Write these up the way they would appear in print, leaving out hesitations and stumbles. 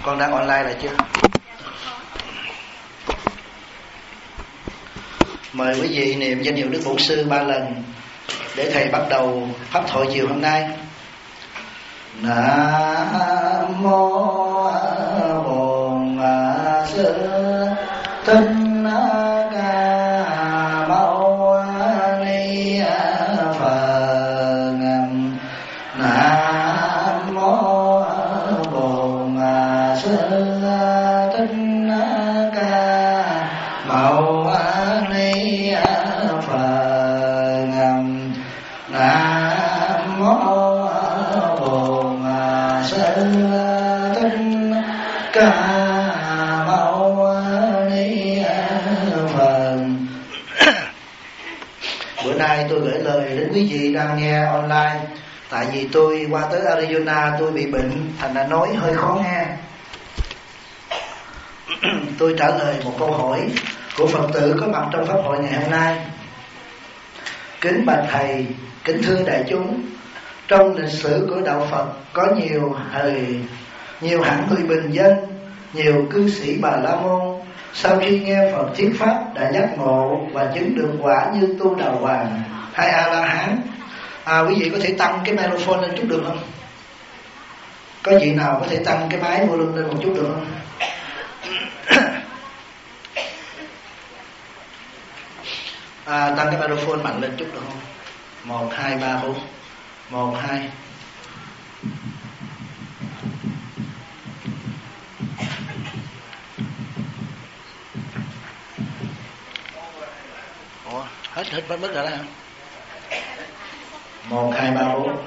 Con đang online lại chưa? Mời quý vị niệm danh hiệu Đức Bổn Sư 3 lần để thầy bắt đầu pháp thoại chiều hôm nay. Nam mô Bổn Sư Thích Ca Mâu Ni Phật. Nam mô Bổn Sư Thích Ca Mâu Ni Phật. Nam mô Bổn Sư Thích Ca Mâu Ni Phật. Bữa nay tôi gửi lời đến quý vị đang nghe online. Tại vì tôi qua tới Arizona tôi bị bệnh, thành ra nói hơi khó nghe. Tôi trả lời một câu hỏi của Phật tử có mặt trong pháp hội ngày hôm nay. Kính bạch thầy, kính thưa đại chúng, trong lịch sử của đạo Phật có nhiều hạng người bình dân, nhiều cư sĩ Bà La Môn sau khi nghe Phật thuyết pháp đã giác ngộ và chứng được quả như Tu Đà Hoàng hay A La Hán. Quý vị có thể tăng cái microphone lên chút được không? Có vị nào có thể tăng cái máy volume lên một chút được không? Tăng cái microphone mạnh lên chút được không? 1, 2, 3, 4. 1, 2. Ủa, hết mất rồi đó hả? 1, 2, 3, 4.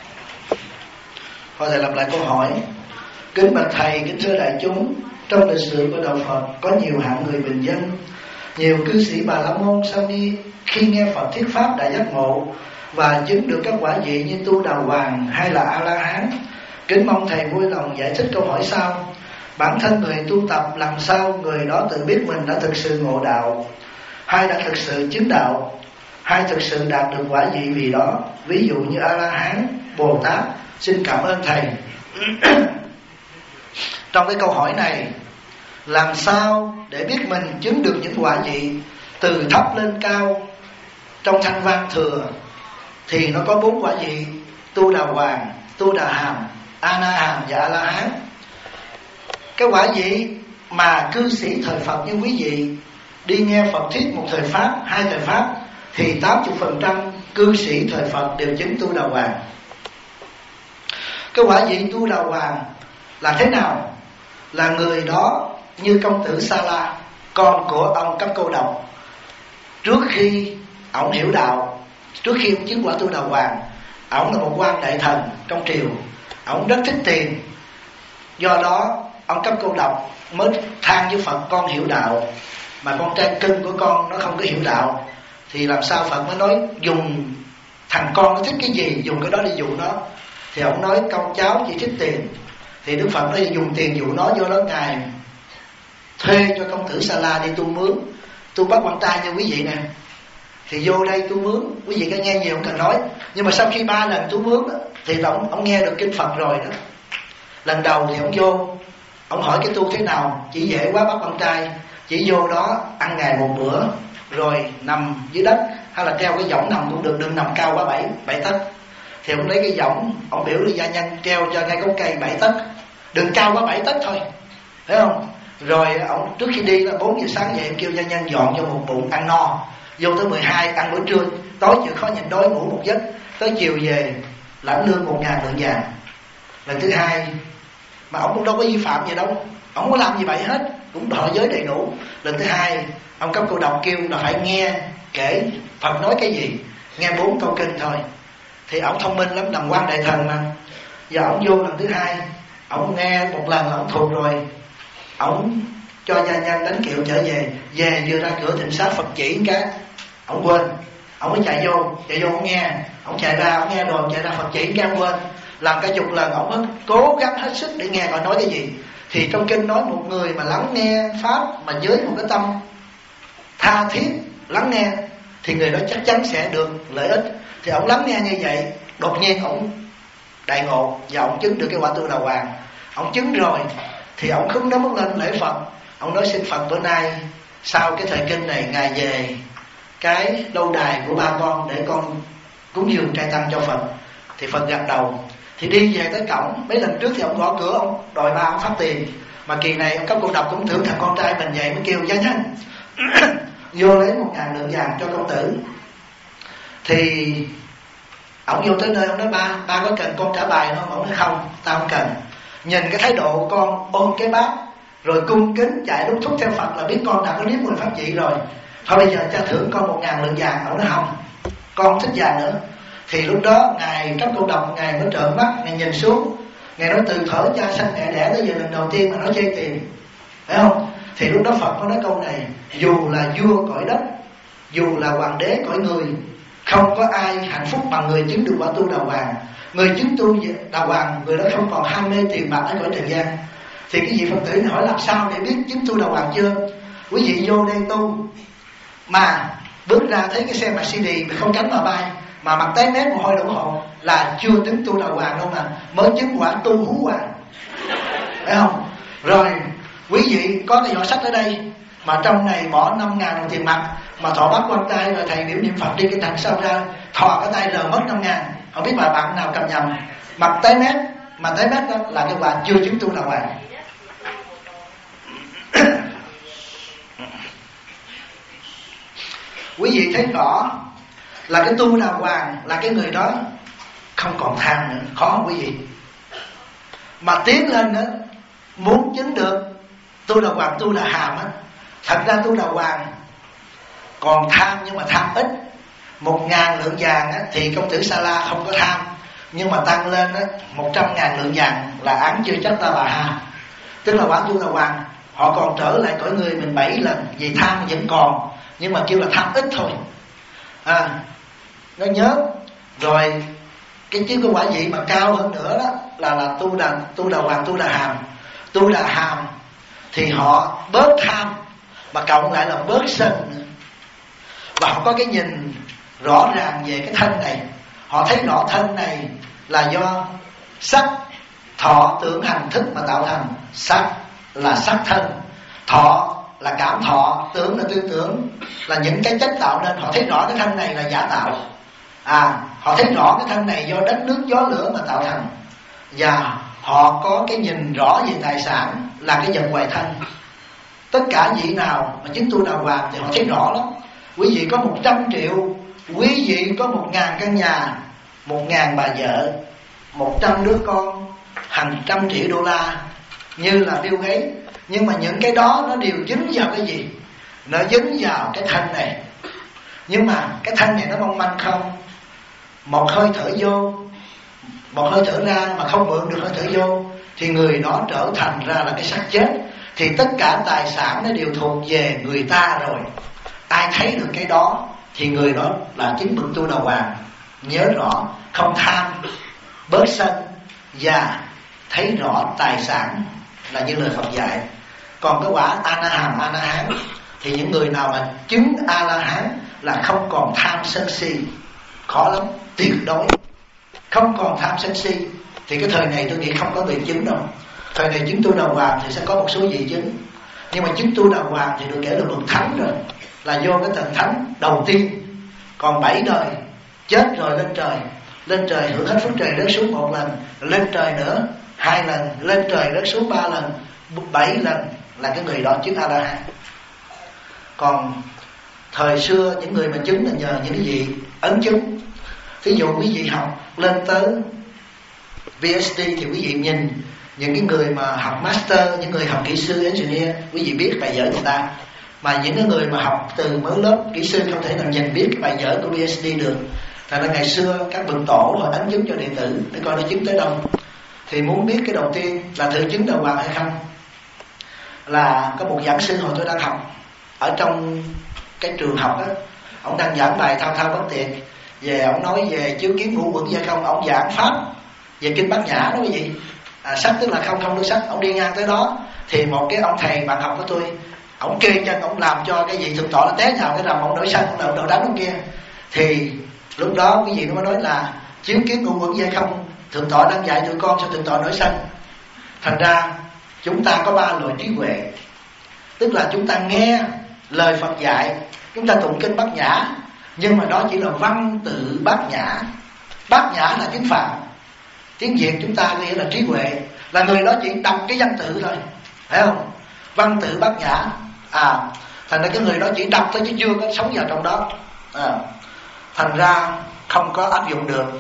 Thôi thầy lặp lại câu hỏi. Kính bạch thầy, kính thưa đại chúng, trong lịch sử của đạo Phật có nhiều hạng người bình dân, nhiều cư sĩ Bà La Môn sau khi nghe Phật thuyết pháp đã giác ngộ và chứng được các quả vị như Tu Đà Hoàng hay là A La Hán. Kính mong thầy vui lòng giải thích câu hỏi sau. Bản thân người tu tập làm sao người đó tự biết mình đã thực sự ngộ đạo, hay đã thực sự chứng đạo, hay thực sự đạt được quả vị vì đó, ví dụ như A La Hán, Bồ Tát? Xin cảm ơn thầy. Trong cái câu hỏi này, làm sao để biết mình chứng được những quả vị từ thấp lên cao trong thanh văn thừa, thì nó có 4 quả vị: Tu Đà Hoàng, Tu Đà Hàm, A Na Hàm và A La Hán. Cái quả vị mà cư sĩ thời Phật như quý vị đi nghe Phật thuyết một thời pháp, 2 thời pháp, thì 80% cư sĩ thời Phật đều chứng Tu Đà Hoàng. Cái quả vị Tu Đà Hoàng là thế nào? Là người đó như công tử Sa La, con của ông Cấp Cô Độc. Trước khi ông hiểu đạo, trước khi ông chứng quả Tu Đà Hoàng, ông là một quan đại thần trong triều, ông rất thích tiền. Do đó ông Cấp Cô Độc mới than với Phật: con hiểu đạo mà con trai cưng của con nó không có hiểu đạo, thì làm sao? Phật mới nói dùng thằng con nó thích cái gì dùng cái đó để dụ nó. Thì ông nói con cháu chỉ thích tiền, thì Đức Phật nói dùng tiền dụ nó. Do đó Ngài thuê cho công tử Sa La đi tu mướn, tu bắt quan trai như quý vị nè, thì vô đây tu mướn. Quý vị có nghe nhiều không cần nói. Nhưng mà sau khi 3 lần tu mướn thì ông nghe được kinh Phật rồi đó. Lần đầu thì ông vô, ông hỏi cái tu thế nào, chỉ dễ quá bắt quan trai, chỉ vô đó ăn ngày một bữa, rồi nằm dưới đất, hay là treo cái võng nằm cũng được, đừng nằm cao quá 7 tấc. Thì ông lấy cái võng, ông biểu đi gia nhân treo cho ngay gốc cây 7 tấc, đừng cao quá 7 tấc thôi, thấy không? Rồi ông trước khi đi là 4 giờ sáng dậy, kêu gia nhân dọn cho một bụng ăn no. Vô tới 12 ăn bữa trưa, tối chịu khó nhịn đói ngủ một giấc, tới chiều về lãnh lương 1.000 lượng vàng. Lần thứ 2 mà ông cũng đâu có vi phạm gì đâu, ông không có làm gì vậy hết, cũng thọ giới đầy đủ. Lần thứ 2 ông Cấp Cô Độc kêu là phải nghe kể Phật nói cái gì, nghe 4 câu kinh thôi. Thì ông thông minh lắm, làm quan đại thần mà. Giờ ông vô lần thứ 2, ông nghe một lần là ông thuộc rồi, ông cho gia nhân đánh kiệu trở về. Về vừa ra cửa thịnh sát Phật chỉ cái ông quên, ông mới chạy vô ông nghe, ông chạy ra ông nghe rồi chạy ra Phật chỉ cái ông quên. Làm cả chục lần ông mới cố gắng hết sức để nghe họ nói cái gì. Thì trong kinh nói một người mà lắng nghe pháp mà với một cái tâm tha thiết lắng nghe thì người đó chắc chắn sẽ được lợi ích. Thì ông lắng nghe như vậy, đột nhiên ông đại ngộ và ông chứng được cái quả Tu Đà Hoàng. Ông chứng rồi Thì ông khấn đó muốn lên lễ Phật. Ông nói xin Phật bữa nay sau cái thời kinh này ngài về cái lâu đài của ba con để con cúng dường trai tăng cho Phật. Thì Phật gật đầu. Thì đi về tới cổng, mấy lần trước thì ông gõ cửa, ông đòi ba ông phát tiền. Mà kỳ này ông cấp cô độc cũng thưởng thằng con trai mình vậy, mới kêu giá nhanh vô lấy 1.000 lượng vàng cho công tử. Thì ông vô tới nơi, ông nói ba có cần con trả bài không? Ông nói không, tao không cần. Nhìn cái thái độ con ôm cái bát rồi cung kính chạy đút thuốc theo Phật là biết con đã có nếm mùi pháp vị rồi. Thôi bây giờ cha thưởng con 1.000 lượng vàng. Ông nói không, con không thích vàng nữa. Thì lúc đó ngài cấp cô độc, ngài mới trợn mắt, ngài nhìn xuống, ngài nói từ thuở cha sanh mẹ đẻ tới giờ lần đầu tiên mà nói chê tiền, phải không? Thì lúc đó Phật có nói câu này: dù là vua cõi đất, dù là hoàng đế cõi người, không có ai hạnh phúc bằng người chứng được quả tu đào hoàng. Người chứng tu đào hoàng, người đó không còn ham mê tiền bạc ở cõi trần gian. Thì cái vị Phật tử hỏi làm sao để biết chứng tu đào hoàng chưa? Quý vị vô đây tu mà bước ra thấy cái xe Mercedes không cánh mà bay, mà mặt tái mét mồ hôi đổ hột là chưa chứng tu đào hoàng đâu, mà mới chứng quả tu hú hoàng, phải không? Rồi quý vị có cái giỏ sách ở đây, mà trong này bỏ 5.000 đồng tiền mặt, mà thọ bắt quan tay rồi thầy điểm niệm Phật đi cái thằng sau ra thò cái tay rờ mất 5.000. Không biết bà bạn nào cầm nhầm, mặt tái mét, mà tái mét đó là cái quả chưa chứng tu đào hoàng. Quý vị thấy rõ là cái tu đào hoàng là cái người đó không còn tham nữa, khó không quý vị? Mà tiến lên nữa, muốn chứng được tu đào hoàng, tu đà hàm á. Thật ra tu đào hoàng còn tham, nhưng mà tham ít. 1.000 lượng vàng á, thì công tử Sa La không có tham, nhưng mà tăng lên á, 100.000 lượng vàng là án chưa chắc ta bà ha. Tức là quả tu đào hoàng họ còn trở lại cõi người mình 7 lần, vì tham vẫn còn, nhưng mà kêu là tham ít thôi. Nó nhớ rồi cái chứ cái quả vị mà cao hơn nữa đó là tu đà hoàng, tu đà hàm. Tu đà hàm thì họ bớt tham mà cộng lại là bớt sân nữa. Và họ có cái nhìn rõ ràng về cái thân này. Họ thấy rõ thân này là do sắc, thọ, tưởng, hành, thức mà tạo thành. Sắc là sắc thân, thọ là cảm thọ, tưởng là tư tưởng, là những cái chất tạo nên. Họ thấy rõ cái thân này là giả tạo. Họ thấy rõ cái thân này do đất nước gió lửa mà tạo thành. Và họ có cái nhìn rõ về tài sản là cái vật ngoài thân. Tất cả vị nào mà chứng tu đào hoàng thì họ thấy rõ lắm. Quý vị có 100 triệu, quý vị có 1.000 căn nhà, 1.000 bà vợ, 100 đứa con, hàng trăm triệu đô la như là Bill Gates. Nhưng mà những cái đó nó đều dính vào cái gì? Nó dính vào cái thân này. Nhưng mà cái thân này nó mong manh không? Một hơi thở vô, một hơi thở ra mà không mượn được hơi thở vô thì người đó trở thành ra là cái xác chết. Thì tất cả tài sản nó đều thuộc về người ta rồi. Ai thấy được cái đó thì người đó là chính bậc tu đào hoàng. Nhớ rõ, không tham, bớt sân và thấy rõ tài sản là như lời Phật dạy. Còn cái quả A-na-hàm, A-na-hán thì những người nào mà chứng A-la-hán là không còn tham sân si. Khó lắm, tuyệt đối không còn tham sân si. Thì cái thời này tôi nghĩ không có người chứng đâu. Thời này chứng tu đào hoàng thì sẽ có một số vị chứng, nhưng mà chứng tu đào hoàng thì được kể là bậc thánh rồi, là vô cái tầng thánh đầu tiên. Còn 7 đời chết rồi lên trời. Lên trời hưởng hết phước trời rớt xuống 1 lần, lên trời nữa 2 lần, lên trời rớt xuống 3 lần, 7 lần là cái người đó chứng A-la-hán. Còn thời xưa những người mà chứng là nhờ những cái gì ấn chứng. Ví dụ quý vị học lên tới PhD thì quý vị nhìn những cái người mà học master, những người học kỹ sư engineer, quý vị biết bài vở người ta. Mà những cái người mà học từ mới lớp kỹ sư không thể nào nhìn biết cái bài vở của PhD được. Thành ra ngày xưa các bậc tổ họ ấn chứng cho đệ tử để coi nó chứng tới đâu. Thì muốn biết cái đầu tiên là thử chứng đào hoàng hay không, là có một giảng sư hồi tôi đang học ở trong cái trường học đó, ông đang giảng bài thao thao bất tuyệt về, ông nói về chiếu kiến ngũ uẩn gia không. Ông giảng pháp về kinh Bát Nhã đó quý vị. Sắc tức là không, không được sắc. Ông đi ngang tới đó thì một cái ông thầy bạn học của tôi, ông kê chân, ông làm cho cái vị thượng tọa nó té nhào cái rầm, ông nổi sân, ông đầu đánh ông kia. Thì lúc đó cái gì nó mới nói là chiếu kiến ngũ uẩn gia không, thượng tọa đang dạy tụi con sao thượng tọa nổi sân. Thành ra chúng ta có 3 loại trí huệ. Tức là chúng ta nghe lời Phật dạy, chúng ta tụng kinh Bát Nhã, nhưng mà đó chỉ là văn tự Bát Nhã. Bát Nhã là tiếng Phạn, tiếng Việt chúng ta nghĩa là trí huệ, là người đó chỉ đọc cái văn tự thôi, phải không? Văn tự Bát Nhã, thành ra cái người đó chỉ đọc thôi chứ chưa có sống vào trong đó, thành ra không có áp dụng được.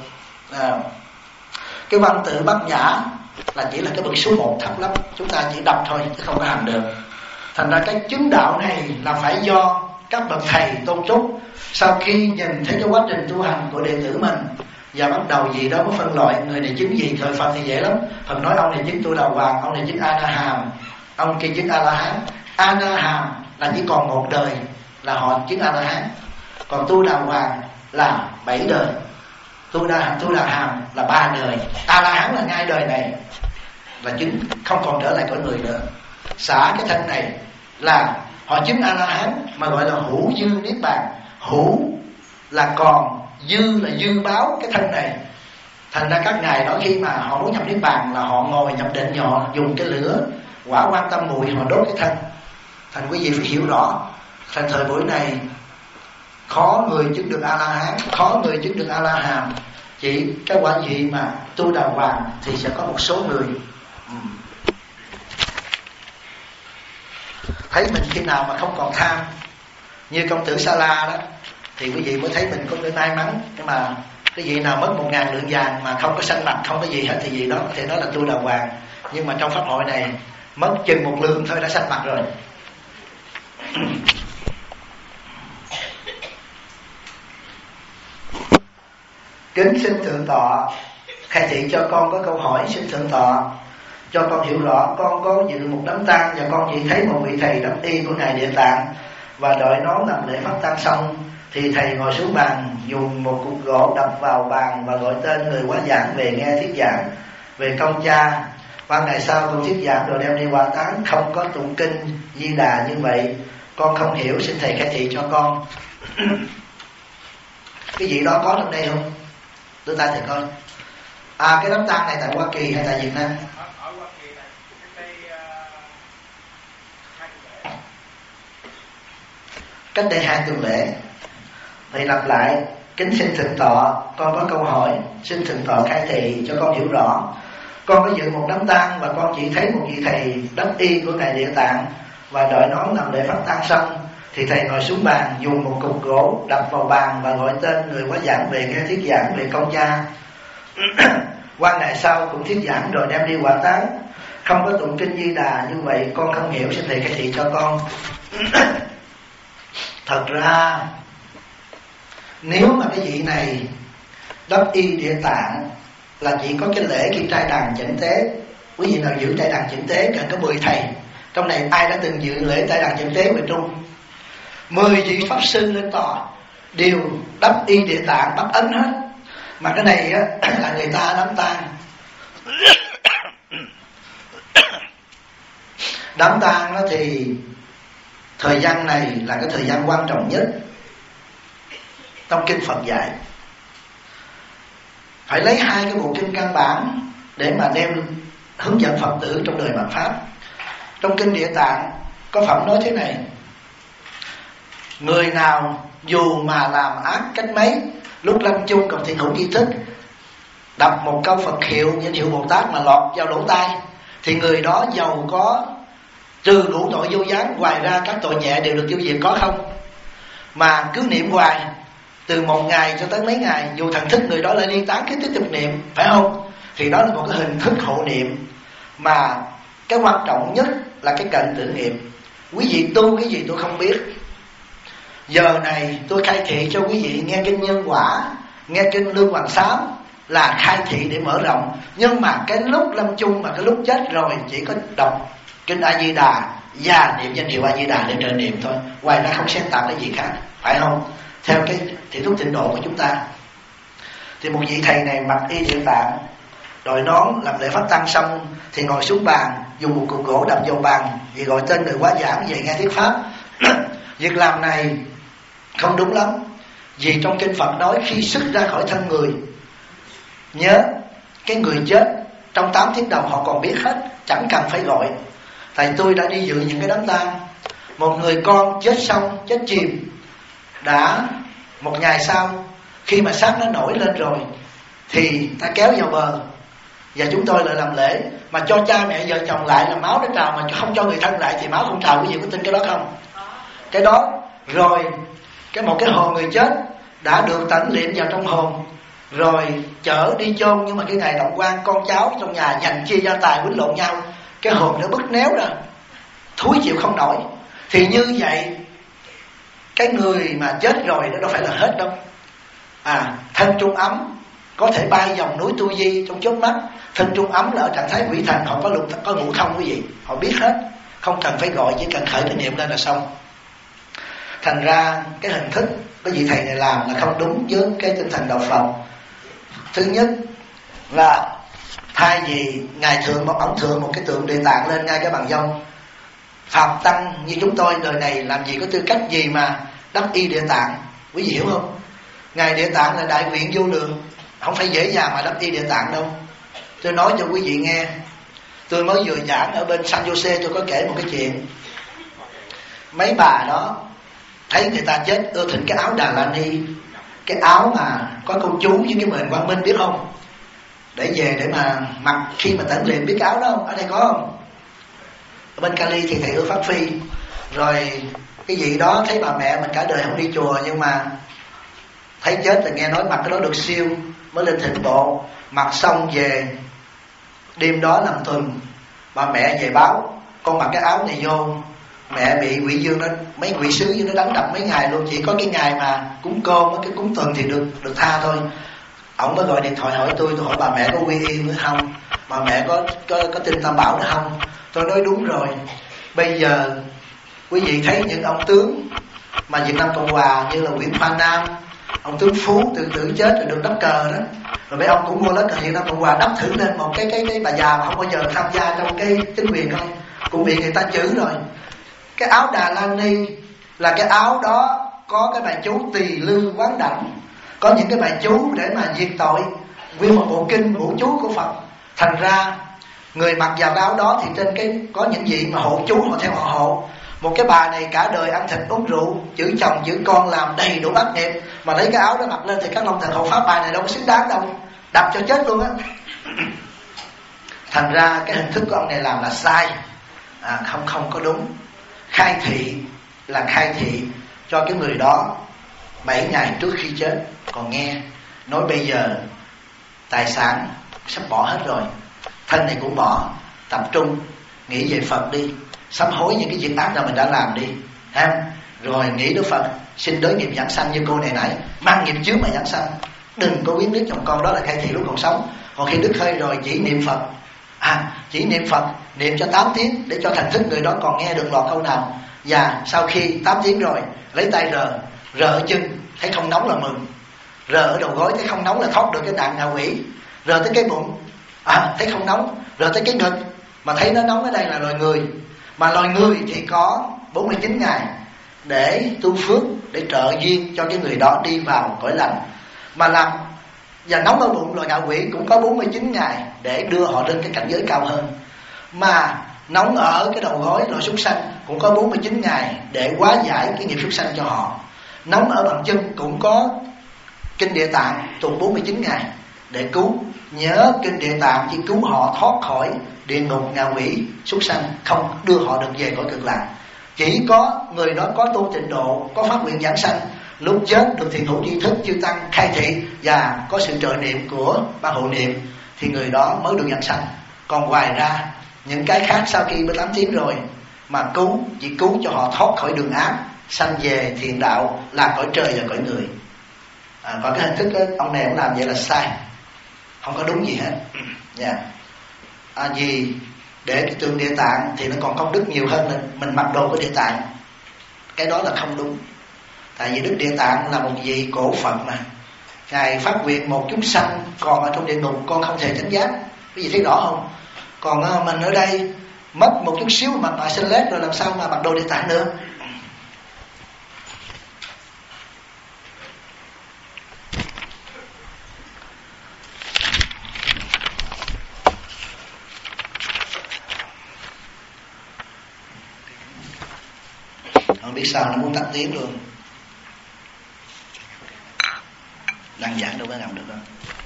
Cái văn tự Bát Nhã là chỉ là cái bậc số 1 thấp lắm, chúng ta chỉ đọc thôi chứ không có hành được. Thành ra cái chứng đạo này là phải do các bậc thầy tôn trúc, sau khi nhìn thấy cái quá trình tu hành của đệ tử mình và bắt đầu gì đó mới phân loại người này chứng gì. Thời Phật thì dễ lắm, Phật nói ông này chứng Tu Đà Hoàng, ông này chứng A Na Hàm, ông kia chứng A La Hán. A Na Hàm là chỉ còn 1 đời là họ chứng A La Hán, còn Tu Đà Hoàng là 7 đời, Tu Đà Hàm là 3 đời, A La Hán là ngay đời này là chứng không còn trở lại cõi người nữa. Xả cái thân này là họ chứng A La Hán, mà gọi là hữu dư niết bàn. Hữu là còn, dư là dư báo cái thân này. Thành ra các ngài đó khi mà họ muốn nhập niết bàn là họ ngồi nhập định, họ dùng cái lửa quả quan tâm mùi họ đốt cái thân. Thành quý vị phải hiểu rõ. Thành thời buổi này khó người chứng được A La Hán, khó người chứng được A La Hàm. Chỉ cái quả gì mà Tu Đà Hoàng thì sẽ có một số người thấy mình khi nào mà không còn tham, như công tử Sa La đó, thì quý vị mới thấy mình có cái may mắn. Nhưng mà cái vị nào mất 1000 lượng vàng mà không có sanh mặt, không có gì hết thì vị đó có thể nói là Tu Đà Hoàng. Nhưng mà trong pháp hội này mất chừng 1 lượng thôi đã sanh mặt rồi. Kính xin thượng tọa khai thị cho con có câu hỏi. Xin thượng tọa cho con hiểu rõ, con có dự một đám tang và con chỉ thấy một vị thầy đắp y của ngài Địa Tạng, và đợi nón làm lễ phát tang xong thì thầy ngồi xuống bàn dùng một cục gỗ đập vào bàn và gọi tên người quá giảng về nghe thuyết giảng về công cha. Qua ngày sau con thuyết giảng rồi đem đi hỏa táng, không có tụng kinh Di Đà như vậy, con không hiểu, xin thầy khai thị cho con. Cái gì đó có trong đây không? Đưa tay thầy coi. Cái đám tang này tại Hoa Kỳ hay tại Việt Nam? Ở Hoa Kỳ này, cách đây 2 tuần lễ. Thầy lặp lại: kính xin thượng tọa, con có câu hỏi, xin thượng tọa khai thị cho con hiểu rõ. Con có dự một đám tang và con chỉ thấy một vị thầy đắp y của ngài Địa Tạng, và đợi nón làm lễ phát tang xong thì thầy ngồi xuống bàn dùng một cục gỗ đập vào bàn và gọi tên người quá giảng về nghe thuyết giảng về công cha. Qua ngày sau cũng thuyết giảng rồi đem đi hỏa táng, không có tụng kinh Di Đà như vậy, con không hiểu, xin thầy khai thị cho con. Thật ra nếu mà cái vị này đắp y Địa Tạng là chỉ có cái lễ khi trai đàn chỉnh tế. Quý vị nào giữ trai đàn chỉnh tế cần có 10 thầy. Trong này ai đã từng dự lễ trai đàn chỉnh tế miền Trung? 10 vị pháp sư lên tòa đều đắp y Địa Tạng bắt ấn hết. Mà cái này á, là người ta đám tang. Đám tang đó thì thời gian này là cái thời gian quan trọng nhất trong kinh Phật dạy. Phải lấy 2 cái bộ kinh căn bản để mà đem hướng dẫn Phật tử trong đời mạt Pháp. Trong kinh Địa Tạng có phẩm nói thế này: người nào dù mà làm ác cách mấy, lúc lâm chung còn thiện hữu tri thức, đọc một câu Phật hiệu, danh hiệu Bồ Tát mà lọt vào lỗ tai, thì người đó giàu có trừ đủ tội vô gián, ngoài ra các tội nhẹ đều được tiêu diệt, có không? Mà cứ niệm hoài từ 1 ngày cho tới mấy ngày, dù thần thức người đó lại liên tán, cứ tiếp tục niệm, phải không? Thì đó là một cái hình thức hộ niệm. Mà cái quan trọng nhất là cái cận tưởng niệm. Quý vị tu cái gì tôi không biết. Giờ này tôi khai thị cho quý vị nghe kinh Nhân Quả, nghe kinh Lương Hoàng Sám là khai thị để mở rộng. Nhưng mà cái lúc lâm chung mà cái lúc chết rồi chỉ có đọc kinh A Di Đà và niệm danh hiệu A Di Đà để trợ niệm thôi, ngoài ra không xen tạp cái gì khác, phải không? Theo cái thị thức tịnh độ của chúng ta. Thì một vị thầy này mặc y Địa Tạng, đội nón làm lễ phát tang xong thì ngồi xuống bàn dùng một cục gỗ đập vào bàn, vì gọi tên người quá giảng về nghe thuyết pháp. Việc làm này không đúng lắm, vì trong kinh Phật nói khi xuất ra khỏi thân người, nhớ cái người chết trong 8 tiếng đồng họ còn biết hết, chẳng cần phải gọi. Tại tôi đã đi dự những cái đám tang. Một người con chết xong, chết chìm, đã một ngày sau, khi mà xác nó nổi lên rồi thì ta kéo vào bờ, và chúng tôi lại làm lễ mà cho cha mẹ vợ chồng lại, là máu nó trào, mà không cho người thân lại thì máu không trào. Quý vị có tin cái đó không? Cái đó rồi một cái hồn người chết đã được tẩn liệm vào trong hồn, rồi chở đi chôn. Nhưng mà cái ngày động quan, con cháu trong nhà giành chia gia tài, quýnh lộn nhau, cái hồn nó bứt néo ra, thúi chịu không nổi. Thì như vậy, cái người mà chết rồi nó đâu phải là hết đâu. Thân trung ấm có thể bay vòng núi Tu Di trong chớp mắt. Thân trung ấm là ở trạng thái quỷ thần, họ có ngủ không quý vị, họ biết hết, không cần phải gọi, chỉ cần khởi cái niệm lên là xong. Thành ra cái hình thức cái vị thầy này làm là không đúng với cái tinh thần đạo Phật. Thứ nhất là thay vì ngài thượng ông thượng một cái tượng Địa Tạng lên ngay cái bàn dông, Phạm tăng như chúng tôi đời này làm gì có tư cách gì mà đắp y Địa Tạng, quý vị hiểu không? Ngài Địa Tạng là đại nguyện vô lượng, không phải dễ dàng mà đắp y Địa Tạng đâu. Tôi nói cho quý vị nghe, tôi mới vừa giảng ở bên San Jose, tôi có kể một cái chuyện. Mấy bà đó thấy người ta chết ưa thịnh cái áo Đà La Ni, cái áo mà có câu chú với cái mền Quang Minh, biết không? Để về để mà mặc khi mà tẩn liệm, biết cái áo đó không? Ở đây có không? Ở bên Cali thì thầy ưa Phát Phi. Rồi cái gì đó thấy bà mẹ mình cả đời không đi chùa, nhưng mà thấy chết là nghe nói mặc cái đó được siêu, mới lên thịnh bộ. Mặc xong về, đêm đó làm tuần, bà mẹ về báo con mặc cái áo này vô, mẹ bị quỷ dương, nó mấy quỷ sứ với nó đánh đập mấy ngày luôn. Chỉ có cái ngày mà cúng cơm, cái cúng tuần thì được tha thôi. Ông mới gọi điện thoại hỏi tôi hỏi bà mẹ có quy y nữa không, bà mẹ có tin Tam Bảo nữa không. Tôi nói đúng rồi. Bây giờ quý vị thấy những ông tướng mà Việt Nam Cộng Hòa như là Nguyễn Khoa Nam, ông tướng Phú tự tử chết rồi được đắp cờ đó, rồi mấy ông cũng mua lá cờ Việt Nam Cộng Hòa đắp thử lên một cái bà già mà không bao giờ tham gia trong cái chính quyền thôi, cũng bị người ta chửi rồi. Cái áo Đà La Ni là cái áo đó có cái bài chú Tỳ Lư Quán Đảnh, có những cái bài chú để mà diệt tội, nguyên một bộ kinh bộ chú của Phật. Thành ra người mặc vào cái áo đó thì trên cái có những vị mà hộ chú, họ theo họ hộ. Một cái bà này cả đời ăn thịt uống rượu, giữ chồng giữ con, làm đầy đủ ác nghiệp, mà lấy cái áo đó mặc lên thì các long thần hộ pháp bà này đâu có xứng đáng đâu, đập cho chết luôn á. Thành ra cái hình thức của ông này làm là sai, không có đúng. Khai thị là khai thị cho cái người đó 7 ngày trước khi chết. Còn nghe nói bây giờ tài sản sắp bỏ hết rồi, thân này cũng bỏ, tập trung nghĩ về Phật đi, sám hối những cái việc ác nào mình đã làm đi ha. Rồi nghĩ Đức Phật xin đới nghiệp giảng sanh, như cô này nãy mang nghiệp chướng mà giảng sanh, đừng có quyến luyến chồng con. Đó là khai thị lúc còn sống. Còn khi đứt hơi rồi chỉ niệm Phật, chỉ niệm Phật, niệm cho 8 tiếng để cho thành thức người đó còn nghe được lọt câu nào. Và sau khi 8 tiếng rồi lấy tay rờ ở chân, thấy không nóng là mừng, rờ ở đầu gối thấy không nóng là thoát được cái nạn ngạ quỷ, rờ tới cái bụng thấy không nóng, rờ tới cái ngực mà thấy nó nóng. Ở đây là loài người, mà loài người thì có 49 ngày để tu phước, để trợ duyên cho cái người đó đi vào cõi lành. Mà làm và nóng ở bụng loài ngạ quỷ cũng có 49 ngày để đưa họ lên cái cảnh giới cao hơn. Mà nóng ở cái đầu gối loài súc sanh cũng có 49 ngày để hóa giải cái nghiệp súc sanh cho họ. Nóng ở bàn chân cũng có kinh Địa Tạng tụng 49 ngày để cứu. Nhớ kinh Địa Tạng chỉ cứu họ thoát khỏi địa ngục, ngạ quỷ, súc sanh, không đưa họ được về cõi cực lạc. Chỉ có người đó có tu tịnh độ, có phát nguyện giảng sanh, lúc chết được thiền hữu tri thức chư tăng khai thị và có sự trợ niệm của ban hộ niệm thì người đó mới được giảng sanh. Còn ngoài ra những cái khác sau khi 18 tiếng rồi mà cứu, chỉ cứu cho họ thoát khỏi đường ác, sanh về thiền đạo, là cõi trời và cõi người. Còn cái hình thức đó, ông này ông làm vậy là sai, không có đúng gì hết. Vì để cái tượng Địa Tạng thì nó còn công đức nhiều hơn là mình mặc đồ của Địa Tạng. Cái đó là không đúng. Tại vì Đức Địa Tạng là một vị cổ Phật mà, Ngài phát nguyện một chúng sanh còn ở trong địa ngục con không thể chánh giác. Cái gì thấy rõ không? Còn mình ở đây mất một chút xíu mặt nạ xanh lét rồi làm sao mà mặc đồ Địa Tạng nữa. Không biết sao nó muốn tắt tiếng luôn. Đang giảng đâu có làm được đâu.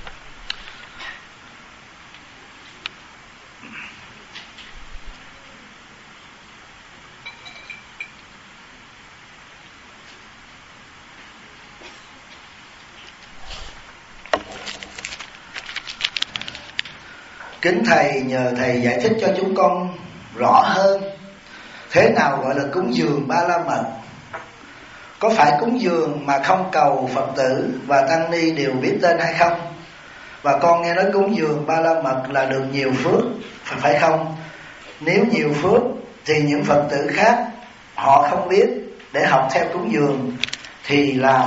Kính Thầy, nhờ Thầy giải thích cho chúng con rõ hơn thế nào gọi là cúng dường Ba La Mật. Có phải cúng dường mà không cầu Phật tử và tăng ni đều biết tên hay không? Và con nghe nói cúng dường Ba La Mật là được nhiều phước, phải không? Nếu nhiều phước thì những Phật tử khác họ không biết để học theo cúng dường thì làm.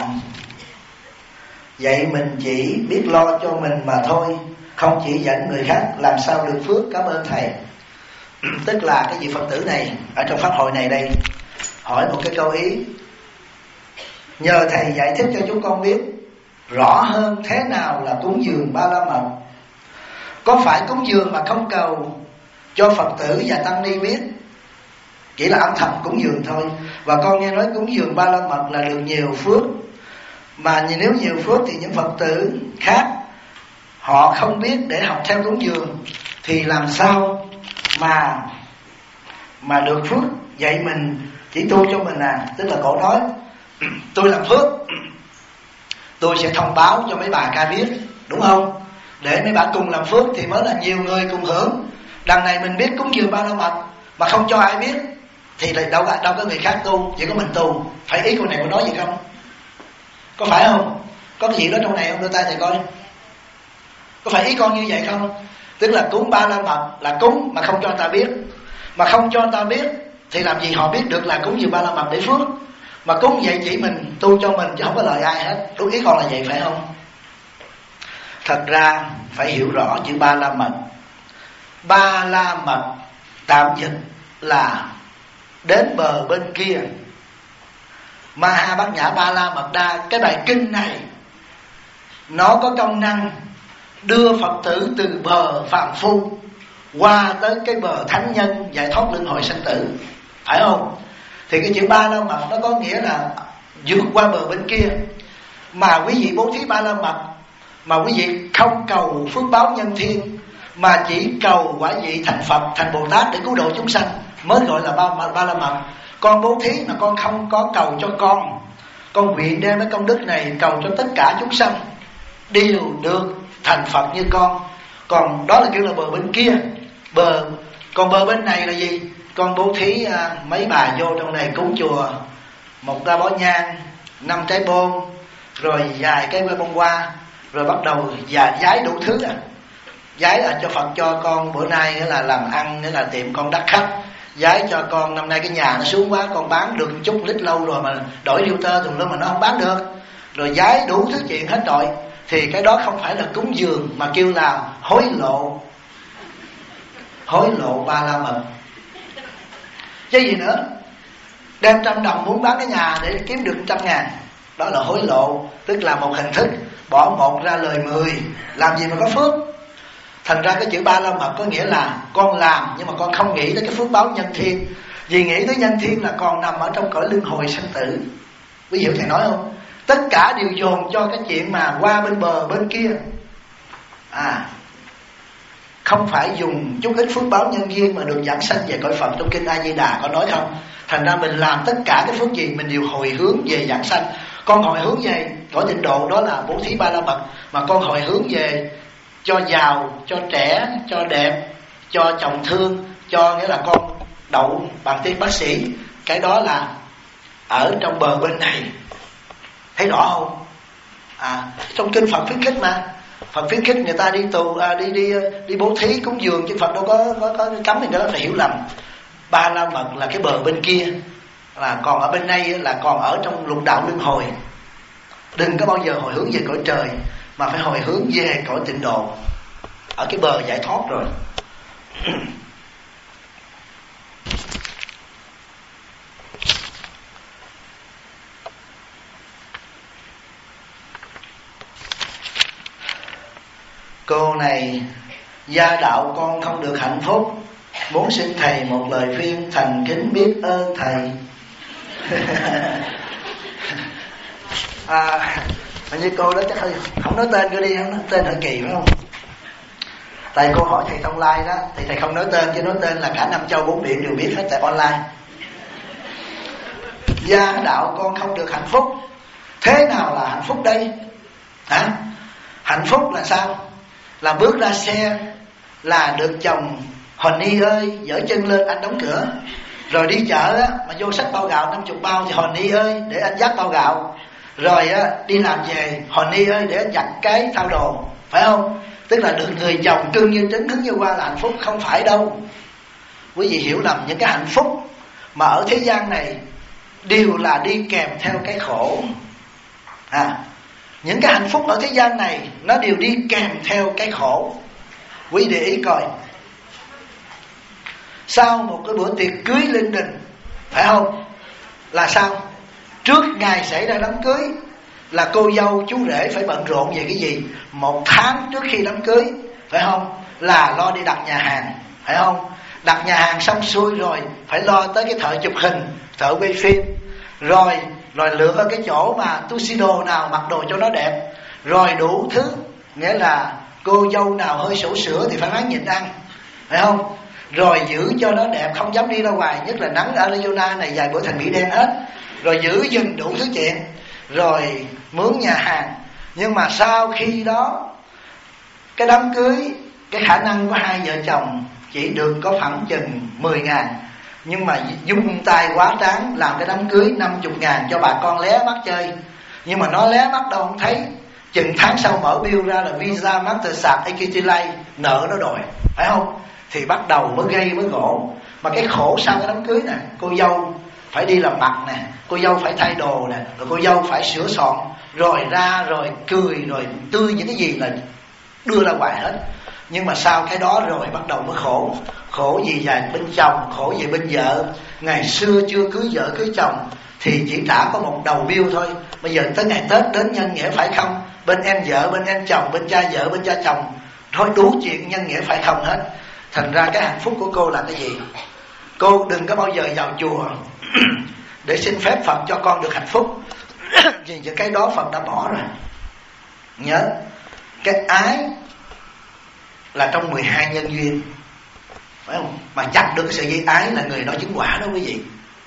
Vậy mình chỉ biết lo cho mình mà thôi, không chỉ dẫn người khác, làm sao được phước? Cảm ơn Thầy. Tức là cái vị Phật tử này ở trong pháp hội này đây hỏi một cái câu ý: nhờ Thầy giải thích cho chúng con biết rõ hơn thế nào là cúng dường Ba La Mật. Có phải cúng dường mà không cầu cho Phật tử và tăng ni biết, chỉ là âm thầm cúng dường thôi? Và con nghe nói cúng dường Ba La Mật là được nhiều phước, mà nếu nhiều phước thì những Phật tử khác họ không biết để học theo cúng dường thì làm sao mà được phước? Vậy mình chỉ tu cho mình à? Tức là cổ nói tôi làm phước, tôi sẽ thông báo cho mấy bà ca biết, đúng không? Để mấy bà cùng làm phước thì mới là nhiều người cùng hưởng. Đằng này mình biết cúng dường Ba La Mật mà không cho ai biết thì lại đâu có người khác tu, chỉ có mình tu. Phải ý câu này có nói gì không? Có phải không? Có cái gì đó trong này không? Đưa tay Thầy coi. Có phải ý con như vậy không? Tức là cúng Ba La Mật là cúng mà không cho ta biết. Mà không cho ta biết thì làm gì họ biết được là cúng dường Ba La Mật để phước? Mà cúng vậy chỉ mình tu cho mình chứ không có lợi ai hết. Đúng ý con là vậy phải không? Thật ra phải hiểu rõ chữ Ba La Mật. Ba La Mật tạm dịch là đến bờ bên kia. Ma Bát Nhã Ba La Mật Đa, cái bài kinh này nó có công năng đưa Phật tử từ bờ phàm phu qua tới cái bờ thánh nhân giải thoát luân hồi sanh tử, phải không? Thì cái chữ Ba La Mật nó có nghĩa là vượt qua bờ bên kia. Mà quý vị bố thí Ba La Mật mà quý vị không cầu phước báo nhân thiên, mà chỉ cầu quả vị thành Phật, thành Bồ Tát để cứu độ chúng sanh, mới gọi là Ba La Mật. Con bố thí mà con không có cầu cho con nguyện đem cái công đức này cầu cho tất cả chúng sanh đều được thành Phật như con. Còn đó là kiểu là bờ bên kia. Còn bờ bên này là gì? Con bố thí mấy bà vô trong này cúng chùa, một ra bó nhang, 5 trái bôn, rồi vài cái bông hoa, rồi bắt đầu giái đủ thứ giái là cho Phật cho con bữa nay nghĩa là làm ăn, nghĩa là tiệm con đắt khách. Giái cho con năm nay cái nhà nó xuống quá, con bán được chút lít lâu rồi mà đổi filter tùm lum mà nó không bán được. Rồi giái đủ thứ chuyện hết rồi. Thì cái đó không phải là cúng dường mà kêu là hối lộ. Hối lộ Ba La Mật. Chứ gì nữa? Đem 100 đồng muốn bán cái nhà để kiếm được 100.000, đó là hối lộ. Tức là một hình thức bỏ 1 ra lời 10. Làm gì mà có phước? Thành ra cái chữ Ba La Mật có nghĩa là con làm nhưng mà con không nghĩ tới cái phước báo nhân thiên. Vì nghĩ tới nhân thiên là còn nằm ở trong cõi luân hồi sanh tử. Quý vị hiểu Thầy nói không? Tất cả đều dồn cho cái chuyện mà qua bên bờ bên kia. Không phải dùng chút ít phước báo nhân duyên mà được giảng sanh về cõi Phật. Trong kinh A Di Đà có nói không? Thành ra mình làm tất cả cái phước gì mình đều hồi hướng về giảng sanh. Con hồi hướng về cõi tịnh độ, đó là bố thí Ba La Mật. Mà con hồi hướng về cho giàu, cho trẻ, cho đẹp, cho chồng thương, cho nghĩa là con đậu bằng tiếng bác sĩ. Cái đó là ở trong bờ bên này. Thấy rõ không? Trong kinh Phật khuyến khích mà. Phật khuyến khích người ta đi tù, đi bố thí cúng dường, chứ Phật đâu có cấm thì cái đó phải hiểu lầm. Ba La Mật là cái bờ bên kia, là còn ở bên đây là còn ở trong lục đạo luân hồi. Đừng có bao giờ hồi hướng về cõi trời, mà phải hồi hướng về cõi tịnh độ, ở cái bờ giải thoát rồi. Cô này, gia đạo con không được hạnh phúc, muốn xin Thầy một lời khuyên, thành kính biết ơn Thầy. Hình như cô đó chắc không nói tên cô đi, không nói tên hơi kỳ phải không? Tại cô hỏi thầy Thông Lai đó, thì thầy không nói tên, chứ nói tên là cả năm châu bốn biển đều biết hết tại online. Gia đạo con không được hạnh phúc. Thế nào là hạnh phúc đây? Hạnh phúc là sao? Là bước ra xe là được chồng Honey ơi giở chân lên anh đóng cửa. Rồi đi chợ á, mà vô xách bao gạo 50 bao thì Honey ơi để anh dắt bao gạo. Rồi á, đi làm về Honey ơi để anh giặt cái thao đồ. Phải không? Tức là được người chồng cưng như trứng hứng như hoa là hạnh phúc. Không phải đâu. Quý vị hiểu lầm, những cái hạnh phúc mà ở thế gian này đều là đi kèm theo cái khổ. Những cái hạnh phúc ở thế gian này nó đều đi kèm theo cái khổ. Quý để ý coi, sau một cái bữa tiệc cưới linh đình, phải không, là sao? Trước ngày xảy ra đám cưới là cô dâu chú rể phải bận rộn về cái gì? 1 tháng trước khi đám cưới, phải không, là lo đi đặt nhà hàng, phải không? Đặt nhà hàng xong xuôi rồi phải lo tới cái thợ chụp hình, thợ quay phim, rồi lựa cái chỗ mà tuxedo nào mặc đồ cho nó đẹp, rồi đủ thứ. Nghĩa là cô dâu nào hơi sổ sữa thì phải ráng nhịn ăn, phải không? Rồi giữ cho nó đẹp, không dám đi ra ngoài, nhất là nắng Arizona này vài bữa thành Mỹ đen hết. Rồi giữ gìn đủ thứ chuyện, rồi mướn nhà hàng. Nhưng mà sau khi đó cái đám cưới, cái khả năng của hai vợ chồng chỉ được có khoảng chừng 10.000, nhưng mà dung tay quá tráng làm cái đám cưới 50.000 cho bà con lé mắt chơi. Nhưng mà nó lé mắt đâu không thấy. Chừng tháng sau mở bill ra là Visa, Mastercard, Equity Life, nợ nó đòi, phải không? Thì bắt đầu mới gây mới gỗ. Mà cái khổ sau cái đám cưới nè, cô dâu phải đi làm mặt nè, cô dâu phải thay đồ nè, rồi cô dâu phải sửa soạn, rồi ra rồi cười rồi tươi, những cái gì là đưa ra ngoài hết. Nhưng mà sau cái đó rồi bắt đầu mới khổ. Khổ gì về bên chồng, khổ về bên vợ. Ngày xưa chưa cưới vợ cưới chồng thì chỉ trả có một đầu bill thôi. Bây giờ tới ngày Tết đến nhân nghĩa phải không, bên em vợ, bên em chồng, bên cha vợ, bên cha chồng, thôi đủ chuyện nhân nghĩa phải không hết. Thành ra cái hạnh phúc của cô là cái gì? Cô đừng có bao giờ vào chùa để xin phép Phật cho con được hạnh phúc. Vì những cái đó Phật đã bỏ rồi. Nhớ, cái ái là trong 12 nhân duyên, phải không? Mà chặt được cái sợi dây ái là người đó chứng quả đó quý vị.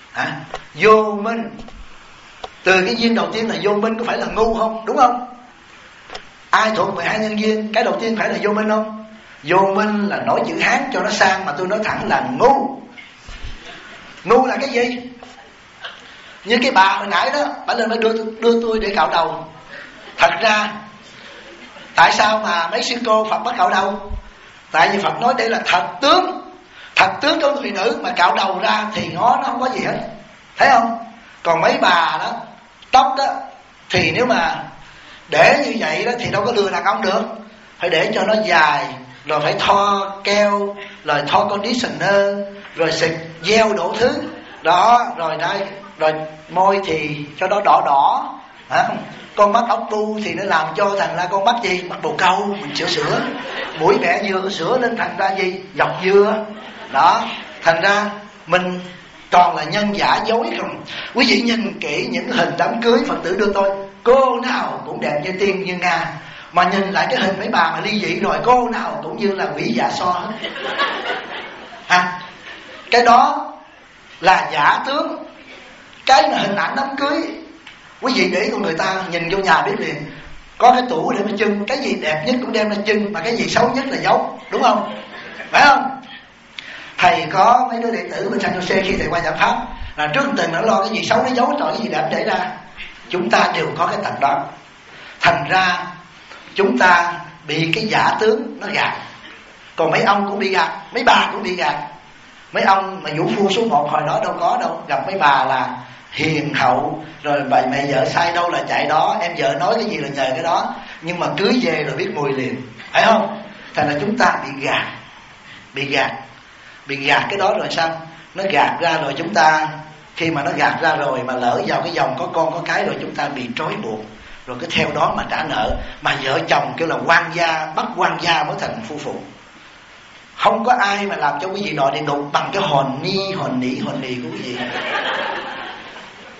Vô minh, từ cái duyên đầu tiên là vô minh, có phải là ngu không? Đúng không? Ai thuộc 12 nhân duyên, cái đầu tiên phải là vô minh không? Vô minh là nói chữ Hán cho nó sang, mà tôi nói thẳng là ngu. Ngu là cái gì? Như cái bà hồi nãy đó, bà lên mới đưa tôi để cạo đầu. Thật ra tại sao mà mấy sư cô Phật bắt cạo đầu? Tại vì Phật nói đây là thật tướng. Thật tướng của người nữ mà cạo đầu ra thì nó không có gì hết, thấy không? Còn mấy bà đó, tóc đó, thì nếu mà để như vậy đó thì đâu có lừa đàn ông được. Phải để cho nó dài, rồi phải thoa keo, rồi thoa conditioner, rồi xịt gel đổ thứ đó, rồi đây, rồi môi thì cho nó đỏ đỏ, con mắt ốc bu thì nó làm cho thành ra con mắt gì? Mắt bồ câu, mình sửa. Mũi mẹ dừa sửa lên thành ra gì? Dọc dưa. Đó, thành ra mình toàn là nhân giả dối không. Quý vị nhìn kỹ những hình đám cưới Phật tử đưa tôi, cô nào cũng đẹp như tiên như Nga. Mà nhìn lại cái hình mấy bà mà ly dị rồi, cô nào cũng như là quỷ dạ so hết. Cái đó là giả tướng. Cái mà hình ảnh đám cưới, quý vị để con người ta nhìn vô nhà biết liền. Có cái tủ để mà trưng, cái gì đẹp nhất cũng đem ra trưng, mà cái gì xấu nhất là giấu, đúng không? Phải không? Thầy có mấy đứa đệ tử bên San Jose khi thầy qua giảng pháp là trước tình nó lo cái gì xấu nó giấu, rồi cái gì đẹp để ra. Chúng ta đều có cái tật đó. Thành ra chúng ta bị cái giả tướng nó gạt. Còn mấy ông cũng bị gạt, mấy bà cũng bị gạt. Mấy ông mà vũ phu số 1 hồi đó đâu có đâu. Gặp mấy bà là hiền hậu, rồi bà mẹ vợ sai đâu là chạy đó, em vợ nói cái gì là nhờ cái đó. Nhưng mà cưới về rồi biết mùi liền, phải không? Thành ra chúng ta bị gạt. Bị gạt cái đó rồi sao? Nó gạt ra rồi chúng ta, khi mà nó gạt ra rồi mà lỡ vào cái dòng có con có cái rồi, chúng ta bị trói buộc, rồi cứ theo đó mà trả nợ. Mà vợ chồng kêu là quan gia, bắt quan gia mới thành phu phụ. Không có ai mà làm cho quý vị đòi địa ngục bằng cái hồn ni của quý vị.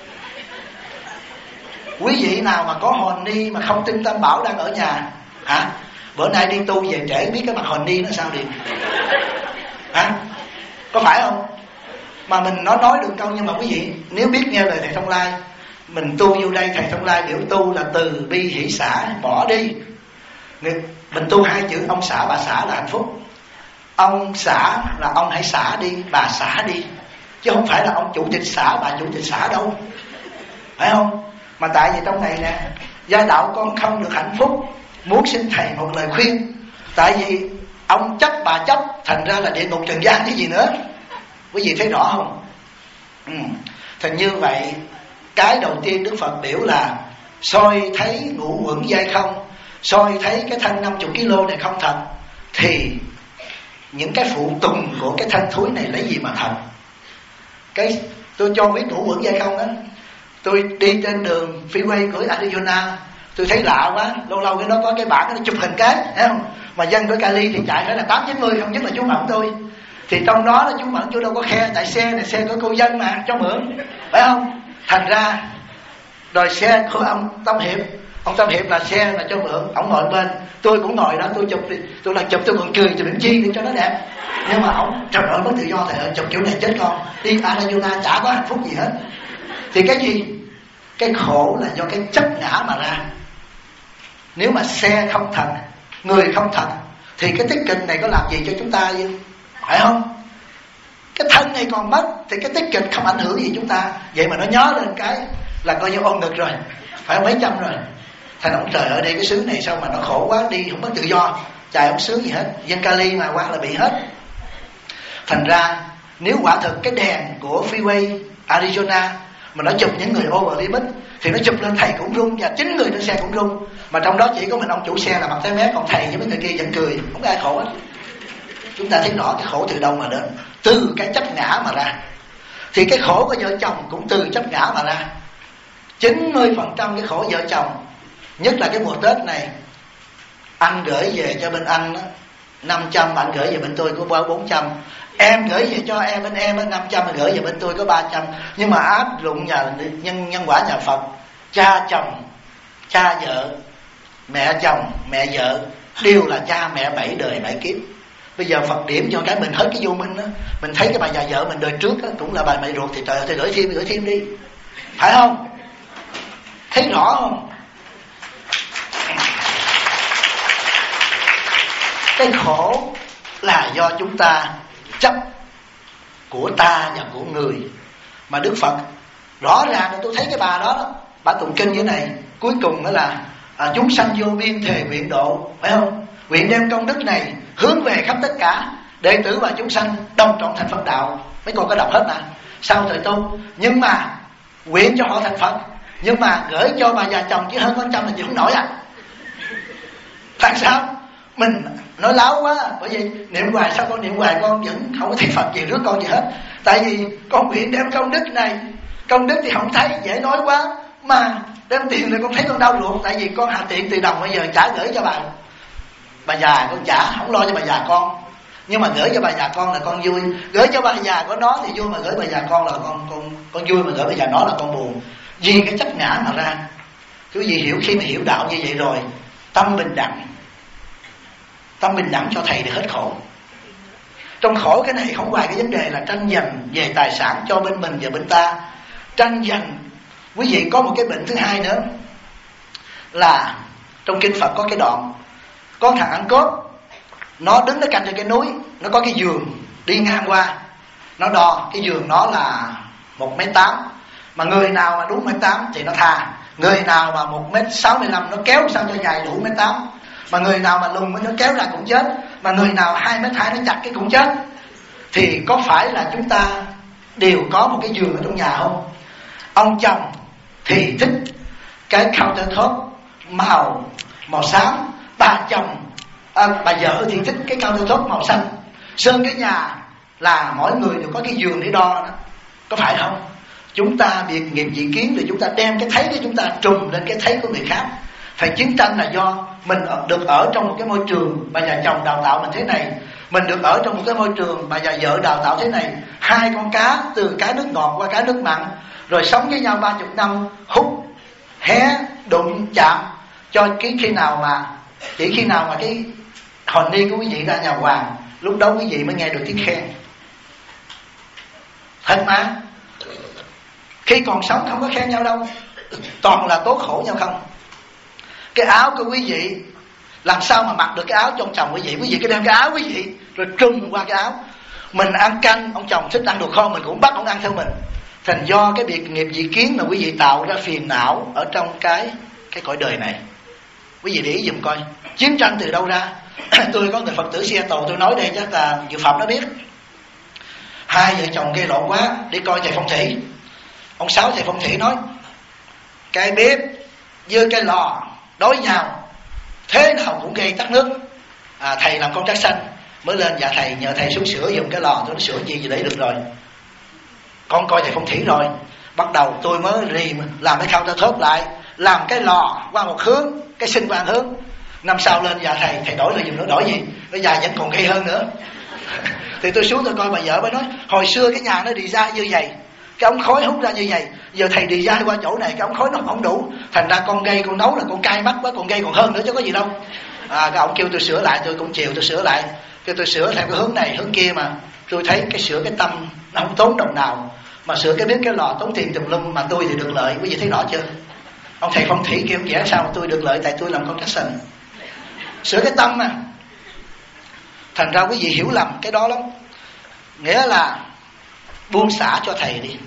Quý vị nào mà có hồn ni mà không tin Tam Bảo đang ở nhà hả? Bữa nay đi tu về trễ biết cái mặt hồn ni nó sao đi hả? Có phải không? Mà mình nói được câu, nhưng mà quý vị nếu biết nghe lời thầy Thông Lai, mình tu vô đây thầy Thông Lai biểu tu là từ bi hỷ xả, bỏ đi. Mình tu hai chữ ông xã bà xã là hạnh phúc. Ông xã là ông hãy xả đi, bà xả đi, chứ không phải là ông chủ tịch xã bà chủ tịch xã đâu, phải không? Mà tại vì trong này nè, gia đạo con không được hạnh phúc, muốn xin thầy một lời khuyên. Tại vì ông chấp bà chấp, thành ra là địa ngục trần gian cái gì nữa. Quý vị thấy rõ không? Thành như vậy, cái đầu tiên Đức Phật biểu là soi thấy ngũ uẩn giai không, soi thấy cái thân 50 kg này không thật, thì những cái phụ tùng của cái thân thúi này lấy gì mà thật? Cái tôi cho biết ngũ uẩn giai không đó, tôi đi trên đường freeway của Arizona, tôi thấy lạ quá, lâu lâu cái đó có cái bảng nó chụp hình cái, thấy không? Mà dân của Cali thì chạy phải là 8-90, không nhất là chú Mẫn tôi. Thì trong đó là chú Mẫn chú đâu có khe, tại xe này xe của cô dân mà cho mượn, phải không? Thành ra rồi xe của ông Tâm Hiệp, ông Tâm Hiệp là xe là cho mượn, ông ngồi bên, tôi cũng ngồi đó, tôi chụp, tôi là chụp tôi còn cười chụp làm chi để cho nó đẹp. Nhưng mà ông trời ơi mất tự do, thầy ơi chụp kiểu này chết con, đi Arizona chả có hạnh phúc gì hết. Thì cái gì? Cái khổ là do cái chấp ngã mà ra. Nếu mà xe không thật, người không thật, thì cái tích cực này có làm gì cho chúng ta chứ? Phải không? Cái thân này còn mất thì cái tích cực không ảnh hưởng gì chúng ta. Vậy mà nó nhó lên cái là coi như ôm ngực rồi, phải mấy trăm rồi. Thành ông trời ở đây cái xứ này sao mà nó khổ quá, đi không có tự do, chạy không sướng gì hết. Dân Cali mà qua là bị hết. Thành ra nếu quả thực cái đèn của freeway Arizona mà nó chụp những người over limit thì nó chụp lên thầy cũng run, và chính người trên xe cũng run. Mà trong đó chỉ có mình ông chủ xe là mặt té mé, còn thầy với mấy người kia vẫn cười, không có ai khổ hết. Chúng ta thấy rõ cái khổ từ đâu mà đến, từ cái chấp ngã mà ra. Thì cái khổ của vợ chồng cũng từ chấp ngã mà ra. 90% cái khổ vợ chồng, nhất là cái mùa Tết này, anh gửi về cho bên anh 500, anh gửi về bên tôi có 400. Em gửi về cho em bên em 500, gửi về bên tôi có 300. Nhưng mà áp dụng nhân quả nhà Phật, cha chồng, cha vợ, mẹ chồng, mẹ vợ đều là cha mẹ 7 đời 7 kiếp. Bây giờ Phật điểm cho cái mình hết cái vô minh đó. Mình thấy cái bà già vợ mình đời trước đó, cũng là bà mẹ ruột, thì trời ơi thì gửi thêm đi, phải không? Thấy rõ không? Cái khổ là do chúng ta chấp của ta và của người. Mà Đức Phật rõ ràng tôi thấy cái bà đó, bà tụng kinh như thế này, cuối cùng đó là chúng sanh vô biên thề nguyện độ, phải không? Nguyện đem công đức này hướng về khắp tất cả đệ tử và chúng sanh đồng trọn thành Phật đạo. Mấy con có đọc hết mà sau thời tu. Nhưng mà nguyện cho họ thành Phật, nhưng mà gửi cho bà già chồng chỉ hơn con trăm là chịu không nổi à. Tại sao? Mình nói láo quá. Bởi vì niệm hoài, sao con niệm hoài con vẫn không có thấy Phật gì rước con gì hết. Tại vì con nguyện đem công đức này, công đức thì không thấy, dễ nói quá. Mà đem tiền thì con thấy con đau ruột. Tại vì con hạ tiện từ đồng bây giờ trả gửi cho bà già, con trả không lo cho bà già con. Nhưng mà gửi cho bà già con là con vui. Gửi cho bà già của nó thì vui, mà gửi bà già con là con vui, mà gửi bà già nó là con buồn. Vì cái chấp ngã mà ra. Quý vị hiểu, khi mà hiểu đạo như vậy rồi, tâm bình đẳng, tâm bình đẳng cho thầy thì hết khổ. Trong khổ cái này không ngoài cái vấn đề là tranh giành về tài sản cho bên mình và bên ta. Tranh giành. Quý vị có một cái bệnh thứ hai nữa là trong kinh Phật có cái đoạn, có thằng ăn cướp, nó đứng nó canh trên cái núi, nó có cái giường đi ngang qua, nó đo cái giường nó là 1m8, mà người nào mà đúng 1m8 thì nó tha, người nào mà 1m65 nó kéo sao cho dài đủ 1m8, mà người nào mà lùn nó kéo ra cũng chết, mà người nào 2m2 nó chặt cái cũng chết. Thì có phải là chúng ta đều có một cái giường ở trong nhà không? Ông chồng thì thích cái countertop màu xám, bà vợ thì thích cái countertop màu xanh. Sơn cái nhà là mỗi người đều có cái giường để đo đó. Có phải không? Chúng ta biệt nghiệp dị kiến thì chúng ta đem cái thấy của chúng ta trùm lên cái thấy của người khác. Phải chiến tranh là do mình được ở trong một cái môi trường bà già chồng đào tạo mình thế này, mình được ở trong một cái môi trường bà già vợ đào tạo thế này. Hai con cá từ cái nước ngọt qua cái nước mặn, rồi sống với nhau 30 năm, hút hé đụng chạm cho khi nào mà chỉ khi nào mà cái hồn ni của quý vị ra nhà hoàng, lúc đó quý vị mới nghe được tiếng khen. Thật mà, khi còn sống không có khen nhau đâu, toàn là tố khổ nhau không. Cái áo của quý vị làm sao mà mặc được cái áo cho ông chồng quý vị cứ đem cái áo quý vị rồi trùm qua cái áo. Mình ăn canh, ông chồng thích ăn đồ kho mình cũng bắt ông ăn theo mình. Thành do cái biệt nghiệp dị kiến mà quý vị tạo ra phiền não ở trong cái cõi đời này. Quý vị để ý dùm coi, chiến tranh từ đâu ra? Tôi có người Phật tử Seattle, tôi nói đây chắc là Dự Phẩm nó biết. Hai vợ chồng gây lộn quá, đi coi thầy phong thủy. Ông Sáu thầy phong thủy nói cái bếp với cái lò đối nhau, thế nào cũng gây tắc nước. Thầy làm công tác xanh mới lên, dạ thầy nhờ thầy xuống sửa dùng cái lò. Tôi nói sửa gì để được rồi, con coi thầy phong thủy rồi. Bắt đầu tôi mới làm cái counter top lại, làm cái lò qua một hướng, cái sinh qua hướng. Năm sau lên, dạ thầy đổi lại dùm nữa. Đổi gì? Bây giờ vẫn còn gây hơn nữa. Thì tôi xuống tôi coi, bà vợ mới nói hồi xưa cái nhà nó design như vậy, cái ống khói hút ra như vậy, giờ thầy design qua chỗ này cái ống khói nó không đủ, thành ra con gây con nấu là con cay mắt quá, con gây còn hơn nữa chứ có gì đâu. Cái ông kêu tôi sửa lại, tôi cũng chiều tôi sửa lại, kêu tôi sửa theo cái hướng này hướng kia. Mà tôi thấy cái sửa cái tâm nó không tốn đồng nào, mà sửa cái bếp cái lò tốn tiền tùm lum, mà tôi thì được lợi. Quý vị thấy rõ chưa? Ông thầy phong thủy kêu vẽ sao mà tôi được lợi, tại tôi làm construction, sửa cái tâm mà. Thành ra quý vị hiểu lầm cái đó lắm. Nghĩa là buông xả cho thầy đi.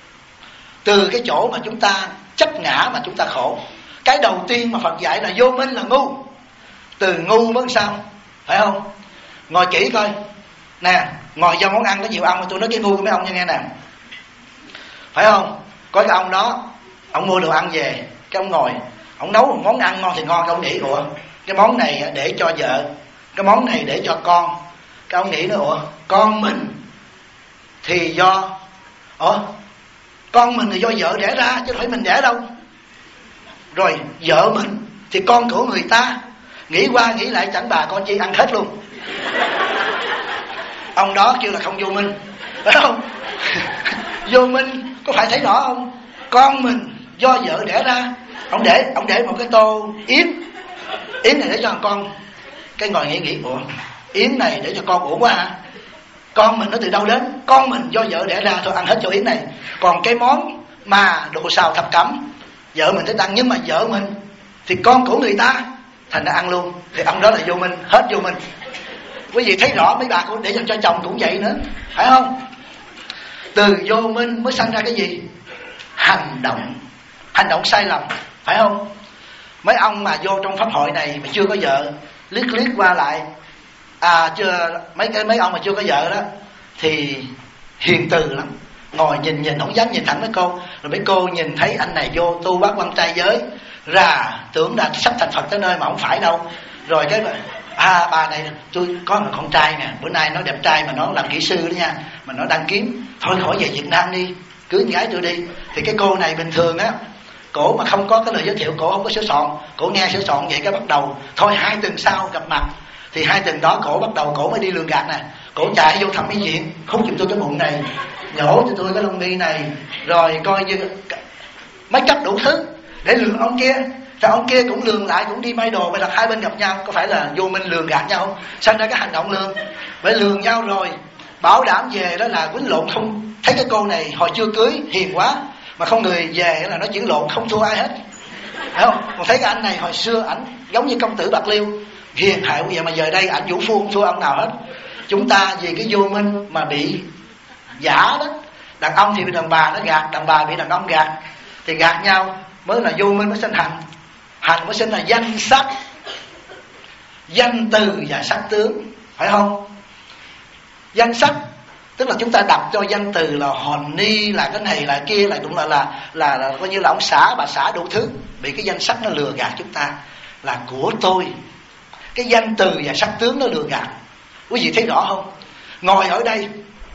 Từ cái chỗ mà chúng ta chấp ngã mà chúng ta khổ. Cái đầu tiên mà Phật dạy là vô minh là ngu. Từ ngu mới sao, phải không? Ngồi chỉ coi nè, ngồi vô món ăn có nhiều ông, tôi nói cái ngu của mấy ông như nghe nè, phải không? Có cái ông đó, ông mua đồ ăn về, cái ông ngồi, ông nấu một món ăn ngon thì ngon, cái ông nghĩ ủa cái món này để cho vợ, cái món này để cho con. Cái ông nghĩ nữa, ủa con mình thì do con mình thì do vợ đẻ ra chứ không phải mình đẻ đâu. Rồi vợ mình thì con của người ta. Nghĩ qua nghĩ lại chẳng bà con chi ăn hết luôn. Ông đó kêu là không vô minh, phải không? Vô minh có phải thấy rõ không? Con mình do vợ đẻ ra. Ông để một cái tô yến này để cho thằng con. Cái ngồi nghĩ ủa yến này để cho con uổng quá hả? Con mình nó từ đâu đến? Con mình do vợ đẻ ra thôi, ăn hết chỗ yến này. Còn cái món mà đồ xào thập cẩm vợ mình thích ăn, nhưng mà vợ mình thì con của người ta, thành ra ăn luôn. Thì ông đó là vô minh, hết vô minh. Quý vị thấy rõ mấy bà cũng để cho chồng cũng vậy nữa, phải không? Từ vô minh mới sanh ra cái gì? Hành động sai lầm, phải không? Mấy ông mà vô trong pháp hội này mà chưa có vợ, liếc qua lại, chưa mấy ông mà chưa có vợ đó thì hiền từ lắm, ngồi nhìn không dám nhìn thẳng với cô. Rồi mấy cô nhìn thấy anh này vô tu bác quan trai giới ra, tưởng là sắp thành Phật tới nơi mà không phải đâu. Rồi cái bà này, tôi có một con trai nè, bữa nay nó đẹp trai mà nó làm kỹ sư đó nha, mà nó đang kiếm, thôi khỏi về Việt Nam đi, cưới gái tôi đi. Thì cái cô này bình thường á, cổ mà không có cái lời giới thiệu, cổ không có sửa soạn, cổ nghe sửa soạn vậy cái bắt đầu thôi 2 tuần sau gặp mặt. Thì 2 tuần đó cổ bắt đầu cổ mới đi lường gạt nè, cổ chạy vô thẩm mỹ viện, khúc giùm tôi cái bụng này, nhổ cho tôi cái lông mi này, rồi coi như mấy cách đủ thứ để lường ông kia. Rồi ông kia cũng lường lại, cũng đi may đồ. Vậy là hai bên gặp nhau, có phải là vô minh lường gạt nhau không? Sanh ra cái hành động lường. Vậy lường nhau rồi bảo đảm về đó là quýnh lộn. Không thấy cái cô này hồi chưa cưới hiền quá, mà không người về là nó chuyển lộn không thua ai hết, phải không? Còn thấy cái anh này hồi xưa ảnh giống như công tử Bạc Liêu, hiền hại vậy, mà giờ đây ảnh vũ phu không thua ông nào hết. Chúng ta vì cái vô minh mà bị giả đó. Đàn ông thì bị đàn bà nó gạt, đàn bà bị đàn ông gạt, thì gạt nhau mới là vô minh, mới sinh hành. Hành mới sinh là danh sắc, danh từ và sắc tướng, phải không? Danh sắc tức là chúng ta đặt cho danh từ là hồn ni, là cái này là kia, là cũng là coi như là ông xã bà xã đủ thứ, bị cái danh sắc nó lừa gạt chúng ta là của tôi. Cái danh từ và sắc tướng nó lừa gạt. Quý vị thấy rõ không? Ngồi ở đây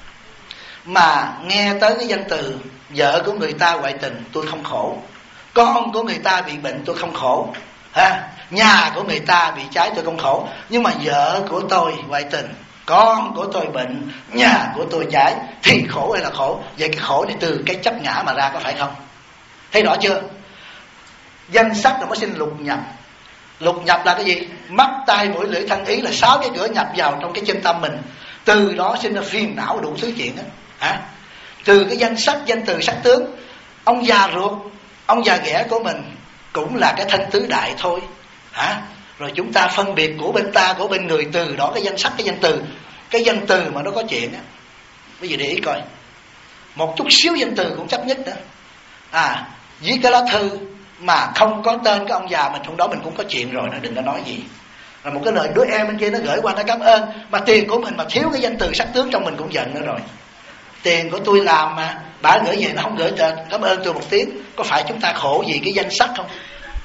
mà nghe tới cái danh từ vợ của người ta ngoại tình, tôi không khổ. Con của người ta bị bệnh, tôi không khổ. Nhà của người ta bị cháy, tôi không khổ. Nhưng mà vợ của tôi ngoại tình, con của tôi bệnh, nhà của tôi cháy, thì khổ hay là khổ? Vậy cái khổ này từ cái chấp ngã mà ra, có phải không? Thấy rõ chưa? Danh sắc là mới sinh lục nhập. Lục nhập là cái gì? Mắt, tai, mũi, lưỡi, thân, ý là 6 cái cửa nhập vào trong cái chân tâm mình. Từ đó sinh ra phiền não đủ thứ chuyện đó. Từ cái danh sắc, danh từ, sắc tướng. Ông già ruột, ông già ghẻ của mình cũng là cái thân tứ đại thôi. Rồi chúng ta phân biệt của bên ta, của bên người, từ đó cái danh sắc, cái danh từ. Cái danh từ mà nó có chuyện á, bây giờ để ý coi, một chút xíu danh từ cũng chấp nhất nữa. Viết cái lá thư mà không có tên cái ông già mình trong đó, mình cũng có chuyện rồi, nó đừng có nói gì. Là một cái lời đứa em bên kia nó gửi qua nó cảm ơn, mà tiền của mình mà thiếu cái danh từ sắc tướng trong mình cũng giận nữa rồi. Tiền của tôi làm mà bà gửi về nó không gửi tên cảm ơn tôi một tiếng, có phải chúng ta khổ vì cái danh sắc không?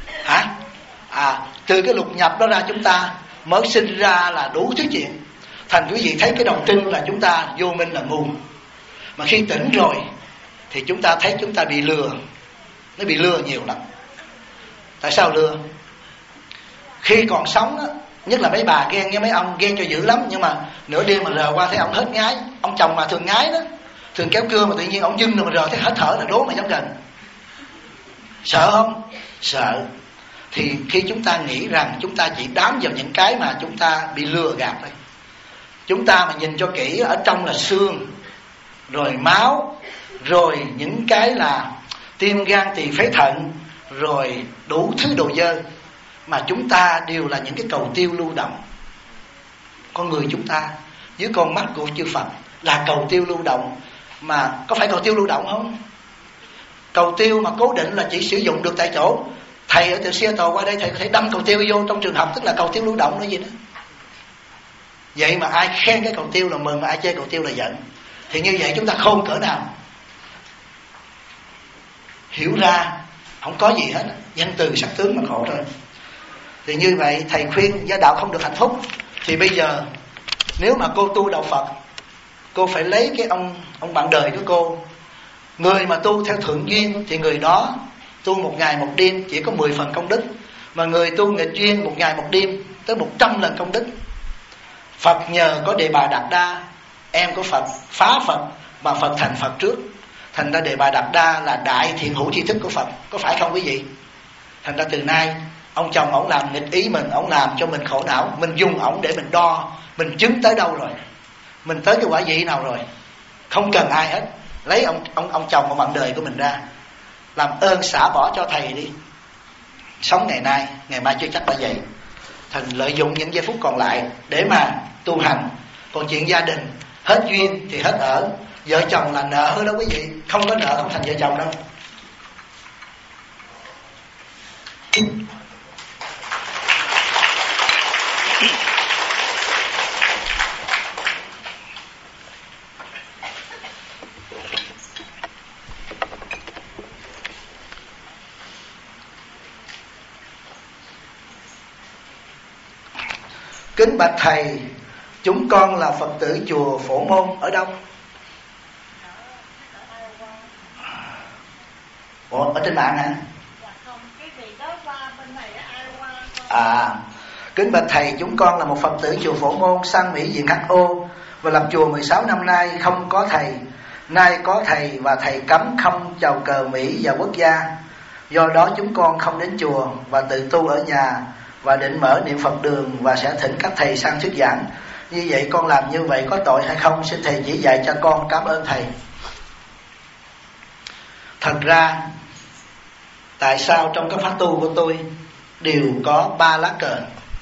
Từ cái lục nhập đó ra chúng ta mới sinh ra là đủ thứ chuyện. Thành quý vị thấy cái đồng trinh là chúng ta vô minh là ngu. Mà khi tỉnh rồi thì chúng ta thấy chúng ta bị lừa. Nó bị lừa nhiều lắm. Tại sao lừa? Khi còn sống đó, nhất là mấy bà ghen với mấy ông, ghen cho dữ lắm. Nhưng mà nửa đêm mà rờ qua thấy ông hết ngái. Ông chồng mà thường ngái đó, thường kéo cưa mà tự nhiên ông dưng rồi mà rờ thấy hết thở là đố mà dám gần. Sợ không? Sợ. Thì khi chúng ta nghĩ rằng chúng ta chỉ đám vào những cái mà chúng ta bị lừa gạt thôi. Chúng ta mà nhìn cho kỹ, ở trong là xương, rồi máu, rồi những cái là tim, gan, tỳ, phế, thận, rồi đủ thứ đồ dơ, mà chúng ta đều là những cái cầu tiêu lưu động. Con người chúng ta dưới con mắt của chư Phật là cầu tiêu lưu động. Mà có phải cầu tiêu lưu động không? Cầu tiêu mà cố định là chỉ sử dụng được tại chỗ. Thầy ở từ Seattle qua đây, thầy có thể đâm cầu tiêu vô trong trường học, tức là cầu tiêu lưu động nữa gì nữa. Vậy mà ai khen cái cầu tiêu là mừng, mà ai chê cầu tiêu là giận. Thì như vậy chúng ta khôn cỡ nào? Hiểu ra không có gì hết, danh từ sắc tướng mà khổ rồi. Thì như vậy thầy khuyên gia đạo không được hạnh phúc. Thì bây giờ nếu mà cô tu đạo Phật, cô phải lấy cái ông bạn đời của cô. Người mà tu theo thượng duyên thì người đó tu một ngày một đêm chỉ có 10 phần công đức. Mà người tu nghịch duyên một ngày một đêm tới 100 lần công đức. Phật nhờ có Đề Bà Đạt Đa, em của Phật phá Phật mà Phật thành Phật trước. Thành ra Đề Bà Đạt Đa là đại thiện hữu tri thức của Phật. Có phải không quý vị? Thành ra từ nay ông chồng ổng làm nghịch ý mình, ổng làm cho mình khổ não, mình dùng ổng để mình đo mình chứng tới đâu rồi, mình tới cái quả vị nào rồi. Không cần ai hết. Lấy ông chồng của bạn đời của mình ra, làm ơn xả bỏ cho thầy đi. Sống ngày nay, ngày mai chưa chắc đã vậy. Thành lợi dụng những giây phút còn lại để mà tu hành. Còn chuyện gia đình, hết duyên thì hết ở. Vợ chồng là nợ đó quý vị. Không có nợ không thành vợ chồng đâu. Kính bạch thầy, chúng con là Phật tử chùa Phổ Môn ở đâu? Ủa, ở trên mạng hả? Kính bạch thầy, chúng con là một Phật tử chùa Phổ Môn sang Mỹ viện HO và lập chùa 16 năm nay không có thầy. Nay có thầy và thầy cấm không chào cờ Mỹ và quốc gia. Do đó chúng con không đến chùa và tự tu ở nhà và định mở niệm Phật đường và sẽ thỉnh các thầy sang thuyết giảng. Như vậy con làm như vậy có tội hay không? Xin thầy chỉ dạy cho con, cảm ơn thầy. Thật ra tại sao trong các pháp tu của tôi đều có 3 lá cờ.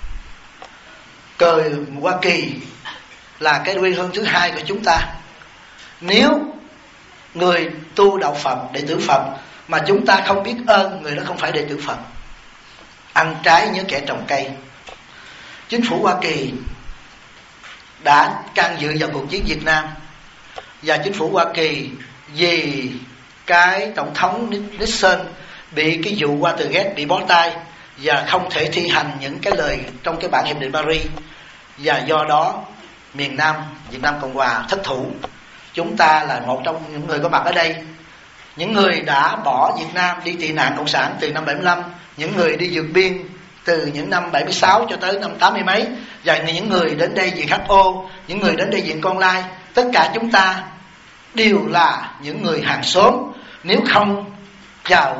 Cờ Hoa Kỳ là cái quê hương thứ hai của chúng ta. Nếu người tu đạo Phật, đệ tử Phật mà chúng ta không biết ơn, người đó không phải đệ tử Phật. Ăn trái nhớ kẻ trồng cây. Chính phủ Hoa Kỳ đã can dự vào cuộc chiến Việt Nam, và chính phủ Hoa Kỳ vì cái tổng thống Nixon bị cái vụ Watergate bị bó tay và không thể thi hành những cái lời trong cái bản hiệp định Paris, và do đó miền Nam Việt Nam Cộng Hòa thất thủ. Chúng ta là một trong những người có mặt ở đây, những người đã bỏ Việt Nam đi tị nạn cộng sản từ năm 75, những người đi vượt biên từ những năm 76 cho tới năm 80 mấy, và những người đến đây viện HO, những người đến đây viện Con Lai. Tất cả chúng ta đều là những người hàng xóm. Nếu không chào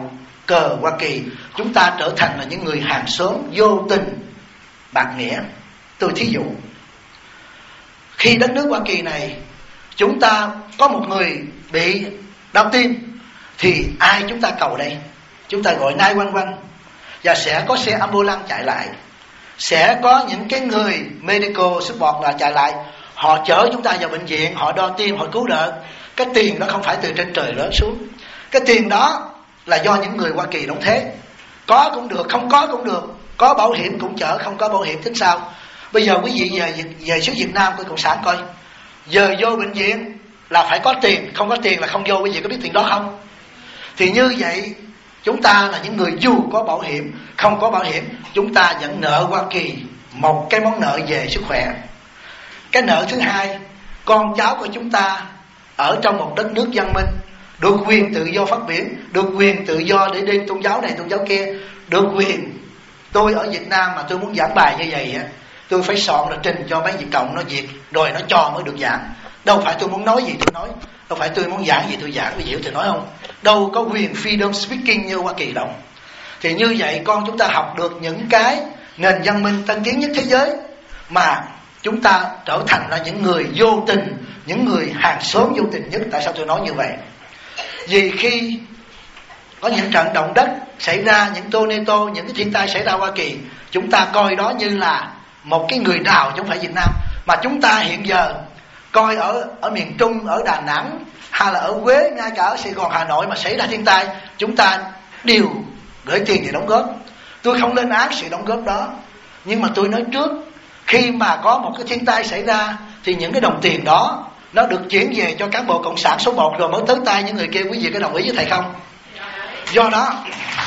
cờ Hoa Kỳ, chúng ta trở thành là những người hàng xóm vô tình bạc nghĩa. Tôi thí dụ, khi đất nước Hoa Kỳ này chúng ta có một người bị đau tim thì ai chúng ta cầu đây? Chúng ta gọi 911 và sẽ có xe ambulance chạy lại, sẽ có những cái người medical support là chạy lại, họ chở chúng ta vào bệnh viện, họ đo tim, họ cứu đỡ. Cái tiền đó không phải từ trên trời rớt xuống, cái tiền đó là do những người Hoa Kỳ đóng thế. Có cũng được, không có cũng được, có bảo hiểm cũng chở, không có bảo hiểm tính sao? Bây giờ quý vị về xứ Việt Nam coi Cộng sản coi, giờ vô bệnh viện là phải có tiền, không có tiền là không vô. Quý vị có biết tiền đó không? Thì như vậy chúng ta là những người dù có bảo hiểm, không có bảo hiểm, chúng ta vẫn nợ Hoa Kỳ một cái món nợ về sức khỏe. Cái nợ thứ hai, con cháu của chúng ta ở trong một đất nước văn minh, được quyền tự do phát biểu, được quyền tự do để đi tôn giáo này tôn giáo kia, được quyền. Tôi ở Việt Nam mà tôi muốn giảng bài như vậy á, tôi phải soạn là trình cho mấy Việt Cộng nó duyệt rồi nó cho mới được giảng. Đâu phải tôi muốn nói gì tôi nói, đâu phải tôi muốn giảng gì tôi giảng, vì hiểu tôi nói không? Đâu có quyền freedom speaking như Hoa Kỳ đâu. Thì như vậy con chúng ta học được những cái nền văn minh tân tiến nhất thế giới, mà chúng ta trở thành là những người vô tình, những người hàng xóm vô tình nhất. Tại sao tôi nói như vậy? Vì khi có những trận động đất xảy ra, những tornado, những cái thiên tai xảy ra Hoa Kỳ, chúng ta coi đó như là một cái người nào chứ không phải Việt Nam. Mà chúng ta hiện giờ coi ở miền Trung, ở Đà Nẵng hay là ở Huế, ngay cả ở Sài Gòn, Hà Nội mà xảy ra thiên tai, chúng ta đều gửi tiền để đóng góp. Tôi không lên án sự đóng góp đó, nhưng mà tôi nói trước, khi mà có một cái thiên tai xảy ra thì những cái đồng tiền đó nó được chuyển về cho cán bộ cộng sản số 1 rồi mới tới tay những người kia. Quý vị có đồng ý với thầy không? Do đó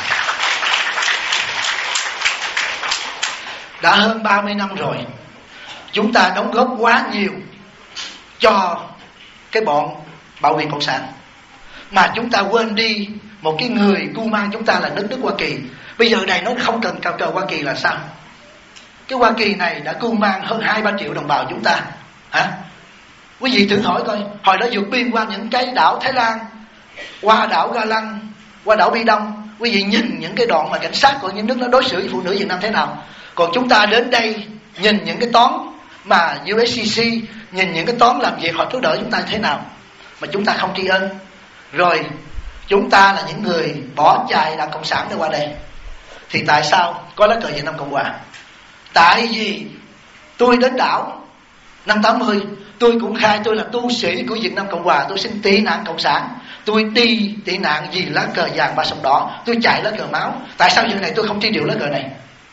đã hơn 30 năm rồi, chúng ta đóng góp quá nhiều cho cái bọn bảo vệ cộng sản, mà chúng ta quên đi một cái người cưu mang chúng ta là đất nước Hoa Kỳ. Bây giờ này nó không cần cào cờ Hoa Kỳ là sao? Cái Hoa Kỳ này đã cưu mang hơn 2-3 triệu đồng bào chúng ta hả? Quý vị thử hỏi coi, hồi đó vượt biên qua những cái đảo Thái Lan, qua đảo Ga Lăng, qua đảo Bi Đông, quý vị nhìn những cái đoạn mà cảnh sát của những nước nó đối xử với phụ nữ Việt Nam thế nào. Còn chúng ta đến đây nhìn những cái toán mà USCC, nhìn những cái toán làm việc họ cứu đỡ chúng ta thế nào, mà chúng ta không tri ân. Rồi chúng ta là những người bỏ chạy Đảng Cộng sản để qua đây. Thì tại sao có lá cờ Việt Nam Cộng Hòa? Tại vì tôi đến đảo năm 80, tôi cũng khai tôi là tu sĩ của Việt Nam Cộng Hòa, tôi xin tị nạn Cộng sản, tôi đi tị nạn vì lá cờ vàng ba sọc đỏ, tôi chạy lá cờ máu. Tại sao giờ này tôi không tri điệu lá cờ này?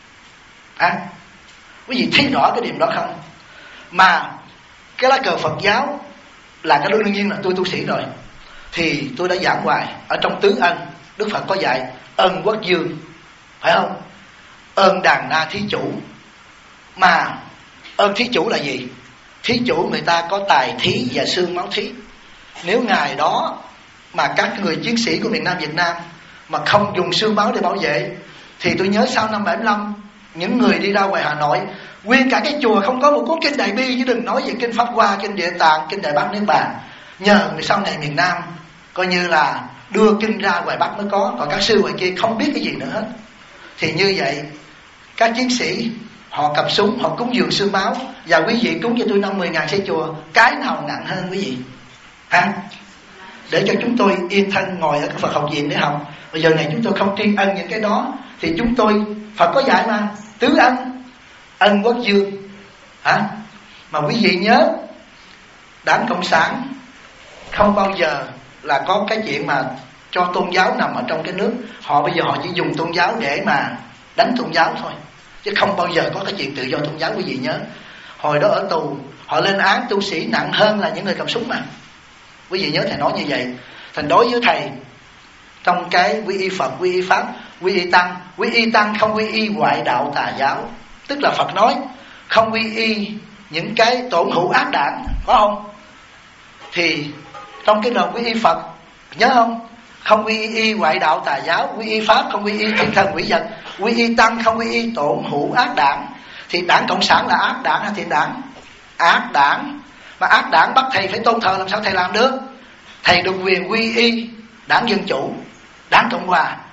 Quý vị thấy rõ cái điểm đó không? Mà cái lá cờ Phật giáo là cái đương nhiên là tôi tu sĩ rồi, thì tôi đã giảng hoài ở trong Tứ Ân. Đức Phật có dạy ân quốc dương, phải không? Ơn đàn na thí chủ. Mà ơn thí chủ là gì? Thí chủ người ta có tài thí và xương máu thí. Nếu ngày đó mà các người chiến sĩ của miền Nam Việt Nam mà không dùng xương máu để bảo vệ, thì tôi nhớ sau năm 75, những người đi ra ngoài Hà Nội, nguyên cả cái chùa không có một cuốn kinh Đại Bi, chứ đừng nói về kinh Pháp Hoa, kinh Địa Tạng, kinh Đại Bát Niết Bàn. Nhờ sau này miền Nam coi như là đưa kinh ra ngoài Bắc mới có, còn các sư ngoài kia không biết cái gì nữa hết. Thì như vậy các chiến sĩ họ cầm súng, họ cúng dường xương máu. Và quý vị cúng cho tôi 50.000 xây chùa, cái nào nặng hơn quý vị hả? Để cho chúng tôi yên thân ngồi ở cái Phật học viện để học. Bây giờ này chúng tôi không tri ân những cái đó, thì chúng tôi, Phật có dạy mà, tứ ân, ân quốc dương hả? Mà quý vị nhớ, Đảng Cộng sản không bao giờ là có cái chuyện mà cho tôn giáo nằm ở trong cái nước. Họ bây giờ họ chỉ dùng tôn giáo để mà đánh tôn giáo thôi, chứ không bao giờ có cái chuyện tự do tôn giáo. Quý vị nhớ, hồi đó ở tù họ lên án tu sĩ nặng hơn là những người cầm súng mà. Quý vị nhớ thầy nói như vậy. Thành đối với thầy, trong cái quy y Phật, quy y Pháp, quy y Tăng không quy y ngoại đạo tà giáo. Tức là Phật nói không quy y những cái tổn hữu ác đảng, có không? Thì trong cái lời quy y Phật, nhớ không? Không quy y ngoại đạo tà giáo, quy y Pháp không quy y thiên thần quỷ vật, quy y Tăng không quy y tổn hữu ác đảng. Thì Đảng Cộng sản là ác đảng hay thiện đảng? Ác đảng. Mà ác đảng bắt thầy phải tôn thờ, làm sao thầy làm được? Thầy được quyền quy y Đảng Dân Chủ, Đảng Cộng Hòa,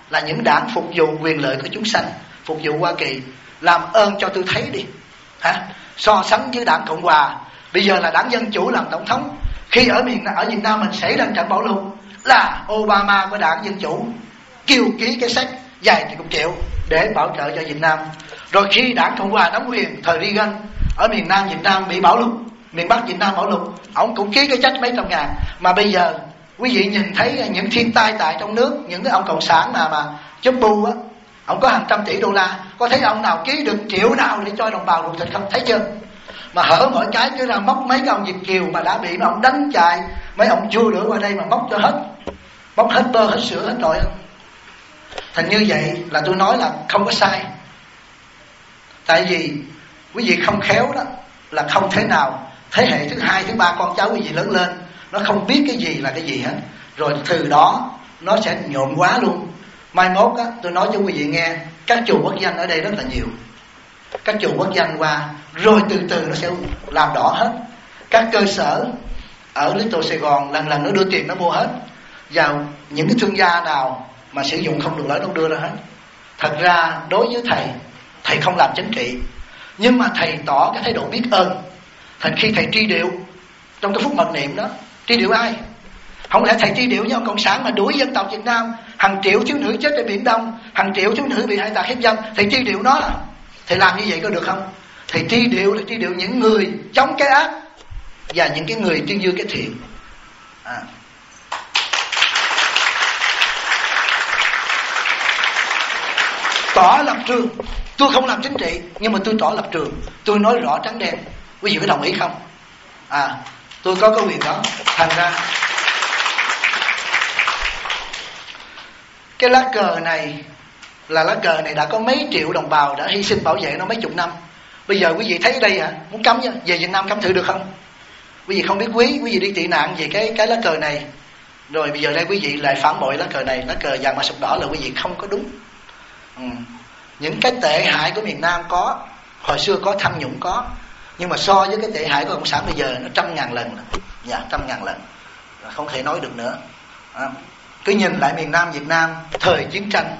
là những đảng phục vụ quyền lợi của chúng sanh, phục vụ Hoa Kỳ. Làm ơn cho tôi thấy đi, so sánh với đảng Cộng Hòa, bây giờ là đảng Dân Chủ làm tổng thống. Khi ở Việt Nam mình xảy ra trận bão lụt là Obama của đảng Dân Chủ kêu ký cái sách vài chục triệu để bảo trợ cho Việt Nam. Rồi khi đảng Cộng Hòa nắm quyền thời Reagan ở miền Nam Việt Nam bị bão lụt, miền Bắc Việt Nam bão lụt, ông cũng ký cái check mấy trăm ngàn. Mà bây giờ quý vị nhìn thấy những thiên tai tại trong nước, những cái ông cộng sản mà chớp bu á, ông có hàng trăm tỷ đô la, có thấy ông nào ký được triệu nào để cho đồng bào lụt thịt không? Thấy chưa? Mà hở mỗi cái cứ là móc mấy cái ông Việt kiều mà đã bị mà ông đánh chạy, mấy ông chua nữa qua đây mà móc cho hết, móc hết bơ hết sữa hết rồi. Thành như vậy là tôi nói là không có sai. Tại vì quý vị không khéo đó là không thể nào thế hệ thứ hai, thứ ba con cháu quý vị lớn lên nó không biết cái gì là cái gì hết. Rồi từ đó nó sẽ nhộn quá luôn. Mai mốt á, tôi nói cho quý vị nghe, các chùa quốc danh ở đây rất là nhiều. Các chùa quốc danh qua rồi từ từ nó sẽ làm đỏ hết. Các cơ sở ở Little Sài Gòn lần lần nó đưa tiền nó mua hết. Và những cái thương gia nào mà sử dụng không được lợi nó đưa ra hết. Thật ra đối với thầy không làm chính trị, nhưng mà thầy tỏ cái thái độ biết ơn. Thành khi thầy tri điệu trong cái phút mật niệm đó, tri điệu ai? Không lẽ thầy tri điệu với ông cộng sản mà đuổi dân tộc Việt Nam, hàng triệu thiếu nữ chết ở Biển Đông, hàng triệu thiếu nữ bị hải tặc hiếp dâm, thầy tri điệu nó à? Thầy làm như vậy có được không? Thầy tri điệu là tri điệu những người chống cái ác và những cái người tuyên dương cái thiện. Tỏ lập trường. Tôi không làm chính trị, nhưng mà tôi tỏ lập trường. Tôi nói rõ trắng đen. Quý vị có đồng ý không? Tôi có cái quyền đó. Thành ra cái lá cờ này là lá cờ này đã có mấy triệu đồng bào đã hy sinh bảo vệ nó mấy chục năm. Bây giờ quý vị thấy đây muốn cấm chứ, về Việt Nam cấm thử được không? Quý vị không biết quý vị đi tị nạn về cái lá cờ này. Rồi bây giờ đây quý vị lại phản bội lá cờ này, lá cờ vàng mà sọc đỏ là quý vị không có đúng. Những cái tệ hại của miền Nam có, hồi xưa có tham nhũng có, nhưng mà so với cái tệ hại của cộng sản bây giờ nó 100.000 lần. Dạ, 100.000 lần. Không thể nói được nữa. Cứ nhìn lại miền Nam Việt Nam thời chiến tranh,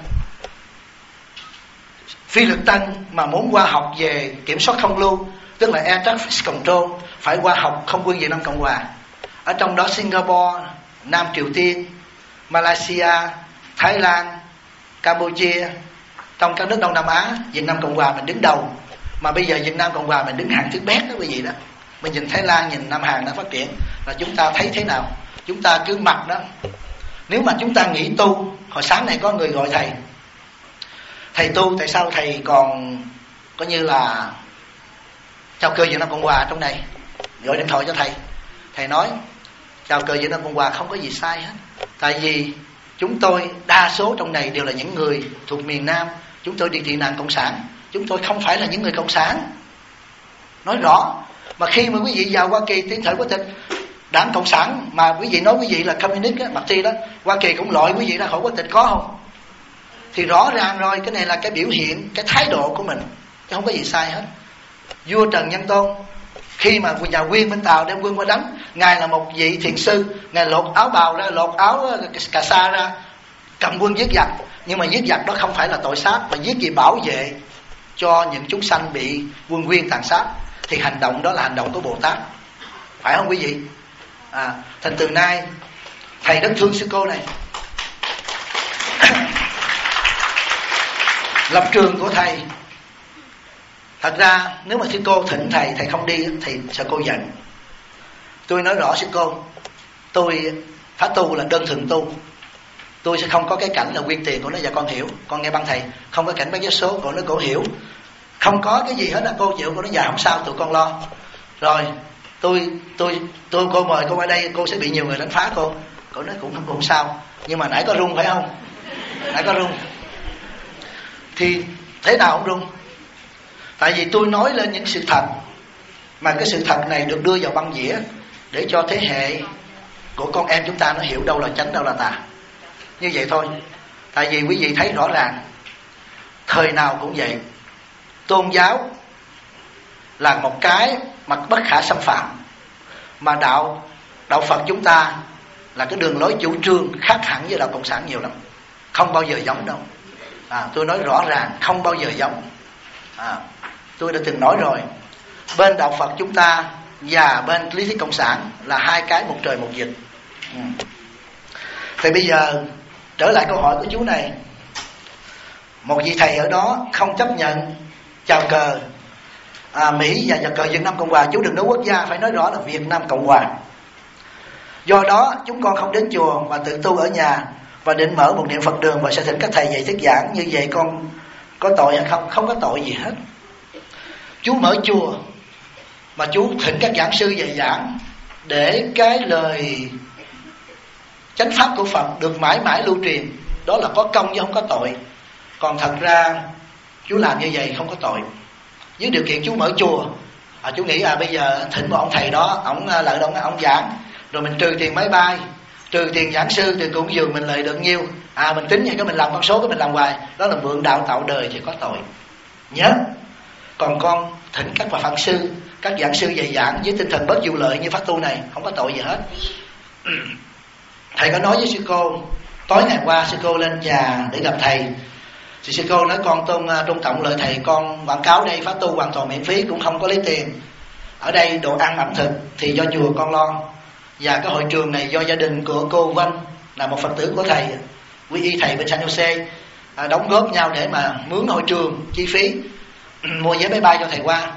Phi Lực Tân mà muốn qua học về kiểm soát không lưu, tức là Air Traffic Control, phải qua học không quân Việt Nam Cộng Hòa. Ở trong đó Singapore, Nam Triều Tiên, Malaysia, Thái Lan, Campuchia, trong các nước Đông Nam Á, Việt Nam Cộng Hòa mình đứng đầu. Mà bây giờ Việt Nam Cộng Hòa mình đứng hạng thứ bét đó quý vị đó. Mình nhìn Thái Lan, nhìn Nam Hàn đang phát triển, là chúng ta thấy thế nào? Chúng ta cứ mặc đó. Nếu mà chúng ta nghĩ tu, hồi sáng này có người gọi thầy tu, tại sao thầy còn coi như là chào cờ Việt Nam Cộng Hòa trong này? Gọi điện thoại cho thầy nói chào cờ Việt Nam Cộng Hòa không có gì sai hết. Tại vì chúng tôi đa số trong này đều là những người thuộc miền Nam, chúng tôi đi tị nạn cộng sản, chúng tôi không phải là những người cộng sản. Nói rõ. Mà khi mà quý vị vào Hoa Kỳ tiến thời quốc tịch đảng cộng sản mà quý vị nói quý vị là communist á, mặt ti đó, Hoa Kỳ cũng loại quý vị ra khỏi quốc tịch, có không? Thì rõ ràng rồi, cái này là cái biểu hiện, cái thái độ của mình, chứ không có gì sai hết. Vua Trần Nhân Tôn khi mà nhà Nguyên bên Tàu đem quân qua đánh, ngài là một vị thiền sư, ngài lột áo bào ra, lột áo cà sa ra, cầm quân giết giặc. Nhưng mà giết giặc đó không phải là tội sát, mà giết vì bảo vệ cho những chúng sanh bị quân Nguyên tàn sát. Thì hành động đó là hành động của Bồ Tát, phải không quý vị? Thành từ nay thầy rất thương sư cô này. Lập trường của thầy, thật ra nếu mà sư cô thỉnh thầy không đi thì sư cô giận. Tôi nói rõ sư cô, tôi phá tu là đơn thuần tu. Tôi sẽ không có cái cảnh là quyên tiền. Cô nói dạ con hiểu, con nghe băng thầy. Không có cảnh bán vé số, cô nói cô hiểu. Không có cái gì hết là cô chịu. Cô nói dạ không sao, tụi con lo. Rồi cô mời cô qua đây, cô sẽ bị nhiều người đánh phá cô. Cô nói cũng không sao. Nhưng mà nãy có rung phải không? Nãy có rung. Thì thế nào không rung? Tại vì tôi nói lên những sự thật, mà cái sự thật này được đưa vào băng dĩa để cho thế hệ của con em chúng ta nó hiểu đâu là chánh, đâu là tà. Như vậy thôi. Tại vì quý vị thấy rõ ràng, thời nào cũng vậy, tôn giáo là một cái mặt bất khả xâm phạm, mà đạo Phật chúng ta là cái đường lối chủ trương khác hẳn với đạo cộng sản nhiều lắm. không bao giờ giống đâu. Tôi nói rõ ràng, không bao giờ giống. Tôi đã từng nói rồi, bên đạo Phật chúng ta và bên lý thuyết cộng sản là hai cái một trời một vực. Thì bây giờ trở lại câu hỏi của chú này, một vị thầy ở đó không chấp nhận chào cờ Mỹ và chào cờ Việt Nam Cộng Hòa. Chú đừng nói quốc gia, phải nói rõ là Việt Nam Cộng Hòa. Do đó chúng con không đến chùa và tự tu ở nhà, và định mở một niệm Phật đường và sẽ thỉnh các thầy dạy thuyết giảng. Như vậy con có tội hay không? Không có tội gì hết. Chú mở chùa mà chú thỉnh các giảng sư dạy giảng để cái lời chánh pháp của Phật được mãi mãi lưu truyền, đó là có công chứ không có tội. Còn thật ra chú làm như vậy không có tội, với điều kiện chú mở chùa. Chú nghĩ bây giờ thỉnh một ông thầy đó, ông lợi động ông giảng, rồi mình trừ tiền máy bay, trừ tiền giảng sư, tiền cúng dường, mình lợi được nhiêu, mình tính vậy, cái mình làm con số, cái mình làm hoài, đó là mượn đạo tạo đời thì có tội nhớ. Còn con thỉnh các bà Phật sư, các giảng sư dạy giảng với tinh thần bớt vụ lợi như pháp tu này, không có tội gì hết. Thầy có nói với sư cô, tối ngày qua sư cô lên nhà để gặp thầy, thì sư cô nói con tôn trọng lời thầy, con quảng cáo đây pháp tu hoàn toàn miễn phí, cũng không có lấy tiền. Ở đây đồ ăn ẩm thực thì do chùa con lo, và cái hội trường này do gia đình của cô Vân là một Phật tử của thầy, quy y thầy bên San Jose, đóng góp nhau để mà mướn hội trường, chi phí mua vé máy bay cho thầy qua.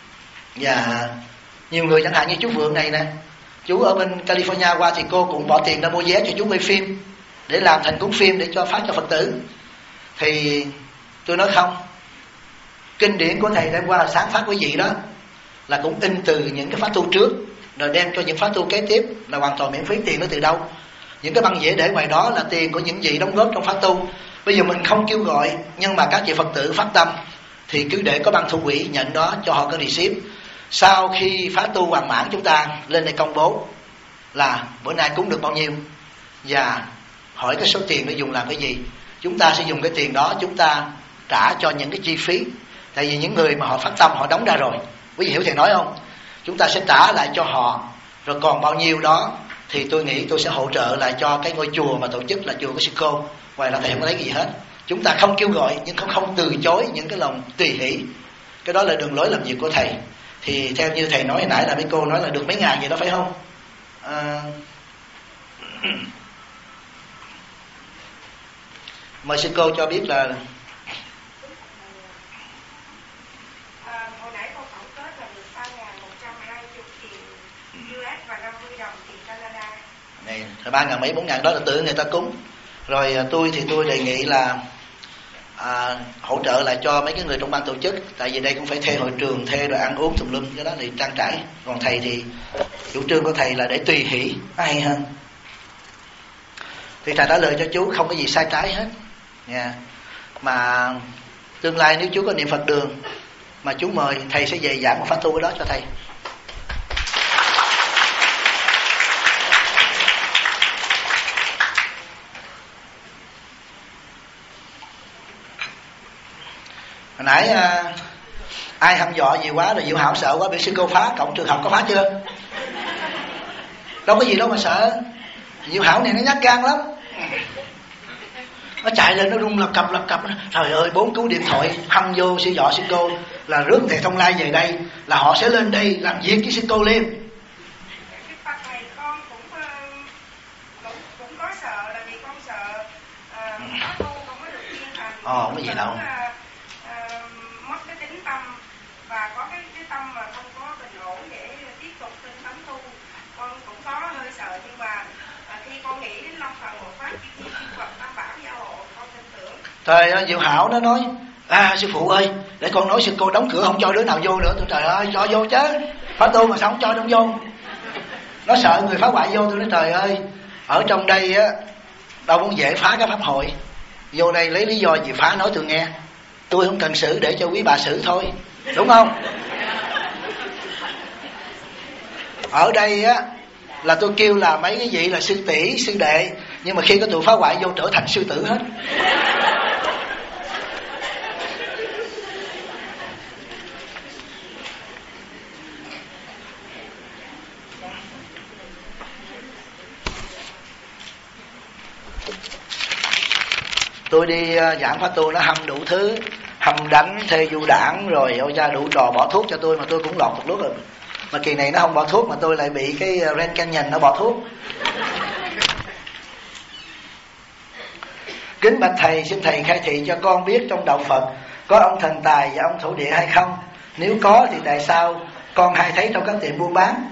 Và nhiều người chẳng hạn như chú Vượng này nè, chú ở bên California qua thì cô cũng bỏ tiền ra mua vé cho chú quay phim để làm thành cuốn phim để cho phát cho Phật tử. Thì tôi nói không, kinh điển của thầy đem qua là sáng phát quý vị đó, là cũng in từ những cái pháp tu trước rồi đem cho những pháp tu kế tiếp, là hoàn toàn miễn phí. Tiền nó từ đâu? Những cái băng dễ để ngoài đó là tiền của những vị đóng góp trong pháp tu. Bây giờ mình không kêu gọi, nhưng mà các vị Phật tử phát tâm thì cứ để có băng thủ quỹ nhận đó cho họ có receipt. Sau khi pháp tu hoàn mãn, chúng ta lên đây công bố là bữa nay cúng được bao nhiêu, và hỏi cái số tiền để dùng làm cái gì. Chúng ta sẽ dùng cái tiền đó chúng ta trả cho những cái chi phí. Tại vì những người mà họ phát tâm họ đóng ra rồi, quý vị hiểu thầy nói không? Chúng ta sẽ trả lại cho họ, rồi còn bao nhiêu đó thì tôi nghĩ tôi sẽ hỗ trợ lại cho cái ngôi chùa mà tổ chức là chùa của sư cô. Ngoài ra thầy không có lấy cái gì hết. Chúng ta không kêu gọi nhưng không từ chối những cái lòng tùy hỷ. Cái đó là đường lối làm việc của thầy. Thì theo như thầy nói hồi nãy là mấy cô nói là được mấy ngàn vậy đó phải không? Mời sư cô cho biết là hồi nãy cô tổng kết là được 3.120 tiền US và 50 đồng tiền Canada. Này, 3.000 mấy 4.000 đó là tự người ta cúng. Rồi tôi đề nghị là hỗ trợ lại cho mấy cái người trong ban tổ chức, tại vì đây cũng phải thuê hội trường, thuê rồi ăn uống tùm lum, cái đó thì trang trải. Còn thầy thì chủ trương của thầy là để tùy hỷ, hay hơn. Thì thầy trả lời cho chú không có gì sai trái hết nha. Mà tương lai nếu chú có niệm Phật đường mà chú mời, thầy sẽ dạy giảng một pháp tu ở đó cho thầy. Hồi nãy ai hăm dọa gì quá rồi Diệu Hảo sợ quá, bị sư cô phá cổng trường học, có phá chưa? Đâu có gì đâu mà sợ. Diệu Hảo này nó nhát gan lắm, nó chạy lên nó rung lập cập. Trời ơi, 4 cú điện thoại hăm vô sư dọ sư cô là rước thầy Thông Lai về đây, là họ sẽ lên đây làm việc với sư cô liền. Cái phần này con cũng có sợ, là vì con sợ pháp tu không có được yên thành. Không có gì đâu. Mất cái tính tâm và có cái tâm mà không có bình ổn để tiếp tục tinh tấn tu. Con cũng có hơi sợ, nhưng mà khi con nghĩ đến Long Phật Hộ Pháp, chư Phật Tam Bảo gia hộ, con tin tưởng. Trời ơi, Diệu Hảo nó nói sư phụ ơi, để con nói sư cô đóng cửa không cho đứa nào vô nữa. Tôi trời ơi, cho vô chứ, pháp tu mà sao không cho đông vô. Nó sợ người phá hoại vô. Tôi nói trời ơi, ở trong đây á đâu muốn dễ phá cái pháp hội. Vô đây lấy lý do gì phá, nói tôi nghe. Tôi không cần xử, để cho quý bà xử thôi, đúng không? Ở đây á là tôi kêu là mấy cái vị là sư tỷ, sư đệ, nhưng mà khi có tụi phá hoại vô trở thành sư tử hết. Tôi đi giảng khóa tu, nó hâm đủ thứ, hâm đánh, thê du đảng, rồi ôi cha đủ trò bỏ thuốc cho tôi, mà tôi cũng lọt một lúc rồi. Mà kỳ này nó không bỏ thuốc, mà tôi lại bị cái Ren Canyon nó bỏ thuốc. Kính bạch thầy, xin thầy khai thị cho con biết trong đạo Phật có ông thần tài và ông thổ địa hay không? Nếu có thì tại sao con hay thấy trong các tiệm buôn bán?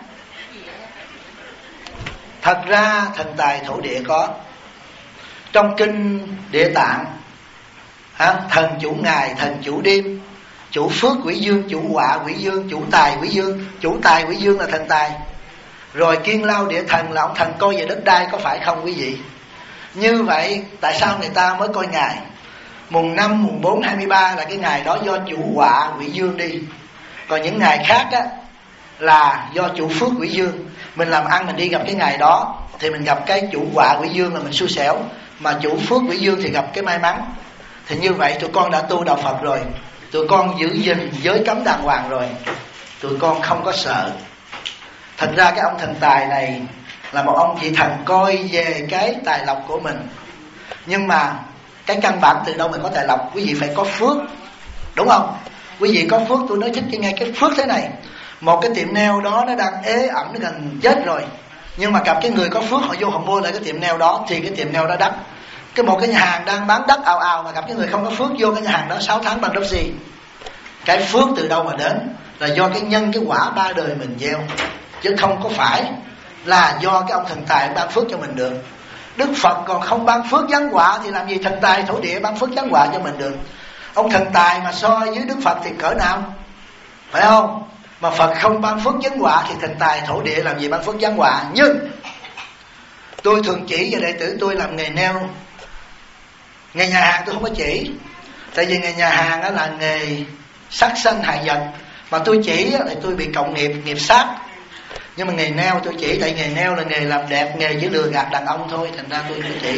Thật ra thần tài thổ địa có. Trong kinh Địa Tạng, thần chủ ngày, thần chủ đêm, chủ phước quỷ dương, chủ họa quỷ dương, chủ tài quỷ dương. Chủ tài quỷ dương là thần tài. Rồi Kiên Lao Địa Thần là ông thần coi về đất đai, có phải không quý vị? Như vậy tại sao người ta mới coi ngày? Mùng 5, mùng 4, 23 là cái ngày đó do chủ họa quỷ dương đi. Còn những ngày khác á, là do chủ phước quỷ dương. Mình làm ăn mình đi gặp cái ngày đó thì mình gặp cái chủ họa quỷ dương là mình xui xẻo, mà chủ phước quỷ dương thì gặp cái may mắn. Thì như vậy tụi con đã tu đạo Phật rồi, tụi con giữ gìn giới cấm đàng hoàng rồi, tụi con không có sợ. Thật ra cái ông thần tài này là một ông vị thần coi về cái tài lộc của mình. Nhưng mà cái căn bản từ đâu mình có tài lộc? Quý vị phải có phước, đúng không? Quý vị có phước, tôi nói thích cho ngay cái phước thế này. Một cái tiệm nail đó nó đang ế ẩm, nó gần chết rồi, nhưng mà gặp cái người có phước, họ vô họ mua lại cái tiệm nail đó, thì cái tiệm nail đó đắt. Một cái nhà hàng đang bán đắt ào ào, mà gặp cái người không có phước, vô cái nhà hàng đó 6 tháng bằng đốc gì. Cái phước từ đâu mà đến? Là do cái nhân, cái quả 3 đời mình gieo, chứ không có phải là do cái ông thần tài ban phước cho mình được. Đức Phật còn không ban phước giáng họa thì làm gì thần tài thổ địa ban phước giáng họa cho mình được? Ông thần tài mà so với Đức Phật thì cỡ nào, phải không? Mà Phật không ban phước giáng họa thì thần tài thổ địa làm gì ban phước giáng họa. Nhưng tôi thường chỉ cho đệ tử tôi làm nghề nail. Nghề nhà hàng tôi không có chỉ, tại vì nghề nhà hàng đó là nghề sát sanh hại vật. Mà tôi chỉ thì tôi bị cộng nghiệp, nghiệp sát. Nhưng mà nghề nail tôi chỉ, tại nghề nail là nghề làm đẹp, nghề chỉ lừa gạt đàn ông thôi, thành ra tôi chỉ.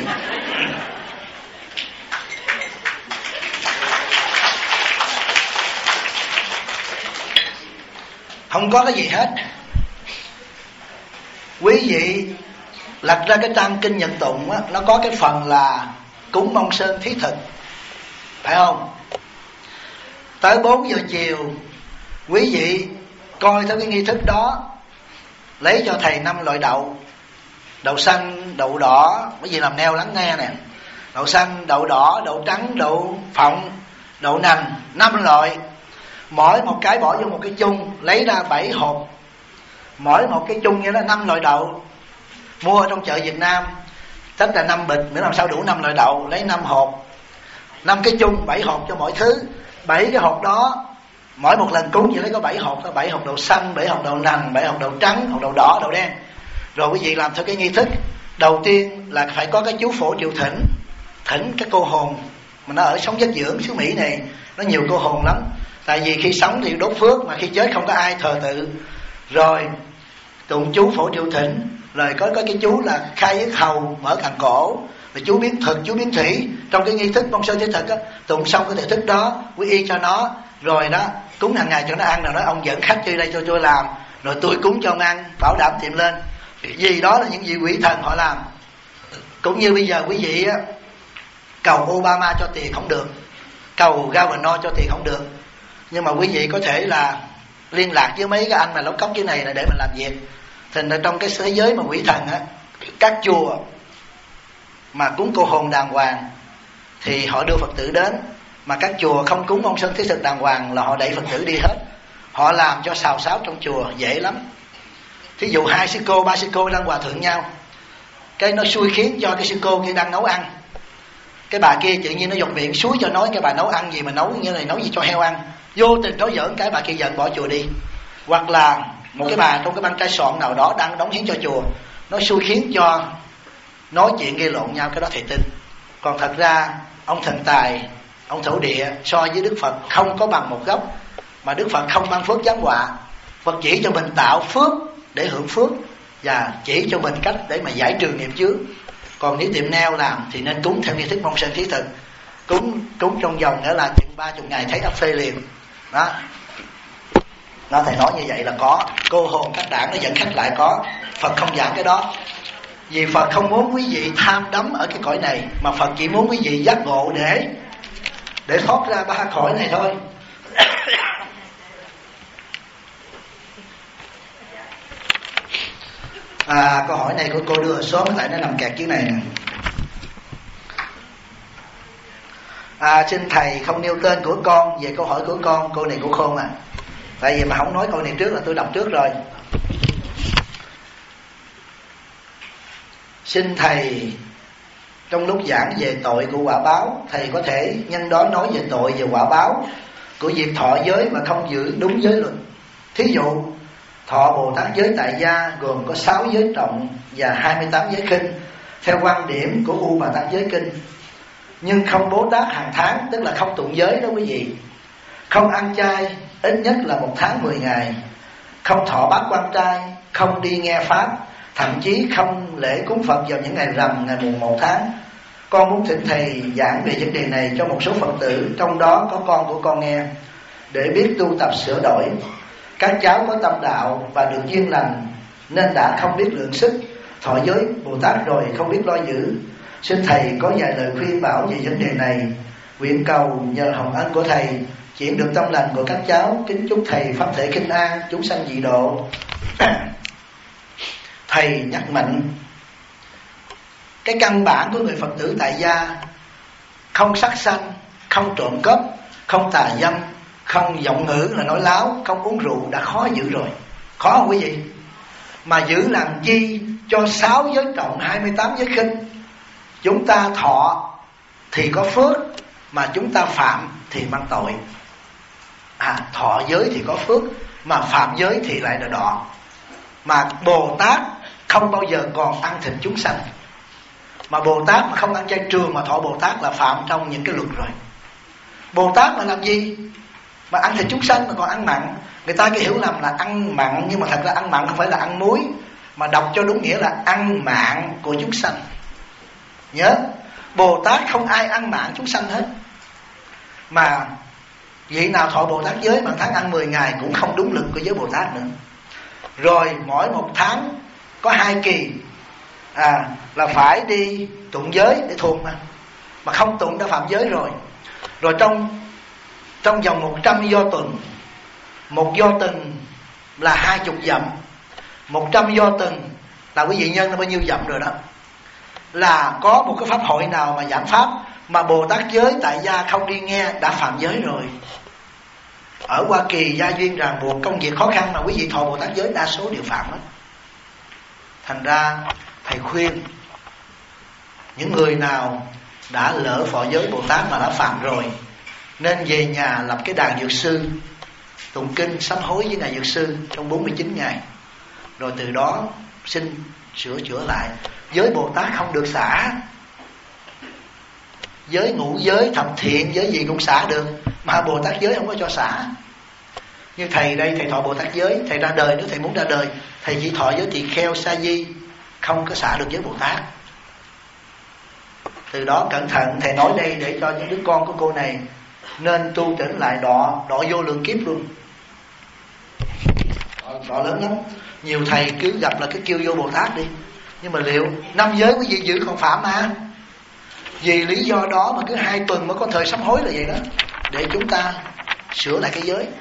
Không có cái gì hết. Quý vị lật ra cái trang kinh Nhật Tụng á, nó có cái phần là cúng Mông Sơn thí thực, phải không? Tới 4 giờ chiều, quý vị coi theo cái nghi thức đó, lấy cho thầy 5 loại đậu. Đậu xanh, đậu đỏ, cái gì làm neo lắng nghe nè. Đậu xanh, đậu đỏ, đậu trắng, đậu phộng, đậu nành, 5 loại. Mỗi một cái bỏ vô một cái chung, lấy ra 7 hộp. Mỗi một cái chung như đó 5 loại đậu. Mua ở trong chợ Việt Nam, tất là 5 bịch, nữa làm sao đủ 5 loại đậu, lấy 5 hộp. 5 cái chung, 7 hộp cho mỗi thứ. 7 cái hộp đó, mỗi một lần cúng chỉ lấy có 7 hộp thôi. 7 hộp đậu xanh, 7 hộp đậu nành, 7 hộp đậu trắng, hộp đậu đỏ, đậu đen. Rồi quý vị làm theo cái nghi thức. Đầu tiên là phải có cái chú phổ triệu thỉnh, thỉnh cái cô hồn mà nó ở sống giấc dưỡng xứ Mỹ này, nó nhiều cô hồn lắm. Tại vì khi sống thì đốt phước, mà khi chết không có ai thờ tự. Rồi tụng chú phổ triệu thỉnh, rồi có cái chú là khai yết hầu, mở càng cổ, rồi chú biến thực, chú biến thủy. Trong cái nghi thức Mông Sơn thế thực á, tụng xong cái thể thức đó, quy y cho nó, rồi đó cúng hàng ngày cho nó ăn. Rồi nói ông dẫn khách đi đây cho tôi làm, rồi tôi cúng cho ông ăn, bảo đảm tiệm lên. Vì đó là những vị quỷ thần họ làm. Cũng như bây giờ quý vị á, cầu Obama cho tiền không được, cầu Governor cho tiền không được, nhưng mà quý vị có thể là liên lạc với mấy cái anh mà lóc cốc dưới này là để mình làm việc. Thành ra trong cái thế giới mà quỷ thần á, các chùa mà cúng cô hồn đàng hoàng thì họ đưa Phật tử đến, mà các chùa không cúng Mông Sơn thí thực đàng hoàng là họ đẩy Phật tử đi hết. Họ làm cho xào xáo trong chùa dễ lắm. Thí dụ 2 sư cô, 3 sư cô đang hòa thượng nhau, cái nó xui khiến cho cái sư cô kia đang nấu ăn, cái bà kia tự nhiên nó dột miệng suối cho nói cái bà nấu ăn gì mà nấu như này, nấu gì cho heo ăn. Vô tình nói giỡn cái bà kia giận bỏ chùa đi. Hoặc là một cái bà trong cái băng trái sọn nào đó đang đóng hiến cho chùa, nó xui khiến cho nói chuyện gây lộn nhau, cái đó thầy tin. Còn thật ra ông thần tài, ông thổ địa so với Đức Phật không có bằng một góc. Mà Đức Phật không ban phước giáng họa. Phật chỉ cho mình tạo phước để hưởng phước, và chỉ cho mình cách để mà giải trừ nghiệp chướng. Còn nếu tiệm nail làm thì nên cúng theo nghi thức Mông Sơn thí thực. Cúng trong vòng nữa là chừng 30 ngày thấy ấp phê liền đó. Nó thầy nói như vậy là có cô hồn các đảng nó dẫn khách lại có. Phật không giảng cái đó. Vì Phật không muốn quý vị tham đắm ở cái cõi này, mà Phật chỉ muốn quý vị giác ngộ để thoát ra ba cõi này thôi. Câu hỏi này của cô đưa sớm, tại nó nằm kẹt dưới này nè. Xin thầy không nêu tên của con về câu hỏi của con. Cô này cũng khôn à, tại vì mà không nói câu này trước là tôi đọc trước rồi. Xin thầy, trong lúc giảng về tội của quả báo, thầy có thể nhân đó nói về tội về quả báo của việc thọ giới mà không giữ đúng giới luật. Thí dụ thọ Bồ Tát giới tại gia gồm có 6 giới trọng và 28 giới khinh theo quan điểm của U Bà Tát giới kinh, nhưng không Bố Tát hàng tháng, tức là không tụng giới đó quý vị, không ăn chay ít nhất là 1 tháng 10 ngày, không thọ bát quan trai, không đi nghe pháp, thậm chí không lễ cúng Phật vào những ngày rằm, ngày mùng 1 tháng. Con muốn thỉnh thầy giảng về vấn đề này cho một số Phật tử, trong đó có con của con nghe, để biết tu tập sửa đổi. Các cháu có tâm đạo và được duyên lành nên đã không biết lượng sức thọ giới Bồ Tát rồi không biết lo giữ. Xin thầy có vài lời khuyên bảo về vấn đề này. Nguyện cầu nhờ hồng ân của thầy chuyển được tâm lành của các cháu. Kính chúc thầy pháp thể kinh an, chúng sanh dị độ. Thầy nhắc mạnh cái căn bản của người Phật tử tại gia: không sát sanh, không trộm cắp, không tà dâm, không giọng ngữ là nói láo, không uống rượu đã khó giữ rồi. Khó không quý vị? Mà giữ làm chi cho 6 giới trọng 28 giới khinh. Chúng ta thọ thì có phước, mà chúng ta phạm thì mang tội. Thọ giới thì có phước, mà phạm giới thì lại là đọa. Mà Bồ Tát không bao giờ còn ăn thịt chúng sanh. Mà Bồ Tát mà không ăn chay trường mà thọ Bồ Tát là phạm trong những cái luật rồi. Bồ Tát mà làm gì mà ăn thịt chúng sanh mà còn ăn mặn? Người ta cứ hiểu lầm là ăn mặn, nhưng mà thật ra ăn mặn không phải là ăn muối, mà đọc cho đúng nghĩa là ăn mạng của chúng sanh. Nhớ, Bồ Tát không ai ăn mạng chúng sanh hết. Mà vị nào thọ Bồ Tát giới mà tháng ăn 10 ngày cũng không đúng lực của giới Bồ Tát nữa. Rồi mỗi 1 tháng có 2 kỳ là phải đi tụng giới để thuần mà không tụng đã phạm giới rồi. Rồi trong vòng 100 do tuần, một do tuần là 20 dặm, 100 do tuần là quý vị nhân là bao nhiêu dặm rồi đó. Là có một cái pháp hội nào mà giảng pháp mà Bồ Tát giới tại gia không đi nghe đã phạm giới rồi. Ở Hoa Kỳ gia duyên ràng buộc, công việc khó khăn mà quý vị thọ Bồ Tát giới đa số đều phạm hết. Thành ra thầy khuyên những người nào đã lỡ thọ giới Bồ Tát mà đã phạm rồi nên về nhà lập cái đàn dược sư, tụng kinh sám hối với ngài dược sư trong 49 ngày, rồi từ đó xin sửa chữa lại. Giới Bồ Tát không được xả, giới ngũ giới, thập thiện, giới gì cũng xả được, mà Bồ Tát giới không có cho xả. Như thầy đây, thầy thọ Bồ Tát giới, thầy ra đời, nếu thầy muốn ra đời, thầy chỉ thọ giới tỳ kheo sa di, không có xả được giới Bồ Tát. Từ đó cẩn thận, thầy nói đây để cho những đứa con của cô này nên tu trở lại đọa vô lượng kiếp luôn. Đọa lớn lắm. Nhiều thầy cứ gặp là cứ kêu vô Bồ Tát đi, nhưng mà liệu 5 giới quý vị giữ còn phạm mà. Vì lý do đó mà cứ 2 tuần mới có thời sám hối là vậy đó, để chúng ta sửa lại cái giới.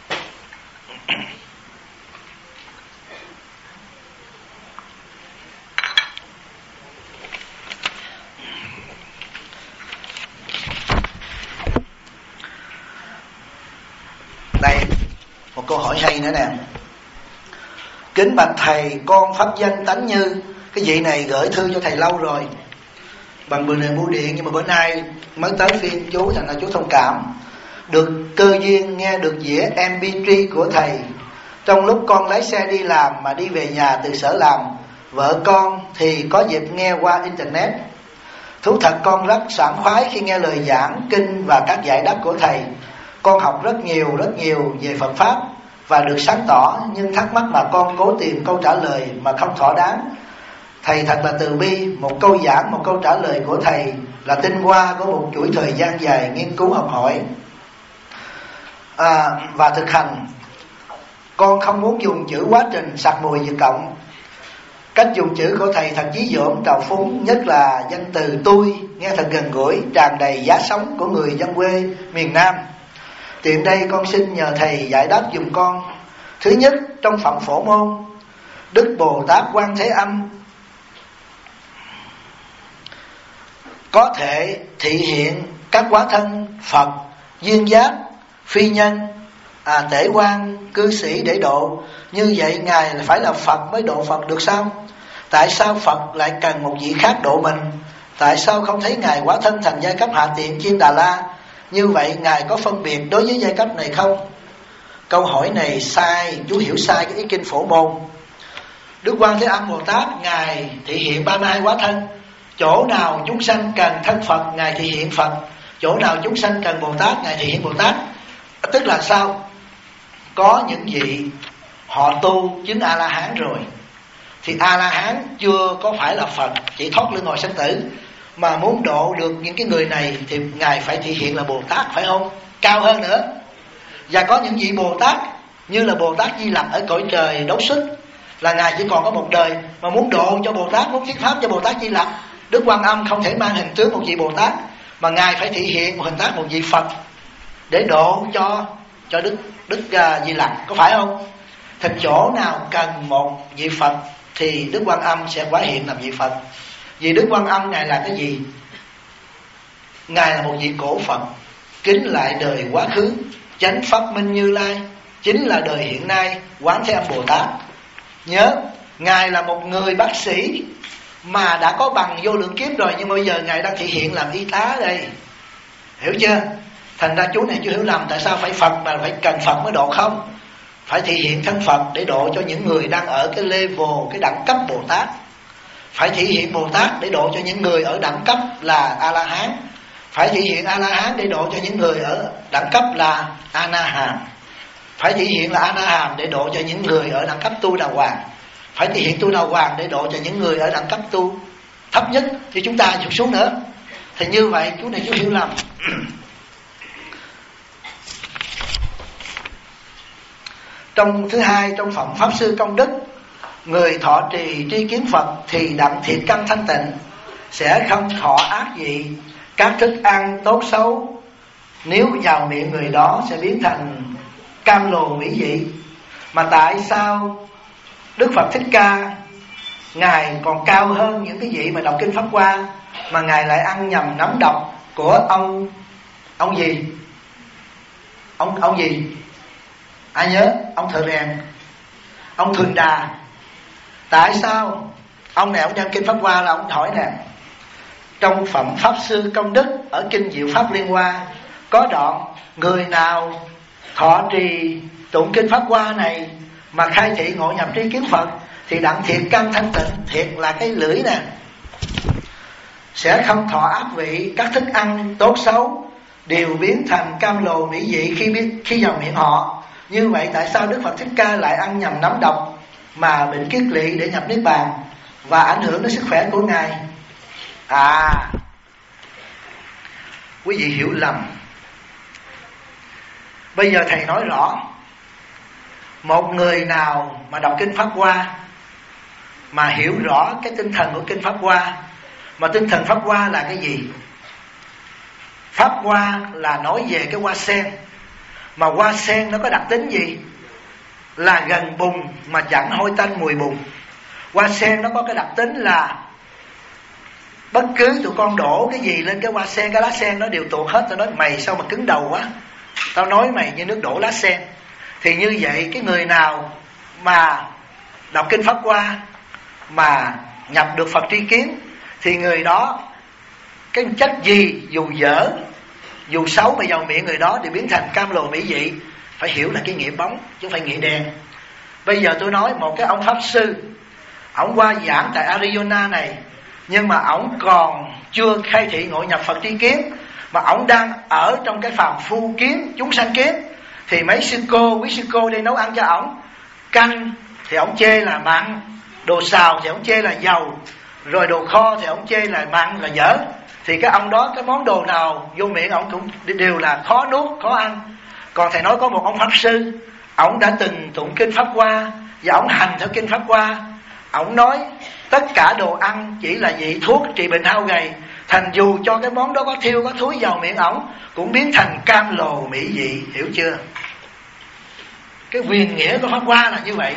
Đây, một câu hỏi hay nữa nè. Kính bạch thầy, con pháp danh Tánh Như. Cái vị này gửi thư cho thầy lâu rồi, bằng bưu điện bưu điện, nhưng mà bữa nay mới tới phiên chú, thành ra chú thông cảm. Được cơ duyên nghe được dĩa MP3 của thầy trong lúc con lái xe đi làm mà đi về nhà từ sở làm. Vợ con thì có dịp nghe qua internet. Thú thật con rất sảng khoái khi nghe lời giảng kinh và các giải đáp của thầy. Con học rất nhiều về Phật Pháp và được sáng tỏ, nhưng thắc mắc mà con cố tìm câu trả lời mà không thỏa đáng. Thầy thật là từ bi, một câu giảng, một câu trả lời của thầy là tinh hoa của một chuỗi thời gian dài nghiên cứu học hỏi và thực hành. Con không muốn dùng chữ quá trình sặc mùi diệt cộng Cách dùng chữ của thầy thật dí dỏm trào phúng, nhất là danh từ tôi nghe thật gần gũi, tràn đầy giá sống của người dân quê miền Nam. Tiện đây con xin nhờ thầy giải đáp giùm con. Thứ nhất, trong phẩm Phổ Môn, Đức Bồ Tát Quan Thế Âm có thể thị hiện các hóa thân Phật, duyên giác, phi nhân, tể quan, cư sĩ để độ. Như vậy Ngài phải là Phật mới độ Phật được sao? Tại sao Phật lại cần một vị khác độ mình? Tại sao không thấy Ngài hóa thân thành giai cấp hạ tiện Chiên Đà La? Như vậy Ngài có phân biệt đối với giai cấp này không? Câu hỏi này sai, chú hiểu sai cái ý kinh Phổ Môn. Đức Quan Thế Âm Bồ Tát Ngài thị hiện 32 hóa thân. Chỗ nào chúng sanh cần thân Phật, Ngài thị hiện Phật. Chỗ nào chúng sanh cần Bồ Tát, Ngài thị hiện Bồ Tát. Tức là sao? Có những vị họ tu chứng A-la-hán rồi, thì A-la-hán chưa có phải là Phật, chỉ thoát luân hồi sanh tử, mà muốn độ được những cái người này thì Ngài phải thị hiện là Bồ Tát, phải không? Cao hơn nữa. Và có những vị Bồ Tát như là Bồ Tát Di Lặc ở cõi trời Đấu Xuất, là Ngài chỉ còn có một đời, mà muốn độ cho Bồ Tát, muốn thuyết pháp cho Bồ Tát Di Lặc, Đức Quan Âm không thể mang hình tướng một vị Bồ Tát, mà Ngài phải thị hiện một hình tác một vị Phật để độ cho Đức Di Lặc, có phải không? Thì chỗ nào cần một vị Phật thì Đức Quan Âm sẽ hóa hiện làm vị Phật. Vì Đức Quan Âm Ngài là cái gì? Ngài là một vị cổ Phật, kính lại đời quá khứ, chánh pháp minh Như Lai, chính là đời hiện nay Quán Thế Âm Bồ Tát. Nhớ, Ngài là một người bác sĩ mà đã có bằng vô lượng kiếp rồi, nhưng mà bây giờ Ngài đang thị hiện làm y tá đây, hiểu chưa? Thành ra chú này chưa hiểu lầm, tại sao phải Phật mà phải cần Phật mới độ không? Phải thị hiện thân Phật để độ cho những người đang ở cái level, cái đẳng cấp Bồ Tát. Phải thị hiện Bồ Tát để độ cho những người ở đẳng cấp là A-la-hán. Phải thị hiện A-la-hán để độ cho những người ở đẳng cấp là A-na-hàm. Phải thị hiện là A-na-hàm để độ cho những người ở đẳng cấp tu đà hoàng. Phải thị hiện tu đà hoàng để độ cho những người ở đẳng cấp tu thấp nhất thì chúng ta chụp xuống nữa. Thì như vậy chú này chú hiểu lầm. Trong thứ hai, trong phẩm Pháp Sư Công Đức, người thọ trì tri kiến Phật thì đặng thiệt căn thanh tịnh, sẽ không thọ ác vị. Các thức ăn tốt xấu nếu vào miệng người đó sẽ biến thành cam lồ mỹ vị. Mà tại sao Đức Phật Thích Ca Ngài còn cao hơn những cái vị mà đọc kinh Pháp Hoa, mà Ngài lại ăn nhầm nắm độc của ông gì? Ông gì? Ai nhớ? Ông Thợ Rèn, ông Thường Đà. Tại sao? Ông này ông đem kinh Pháp Hoa là ông hỏi nè, trong phẩm Pháp Sư Công Đức ở kinh Diệu Pháp Liên Hoa có đoạn người nào thọ trì tụng kinh Pháp Hoa này mà khai thị ngộ nhập tri kiến Phật thì đặng thiệt căn thanh tịnh. Thiệt là cái lưỡi nè, sẽ không thọ ác vị. Các thức ăn tốt xấu đều biến thành cam lồ mỹ vị khi vào miệng họ. Như vậy tại sao Đức Phật Thích Ca lại ăn nhầm nắm độc mà bệnh kiết lỵ để nhập niết bàn và ảnh hưởng đến sức khỏe của Ngài? Quý vị hiểu lầm. Bây giờ thầy nói rõ, một người nào mà đọc kinh Pháp Hoa mà hiểu rõ cái tinh thần của kinh Pháp Hoa, mà tinh thần Pháp Hoa là cái gì? Pháp Hoa là nói về cái hoa sen. Mà hoa sen nó có đặc tính gì? Là gần bùn mà chẳng hôi tanh mùi bùn. Hoa sen nó có cái đặc tính là bất cứ tụi con đổ cái gì lên cái hoa sen, cái lá sen nó đều tuột hết. Tao nói mày sao mà cứng đầu quá, tao nói mày như nước đổ lá sen. Thì như vậy cái người nào mà đọc kinh Pháp Hoa mà nhập được Phật tri kiến thì người đó cái chất gì dù dở dù xấu mà vào miệng người đó thì biến thành cam lồ mỹ vị. Phải hiểu là cái nghĩa bóng chứ không phải nghĩa đen. Bây giờ tôi nói một cái ông Pháp Sư, ổng qua giảng tại Arizona này, nhưng mà ổng còn chưa khai thị ngộ nhập Phật tri kiến, mà ổng đang ở trong cái phàm phu kiến, chúng sanh kiến. Thì mấy sư cô, quý sư cô đi nấu ăn cho ổng, canh thì ổng chê là mặn, đồ xào thì ổng chê là dầu, rồi đồ kho thì ổng chê là mặn, là dở. Thì cái ông đó, cái món đồ nào vô miệng ổng cũng đều là khó nuốt, khó ăn. Còn thầy nói có một ông Pháp Sư, ổng đã từng tụng kinh Pháp Hoa và ổng hành theo kinh Pháp Hoa. ổng nói tất cả đồ ăn chỉ là vị thuốc trị bệnh hao gầy. Thành dù cho cái món đó có thiêu có thúi vào miệng ổng cũng biến thành cam lồ mỹ vị. Hiểu chưa? Cái huyền nghĩa của Pháp Hoa là như vậy.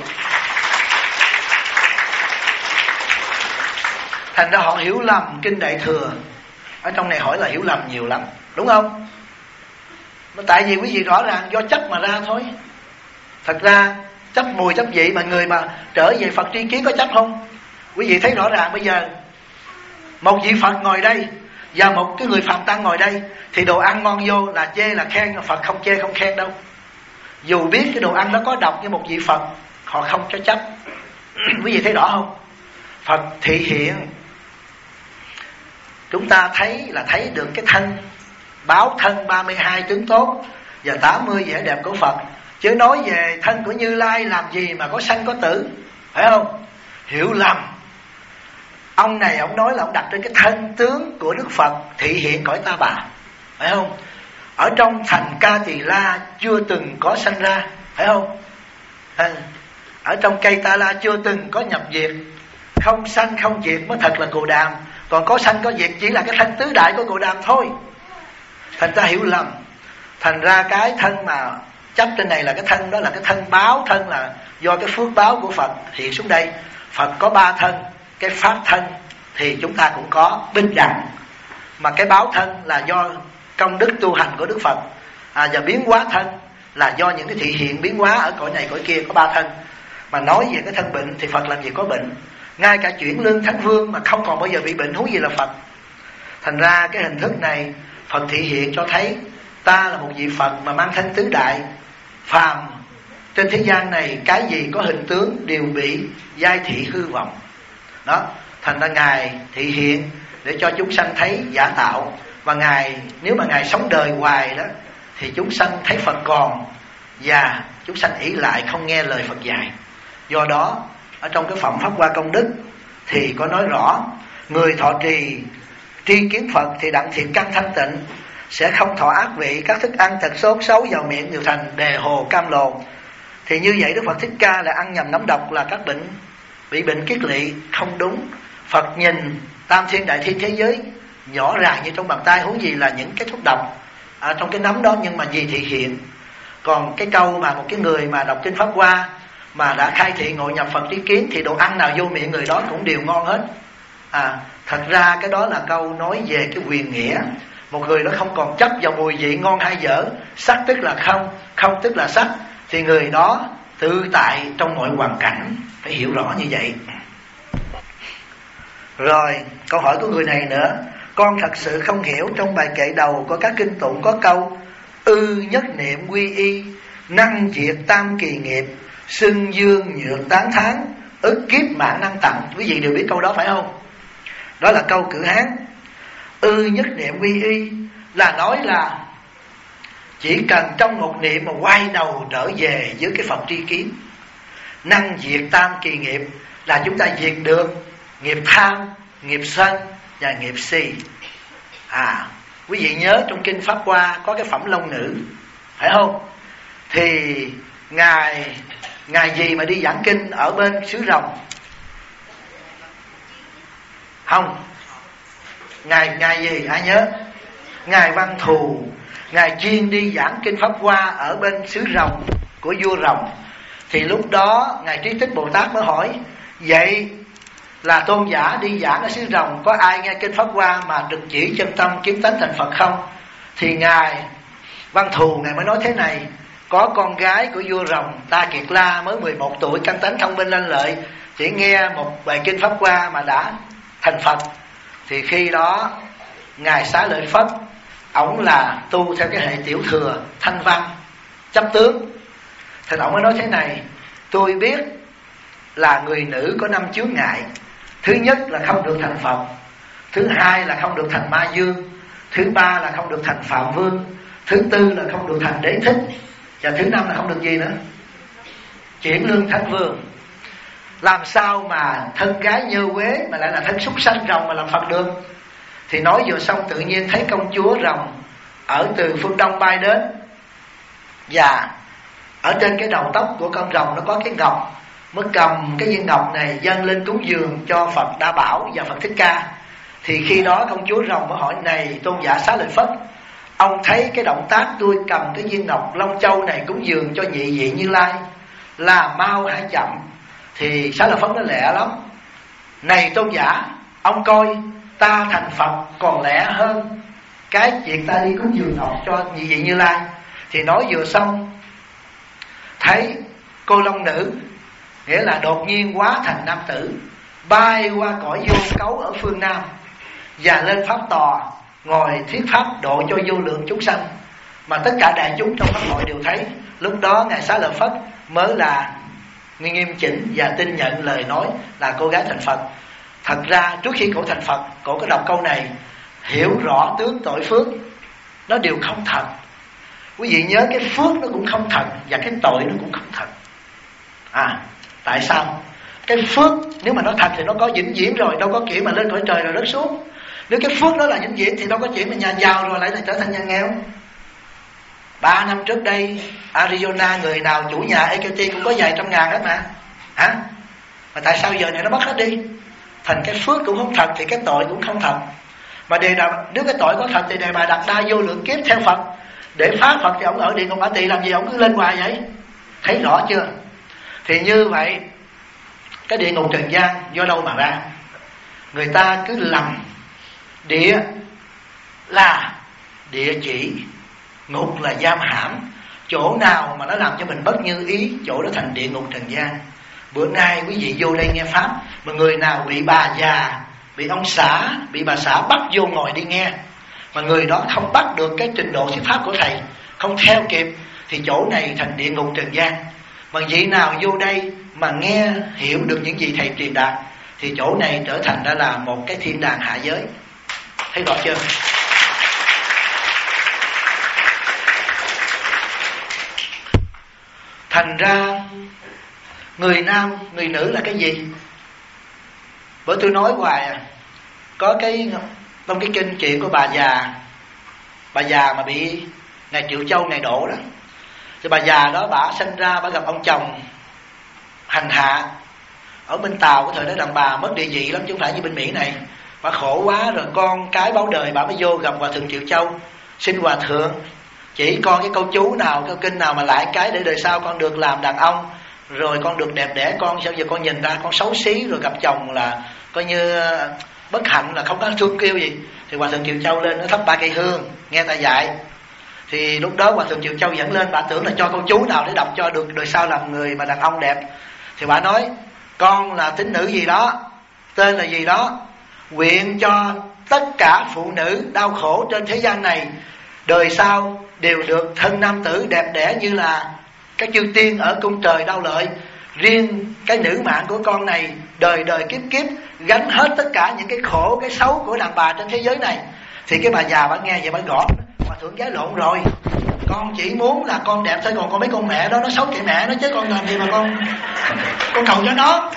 Thành ra họ hiểu lầm Kinh Đại Thừa. Ở trong này hỏi là hiểu lầm nhiều lắm, đúng không? Mà tại vì quý vị rõ ràng do chấp mà ra thôi. Thật ra chấp mùi chấp vị, mà người mà trở về Phật tri kiến có chấp không? Quý vị thấy rõ ràng bây giờ một vị Phật ngồi đây và một cái người phàm tăng ngồi đây, thì đồ ăn ngon vô là chê là khen, Phật không chê không khen đâu. Dù biết cái đồ ăn đó có độc như một vị Phật, họ không cho chấp. Quý vị thấy rõ không? Phật thị hiện, chúng ta thấy là thấy được cái thân, báo thân 32 tướng tốt và 80 vẻ đẹp của Phật. Chứ nói về thân của Như Lai làm gì mà có sanh có tử, phải không? Hiểu lầm. Ông này ông nói là ông đặt trên cái thân tướng của Đức Phật thị hiện cõi Ta Bà, phải không? Ở trong thành Ca Tỳ La chưa từng có sanh ra, phải không? Ở trong cây Ta La chưa từng có nhập diệt. Không sanh không diệt mới thật là Cù Đàm. Còn có sanh có diệt chỉ là cái thân tứ đại của Cù Đàm thôi. Thành ra hiểu lầm. Thành ra cái thân mà chấp trên này là cái thân, đó là cái thân báo thân, là do cái phước báo của Phật hiện xuống đây. Phật có 3 thân. Cái pháp thân thì chúng ta cũng có bình đẳng, mà cái báo thân là do công đức tu hành của Đức Phật. Và biến hóa thân là do những cái thị hiện biến hóa ở cõi này cõi kia, có 3 thân. Mà nói về cái thân bệnh thì Phật làm gì có bệnh. Ngay cả chuyển lương Thánh Vương mà không còn bao giờ bị bệnh, huống gì là Phật. Thành ra cái hình thức này Phật thị hiện cho thấy ta là một vị Phật mà mang thân tứ đại. Phàm trên thế gian này cái gì có hình tướng đều bị giai thị hư vọng. Đó, thành ra Ngài thị hiện để cho chúng sanh thấy giả tạo. Và Ngài, nếu mà Ngài sống đời hoài đó thì chúng sanh thấy Phật còn, và chúng sanh ỷ lại không nghe lời Phật dạy. Do đó ở trong cái phẩm Pháp Hoa Công Đức thì có nói rõ, người thọ trì tri kiến Phật thì đặng thiện căn thanh tịnh, sẽ không thọ ác vị, các thức ăn thật xấu xấu vào miệng đều thành đề hồ cam lồ. Thì như vậy Đức Phật Thích Ca là ăn nhầm nấm độc là các bệnh, bị bệnh kiết lỵ, không đúng. Phật nhìn tam thiên đại thiên thế giới nhỏ ràng như trong bàn tay, huống gì là những cái thuốc độc trong cái nấm đó, nhưng mà gì thị hiện. Còn cái câu mà một cái người mà đọc kinh Pháp Hoa mà đã khai thị ngộ nhập Phật tri kiến thì đồ ăn nào vô miệng người đó cũng đều ngon hết. Thật ra cái đó là câu nói về cái huyền nghĩa. Một người đó không còn chấp vào mùi vị ngon hay dở, sắc tức là không, không tức là sắc, thì người đó tự tại trong mọi hoàn cảnh. Phải hiểu rõ như vậy. Rồi câu hỏi của người này nữa: con thật sự không hiểu trong bài kệ đầu của các kinh tụng có câu ư nhất niệm quy y, năng diệt tam kỳ nghiệp, xưng dương nhượng tán thán, ức kiếp mạng năng tặng. Quý vị đều biết câu đó phải không? Đó là câu Cử Hán. Ư nhất niệm quy y là nói là chỉ cần trong một niệm mà quay đầu trở về với cái Phật tri kiến. Năng diệt tam kỳ nghiệp là chúng ta diệt được nghiệp tham, nghiệp sân và nghiệp si. Quý vị nhớ trong kinh Pháp Hoa có cái phẩm Long Nữ, phải không? Thì ngài gì mà đi giảng kinh ở bên xứ Rồng? Không. Ngài gì ai nhớ? Ngài Văn Thù. Ngài chuyên đi giảng kinh Pháp Hoa ở bên xứ Rồng của vua Rồng. Thì lúc đó Ngài Trí Tích Bồ Tát mới hỏi: vậy là tôn giả đi giảng ở xứ Rồng, có ai nghe kinh Pháp Hoa mà được chỉ chân tâm kiếm tánh thành Phật không? Thì Ngài Văn Thù Ngài mới nói thế này: có con gái của vua Rồng Ta Kiệt La mới 11 tuổi, căn tánh thông minh lanh lợi, chỉ nghe một bài kinh Pháp Hoa mà đã thành Phật. Thì khi đó Ngài Xá Lợi Phất, ổng là tu theo cái hệ tiểu thừa thanh văn chấp tướng. Thì ổng mới nói thế này: tôi biết là người nữ có 5 chướng ngại. Thứ nhất là không được thành Phật, thứ hai là không được thành Ma Dương, thứ ba là không được thành Phạm Vương, thứ tư là không được thành Đế Thích, và thứ năm là không được gì nữa? Chuyển lương Thánh Vương. Làm sao mà thân gái Nhơ Quế mà lại là thân súc sanh Rồng mà làm Phật được? Thì nói vừa xong tự nhiên thấy công chúa Rồng ở từ phương Đông bay đến, và ở trên cái đầu tóc của con rồng nó có cái ngọc, mới cầm cái viên ngọc này dâng lên cúng dường cho Phật Đa Bảo và Phật Thích Ca. Thì khi đó công chúa Rồng mới hỏi: này tôn giả Xá Lợi Phất, ông thấy cái động tác tôi cầm cái viên ngọc Long Châu này cúng dường cho nhị vị Như Lai là mau hay chậm? Thì Xá Lợi Phất nó lẹ lắm: này tôn giả, ông coi ta thành Phật còn lẹ hơn cái chuyện ta đi cúng dường ngọc cho nhị vị Như Lai. Thì nói vừa xong, thấy cô Long Nữ, nghĩa là đột nhiên hóa thành nam tử, bay qua cõi vô cấu ở phương Nam và lên pháp tòa ngồi thuyết pháp độ cho vô lượng chúng sanh, mà tất cả đại chúng trong pháp hội đều thấy. Lúc đó ngài Xá Lợi Phất mới là nghiêm chỉnh và tin nhận lời nói là cô gái thành Phật. Thật ra trước khi cổ thành Phật, cổ có đọc câu này: hiểu rõ tướng tội phước nó đều không thật. Quý vị nhớ, cái phước nó cũng không thật và cái tội nó cũng không thật. Tại sao? Cái phước nếu mà nó thật thì nó có vĩnh viễn rồi, đâu có kiểu mà lên cõi trời rồi rớt xuống. Nếu cái phước đó là vĩnh viễn thì đâu có chuyện mà nhà giàu rồi lại trở thành nhà nghèo. 3 năm trước đây Arizona, người nào chủ nhà EQT cũng có vài trăm ngàn hết mà. Mà tại sao giờ này nó mất hết đi? Thành cái phước cũng không thật thì cái tội cũng không thật. Mà nếu cái tội có thật thì Đề Bà Đạt Đa vô lượng kiếp theo Phật để phá Phật thì ông ở địa ngục Ả Tỳ làm gì ông cứ lên hoài vậy? Thấy rõ chưa? Thì như vậy cái địa ngục trần gian do đâu mà ra? Người ta cứ lầm địa là địa chỉ, ngục là giam hãm. Chỗ nào mà nó làm cho mình bất như ý, chỗ đó thành địa ngục trần gian. Bữa nay quý vị vô đây nghe pháp, mà người nào bị bà già, bị ông xã, bị bà xã bắt vô ngồi đi nghe, mà người đó không bắt được cái trình độ thuyết pháp của thầy, không theo kịp, thì chỗ này thành địa ngục trần gian. Mà vị nào vô đây mà nghe hiểu được những gì thầy truyền đạt thì chỗ này trở thành ra là một cái thiên đàng hạ giới. Thấy rõ chưa? Thành ra người nam, người nữ là cái gì? Bữa tôi nói hoài có cái trong cái kinh chuyện của bà già mà bị ngài Triệu Châu ngài đổ đó. Thì bà già đó bả sinh ra bả gặp ông chồng hành hạ ở bên Tàu. Cái thời đó đàn bà mất địa vị lắm chứ không phải như bên Mỹ này. Bà khổ quá rồi con cái báo đời bà mới vô gặp Hòa Thượng Triệu Châu, xin Hòa Thượng chỉ con cái câu chú nào, câu kinh nào mà lại cái để đời sau con được làm đàn ông, rồi con được đẹp đẽ. Con sao giờ con nhìn ra con xấu xí rồi gặp chồng là coi như bất hạnh, là không có thương kêu gì. Thì Hòa Thượng Triệu Châu lên nó thắp 3 cây hương nghe ta dạy. Thì lúc đó Hòa Thượng Triệu Châu dẫn lên, bà tưởng là cho câu chú nào để đọc cho được đời sau làm người mà đàn ông đẹp. Thì bà nói con là tín nữ gì đó, tên là gì đó, nguyện cho tất cả phụ nữ đau khổ trên thế gian này đời sau đều được thân nam tử đẹp đẽ như là các chư tiên ở cung trời đau lợi. Riêng cái nữ mạng của con này đời đời kiếp kiếp gánh hết tất cả những cái khổ, cái xấu của đàn bà trên thế giới này. Thì cái bà già bà nghe vậy bà gõ: Hòa Thượng gái lộn rồi, con chỉ muốn là con đẹp thôi, còn con mấy con mẹ đó nó xấu kệ mẹ nó chứ con làm gì mà con cầu cho nó.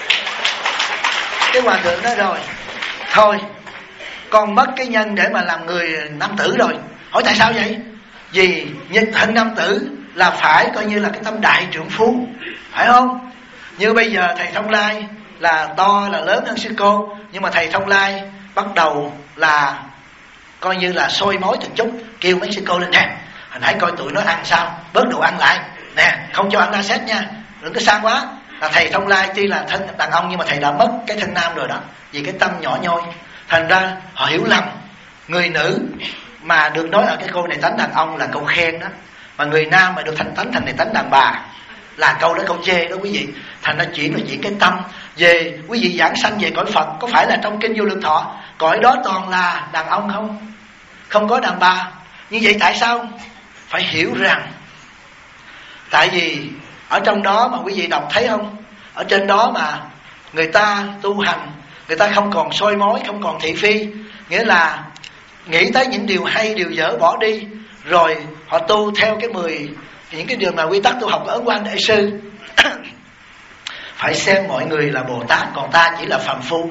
Cái Hòa Thượng nói rồi thôi con mất cái nhân để mà làm người nam tử rồi. Hỏi tại sao vậy? Vì nhân thân nam tử là phải coi như là cái tâm đại trượng phu, phải không? Như bây giờ thầy Thông Lai là to là lớn hơn sư cô, nhưng mà thầy Thông Lai bắt đầu là coi như là sôi mối từng chút, kêu mấy sư cô lên nè, hồi nãy coi tụi nó ăn sao, bớt đồ ăn lại nè, không cho ăn la xét nha, đừng có xa quá. Là thầy Thông Lai tuy là thân đàn ông nhưng mà thầy đã mất cái thân nam rồi đó, vì cái tâm nhỏ nhoi. Thành ra họ hiểu lầm người nữ mà được nói ở cái câu này tánh đàn ông là câu khen đó, mà người nam mà được thành tánh thành này tánh đàn bà là câu đó câu chê đó quý vị. Thành ra chuyện là chuyện cái tâm. Về quý vị giảng sanh về cõi Phật, có phải là trong kinh Vô Lượng Thọ cõi đó toàn là đàn ông không? Không có đàn bà. Như vậy tại sao? Phải hiểu rằng tại vì ở trong đó mà quý vị đọc thấy không, ở trên đó mà người ta tu hành, người ta không còn soi mói, không còn thị phi, nghĩa là nghĩ tới những điều hay, điều dở bỏ đi, rồi họ tu theo cái 10 những cái điều mà quy tắc tu học của Ấn Quang Đại Sư. Phải xem mọi người là Bồ Tát, còn ta chỉ là phàm phu.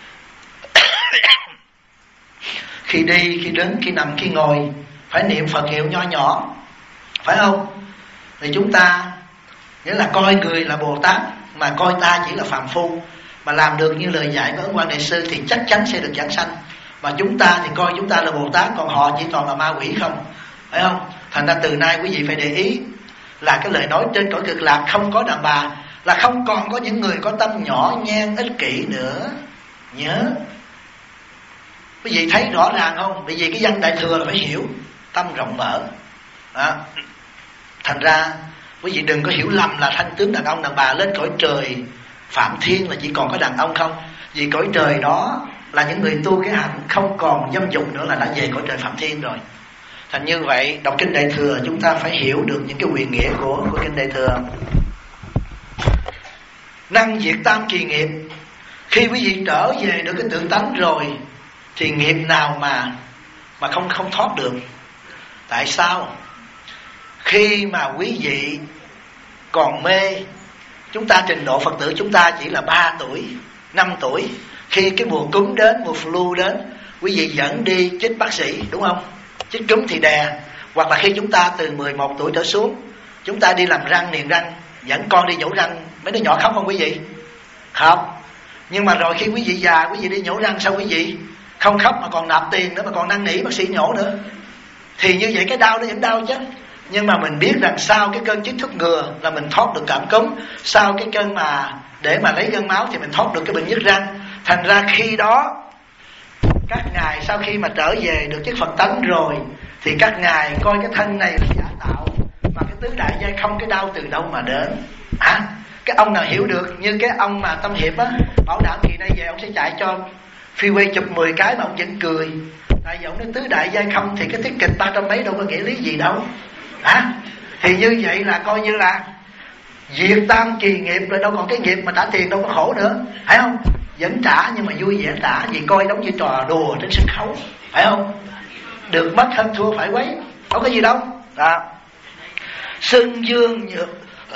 Khi đi, khi đứng, khi nằm, khi ngồi phải niệm Phật hiệu nho nhỏ, phải không? Thì chúng ta nghĩa là coi người là Bồ Tát, mà coi ta chỉ là phàm phu, mà làm được như lời dạy của Ấn Quang Đại Sư thì chắc chắn sẽ được giảng sanh. Mà chúng ta thì coi chúng ta là Bồ Tát, còn họ chỉ toàn là ma quỷ không, phải không? Thành ra từ nay quý vị phải để ý là cái lời nói trên cõi Cực Lạc không có đàn bà, là không còn có những người có tâm nhỏ nhen ích kỷ nữa. Nhớ, quý vị thấy rõ ràng không? Bởi vì cái văn Đại Thừa là phải hiểu, tâm rộng mở đó. Thành ra quý vị đừng có hiểu lầm là thanh tướng đàn ông đàn bà lên cõi trời Phạm Thiên là chỉ còn có đàn ông không. Vì cõi trời đó là những người tu cái hạnh không còn dâm dục nữa là đã về cõi trời Phạm Thiên rồi. Thành như vậy đọc kinh Đại Thừa chúng ta phải hiểu được những cái quyền nghĩa của kinh Đại Thừa. Năng diệt tam kỳ nghiệp. Khi quý vị trở về được cái tự tánh rồi thì nghiệp nào mà không thoát được. Tại sao? Khi mà quý vị còn mê, chúng ta trình độ Phật tử chúng ta chỉ là 3 tuổi, 5 tuổi. Khi cái mùa cúm đến, mùa flu đến, quý vị dẫn đi chích bác sĩ, đúng không? Chích cúm thì đè. Hoặc là khi chúng ta từ 11 tuổi trở xuống, chúng ta đi làm răng, niềng răng, dẫn con đi nhổ răng. Mấy đứa nhỏ khóc không quý vị? Khóc. Nhưng mà rồi khi quý vị già, quý vị đi nhổ răng, sao quý vị không khóc mà còn nạp tiền nữa, mà còn năn nỉ bác sĩ nhổ nữa? Thì như vậy cái đau nó vẫn đau chứ. Nhưng mà mình biết rằng sau cái cơn chích thuốc ngừa là mình thoát được cảm cúm, sau cái cơn mà để mà lấy gân máu thì mình thoát được cái bệnh nhức răng. Thành ra khi đó các ngài sau khi mà trở về được chất Phật tánh rồi thì các ngài coi cái thân này là giả tạo, mà cái tứ đại giai không cái đau từ đâu mà đến hả? Cái ông nào hiểu được, như cái ông mà Tâm Hiệp á, bảo đảm kỳ nay về ông sẽ chạy cho freeway chụp 10 cái mà ông vẫn cười. Tại vì ông nói tứ đại giai không thì cái tiết kịch 300 mấy đâu có nghĩa lý gì đâu hả? Thì như vậy là coi như là diệt tam kỳ nghiệp rồi, đâu còn cái nghiệp mà trả tiền đâu có khổ nữa, phải không? Vẫn trả nhưng mà vui vẻ trả, vì coi giống như trò đùa trên sân khấu, phải không? Được mất hơn thua phải quấy, không có gì đâu đó. Xưng dương nhược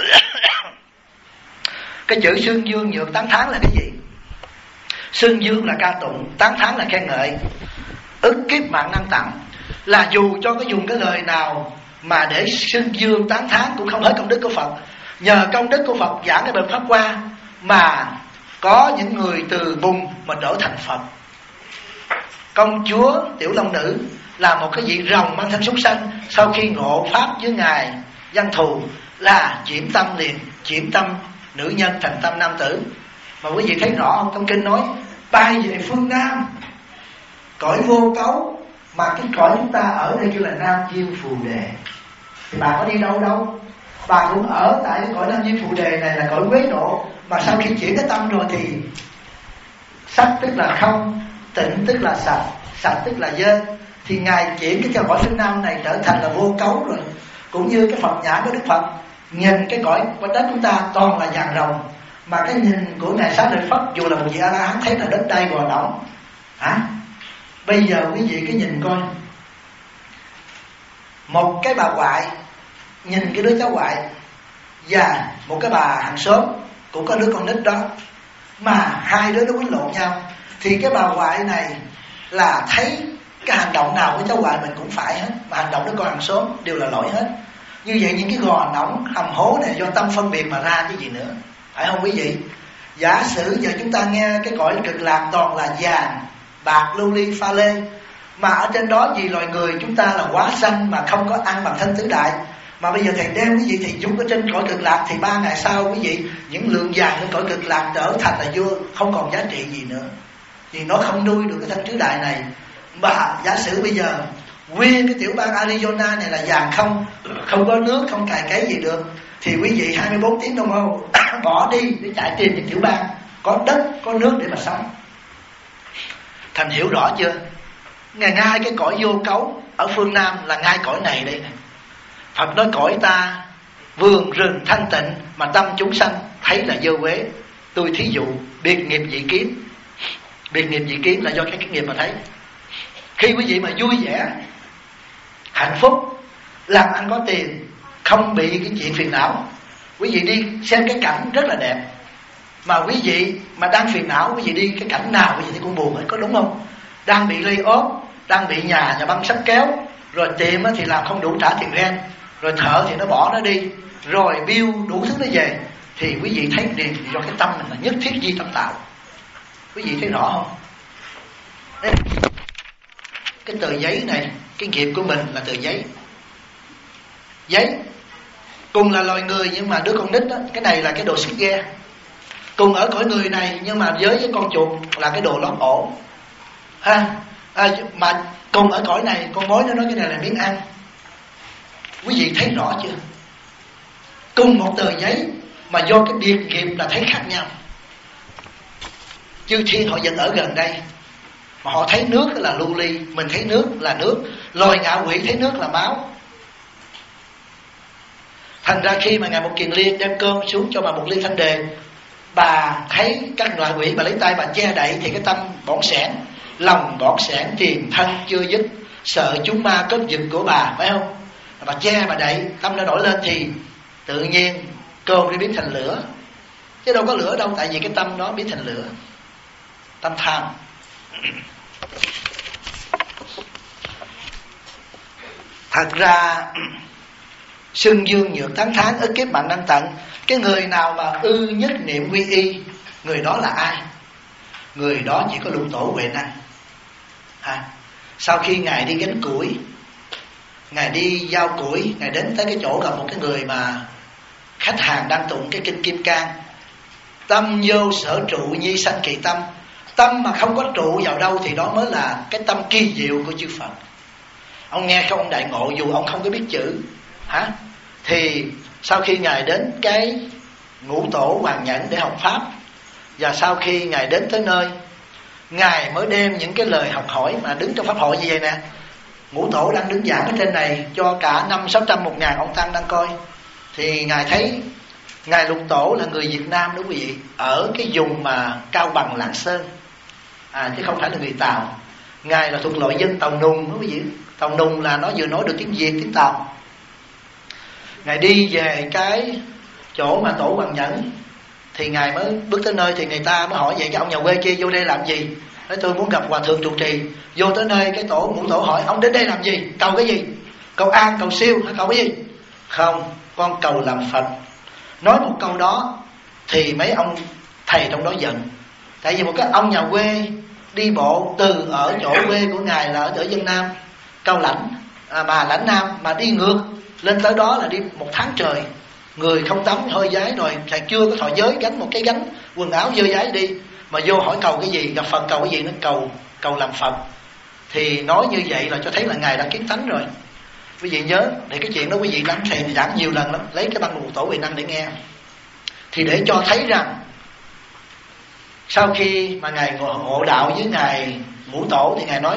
cái chữ xưng dương nhược tán thán là cái gì? Xưng dương là ca tụng, tán thán là khen ngợi. Ức kiếp mạng năng tặng là dù cho có dùng cái lời nào mà để xưng dương tán thán cũng không hết công đức của Phật. Nhờ công đức của Phật giảng cái bài pháp qua mà có những người từ bùn mà trở thành Phật. Công chúa Tiểu Long Nữ là một cái vị rồng mang thân súc sanh, sau khi ngộ pháp với ngài Văn Thù là chuyển tâm liền, chuyển tâm nữ nhân thành tâm nam tử. Mà quý vị thấy rõ không? Trong kinh nói bay về phương Nam, cõi vô cấu, mà cái cõi chúng ta ở đây kêu là Nam Diêu Phù Đề. Thì bà có đi đâu đâu, bà cũng ở tại cái cõi Nam Diêu Phù Đề này là cõi Quế Độ. Mà sau khi chuyển cái tâm rồi thì sắc tức là không, tịnh tức là sạch, sạch tức là dơ. Thì ngài chuyển cái cõi phương Nam này trở thành là vô cấu rồi. Cũng như cái Phật nhãn của Đức Phật nhìn cái cõi đất chúng ta toàn là vàng rồng, mà cái nhìn của ngài Xá Lợi Phất dù là một vị A La Hán thấy là đất đai gò đỏng hả? Bây giờ quý vị cứ nhìn coi, một cái bà ngoại nhìn cái đứa cháu ngoại và một cái bà hàng xóm cũng có đứa con nít đó, mà hai đứa nó quýnh lộn nhau, thì cái bà ngoại này là thấy cái hành động nào của cháu ngoại mình cũng phải hết, mà hành động của con hàng xóm đều là lỗi hết. Như vậy những cái gò nỏng hầm hố này do tâm phân biệt mà ra chứ gì nữa, phải không quý vị? Giả sử giờ chúng ta nghe cái cõi Cực Lạc toàn là vàng, bạc, lưu ly, pha lê, mà ở trên đó vì loài người chúng ta là quá sanh mà không có ăn bằng thân tứ đại. Mà bây giờ thầy đem quý vị thì dùng ở trên cõi Cực Lạc, thì 3 ngày sau quý vị những lượng vàng trên cõi Cực Lạc trở thành là vua, không còn giá trị gì nữa, vì nó không nuôi được cái thân tứ đại này. Mà giả sử bây giờ nguyên cái tiểu bang Arizona này là vàng không có nước, không cày cấy gì được, thì quý vị 24 tiếng đồng hồ bỏ đi để chạy tìm những tiểu bang có đất, có nước để mà sống. Thành hiểu rõ chưa? Ngay cái cõi vô cấu ở phương Nam là ngay cõi này đây này. Phật nói cõi ta vườn rừng thanh tịnh, mà tâm chúng sanh thấy là dơ uế. Tôi thí dụ biệt nghiệp dị kiến. Biệt nghiệp dị kiến là do cái nghiệp mà thấy. Khi quý vị mà vui vẻ, hạnh phúc, làm ăn có tiền, không bị cái chuyện phiền não, quý vị đi xem cái cảnh rất là đẹp. Mà quý vị mà đang phiền não, quý vị đi cái cảnh nào quý vị thì cũng buồn hết, có đúng không? Đang bị lay off, đang bị nhà băng sắp kéo, rồi tiệm thì làm không đủ trả tiền rent, rồi thợ thì nó bỏ nó đi, rồi bill đủ thứ nó về, thì quý vị thấy liền do cái tâm mình là nhất thiết di tâm tạo. Quý vị thấy rõ không? Đấy. Cái tờ giấy này, cái nghiệp của mình là tờ giấy. Giấy cùng là loài người nhưng mà đứa con nít đó, cái này là cái đồ xích ghe. Cùng ở cõi người này nhưng mà với con chuột là cái đồ lót ổ mà cùng ở cõi này, con mối nó nói cái này là miếng ăn. Quý vị thấy rõ chưa? Cùng một tờ giấy mà do cái biệt nghiệp là thấy khác nhau. Chư thiên họ vẫn ở gần đây mà họ thấy nước là lưu ly, mình thấy nước là nước. Loài ngạ quỷ thấy nước là máu. Thành ra khi mà Ngài Một Kiền Liên đem cơm xuống cho bà Một Liên Thanh Đề, bà thấy các loại quỷ, bà lấy tay bà che đậy thì cái tâm bỏng sẻn, lòng bỏng sẻn, tiền thân chưa dứt, sợ chúng ma cướp giật của bà, phải không? Bà che bà đậy, tâm nó nổi lên thì tự nhiên cơm nó biến thành lửa. Chứ đâu có lửa đâu, tại vì cái tâm nó biến thành lửa. Tâm tham. Thật ra xưng dương nhược tán thán ức kiếp mạng năng tận. Cái người nào mà ư nhất niệm quy y, người đó là ai? Người đó chỉ có Lục Tổ Huệ Năng. Sau khi Ngài đi gánh củi, Ngài đi giao củi, Ngài đến tới cái chỗ gặp một cái người mà khách hàng đang tụng cái kinh Kim Cang. Tâm vô sở trụ nhi sanh kỳ tâm. Tâm mà không có trụ vào đâu thì đó mới là cái tâm kỳ diệu của chư Phật. Ông nghe không, ông đại ngộ dù ông không có biết chữ thì sau khi Ngài đến cái Ngũ Tổ Hoàng Nhẫn để học Pháp, và sau khi Ngài đến tới nơi, Ngài mới đem những cái lời học hỏi mà đứng trong Pháp hội như vậy nè. Ngũ Tổ đang đứng giảng ở trên này cho cả 500-600, 1.000 ông Tăng đang coi. Thì Ngài thấy Ngài Lục Tổ là người Việt Nam đó quý vị, ở cái vùng mà Cao Bằng, Lạng Sơn, chứ không phải là người Tàu. Ngài là thuộc loại dân Tàu Nùng đó quý vị. Tàu Nùng là nó vừa nói được tiếng Việt, tiếng Tàu. Ngài đi về cái chỗ mà Tổ Hoàng Nhẫn thì Ngài mới bước tới nơi, thì người ta mới hỏi vậy cái ông nhà quê kia vô đây làm gì? Nói tôi muốn gặp Hòa Thượng trụ trì. Vô tới nơi cái Ngũ Tổ hỏi ông đến đây làm gì? Cầu cái gì? Cầu an, cầu siêu hay cầu cái gì? Không, con cầu làm Phật. Nói một câu đó thì mấy ông thầy trong đó giận. Tại vì một cái ông nhà quê đi bộ từ ở chỗ quê của Ngài là ở Vân Nam, Cao Lãnh, mà Lãnh Nam, mà đi ngược lên tới đó là đi 1 tháng trời. Người không tắm hơi giái rồi, thầy chưa có thọ giới, gánh một cái gánh quần áo dơ giái đi. Mà vô hỏi cầu cái gì, gặp Phật cầu cái gì, nó cầu làm Phật. Thì nói như vậy là cho thấy là Ngài đã kiến tánh rồi. Quý vị nhớ, để cái chuyện đó quý vị lắng thầy giảng nhiều lần lắm, lấy cái băng Ngũ Tổ Huệ Năng để nghe. Thì để cho thấy rằng sau khi mà Ngài ngộ đạo với Ngài Ngũ Tổ thì Ngài nói,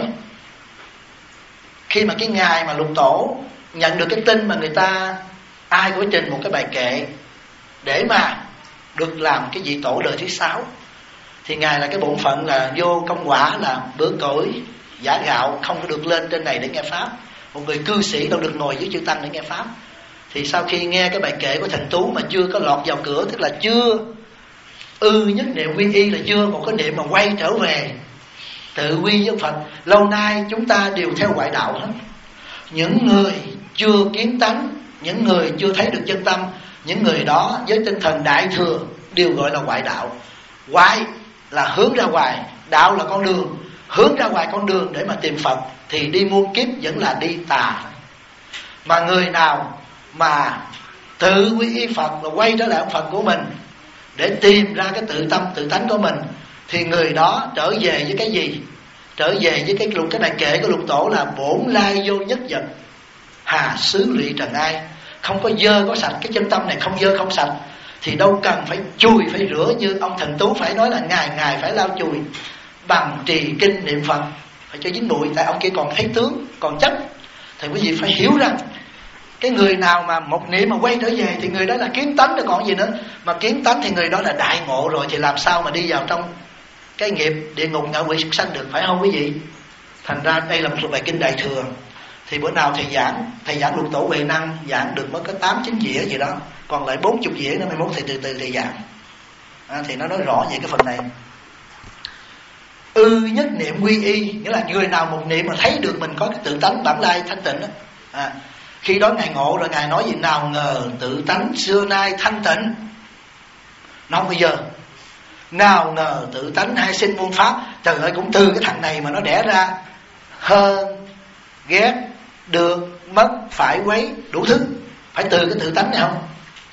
khi mà cái ngày mà Lục Tổ nhận được cái tin mà người ta ai cũng trình một cái bài kệ để mà được làm cái vị tổ đời thứ 6, thì Ngài là cái bổn phận là vô công quả là bữa cõi giả gạo, không có được lên trên này để nghe Pháp. Một người cư sĩ đâu được ngồi dưới chư Tăng để nghe Pháp. Thì sau khi nghe cái bài kệ của Thành Tú mà chưa có lọt vào cửa, tức là chưa nhất niệm quy y, là chưa một cái niệm mà quay trở về tự quy với Phật. Lâu nay chúng ta đều theo ngoại đạo hết. Những người chưa kiến tánh, những người chưa thấy được chân tâm, những người đó với tinh thần đại thừa đều gọi là ngoại đạo. Ngoại là hướng ra ngoài, đạo là con đường, hướng ra ngoài con đường để mà tìm Phật, thì đi muôn kiếp vẫn là đi tà. Mà người nào mà tự quy y Phật và quay trở lại ông Phật của mình để tìm ra cái tự tâm tự tánh của mình, thì người đó trở về với cái gì? Trở về với cái bài kệ của Lục Tổ là bổn lai vô nhất vật, hà xứ lụy trần ai. Không có dơ có sạch, cái chân tâm này không dơ không sạch thì đâu cần phải chùi phải rửa. Như ông Thành Tú phải nói là ngày phải lau chùi bằng trì kinh niệm Phật, phải cho dính bụi, tại ông kia còn thấy tướng còn chất. Thì quý vị phải hiểu rằng cái người nào mà một niệm mà quay trở về thì người đó là kiến tánh rồi còn gì nữa. Mà kiến tánh thì người đó là đại ngộ rồi, thì làm sao mà đi vào trong cái nghiệp địa ngục ngạ quỷ súc sanh được, phải không quý vị? Thành ra đây là một bài kinh đại thừa. Thì bữa nào thầy giảng Lục Tổ Huệ Năng giảng được mới có 8-9 dĩa gì đó, còn lại 40 dĩa nữa, mai mốt thầy từ từ thầy giảng. Thì nó nói rõ về cái phần này. Nhất niệm quy y, nghĩa là người nào một niệm mà thấy được mình có cái tự tánh bản lai thanh tịnh đó. Khi đó Ngài ngộ rồi, Ngài nói gì? Nào ngờ tự tánh xưa nay thanh tịnh, Nó không bao giờ. Nào ngờ tự tánh hay sinh muôn pháp. Trời ơi, cũng từ cái thằng này mà nó đẻ ra hơn, ghét, được, mất, phải, quấy, đủ thứ. Phải từ cái tự tánh này không?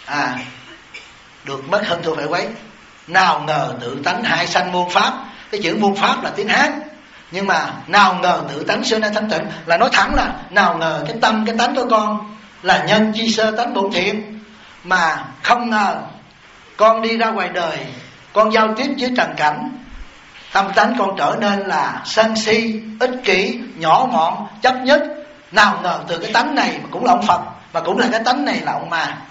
Được, mất, hơn, thua, phải, quấy. Nào ngờ tự tánh hay sanh muôn pháp. Cái chữ muôn pháp là tiếng Hán, nhưng mà nào ngờ tự tánh xưa nay thanh tịnh là nói thẳng là nào ngờ cái tâm, cái tánh của con là nhân chi sơ tánh bổn thiện, mà không ngờ con đi ra ngoài đời, con giao tiếp với trần cảnh, tâm tánh con trở nên là sân si, ích kỷ, nhỏ mọn, chấp nhất. Nào ngờ từ cái tánh này mà cũng là ông Phật, mà cũng là cái tánh này là ông Ma.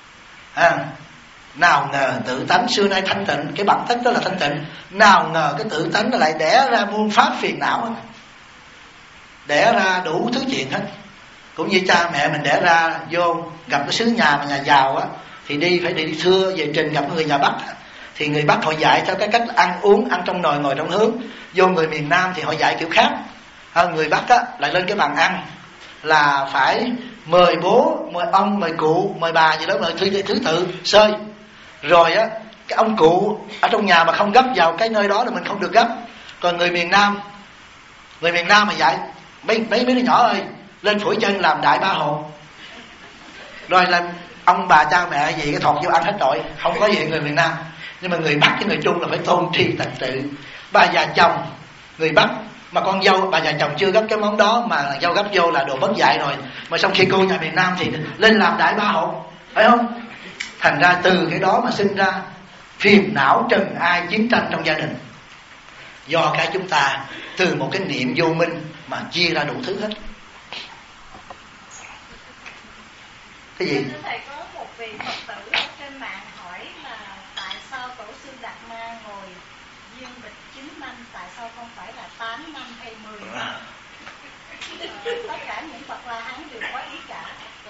Nào ngờ tự tánh xưa nay thanh tịnh, cái bản chất đó là thanh tịnh. Nào ngờ cái tự tánh nó lại đẻ ra muôn pháp phiền não, đẻ ra đủ thứ chuyện hết. Cũng như cha mẹ mình đẻ ra vô gặp cái xứ nhà mà nhà giàu á, thì phải đi thưa về trình gặp người nhà Bắc, thì người Bắc họ dạy theo cái cách ăn uống, ăn trong nồi ngồi trong hướng. Vô người miền Nam thì họ dạy kiểu khác. Người Bắc á lại lên cái bàn ăn là phải mời bố, mời ông, mời cụ, mời bà gì đó, mời thứ tự xơi. Rồi á, cái ông cụ ở trong nhà mà không gấp vào cái nơi đó là mình không được gấp. Còn người miền Nam mà dạy mấy đứa nhỏ ơi, lên phủi chân làm đại ba hồn. Rồi là ông bà cha mẹ gì cái thọt vô ăn hết trọi, không có gì người miền Nam. Nhưng mà người Bắc với người Trung là phải tôn tri tật tự. Bà già chồng người Bắc mà con dâu bà già chồng chưa gấp cái món đó mà dâu gấp vô là đồ bất dạy rồi. Mà xong khi cô nhà miền Nam thì lên làm đại ba hồn, phải không? Thành ra từ cái đó mà sinh ra phiền não, trần ai, chiến tranh trong gia đình. Do cái chúng ta từ một cái niệm vô minh mà chia ra đủ thứ hết. Cái gì? Thầy có một vị Phật tử ở trên mạng hỏi là tại sao tổ sư Đạt Ma ngồi duyên bịch 9 năm, tại sao không phải là 8 năm hay 10 năm? Tất cả những Phật La Hán đều có ý cả.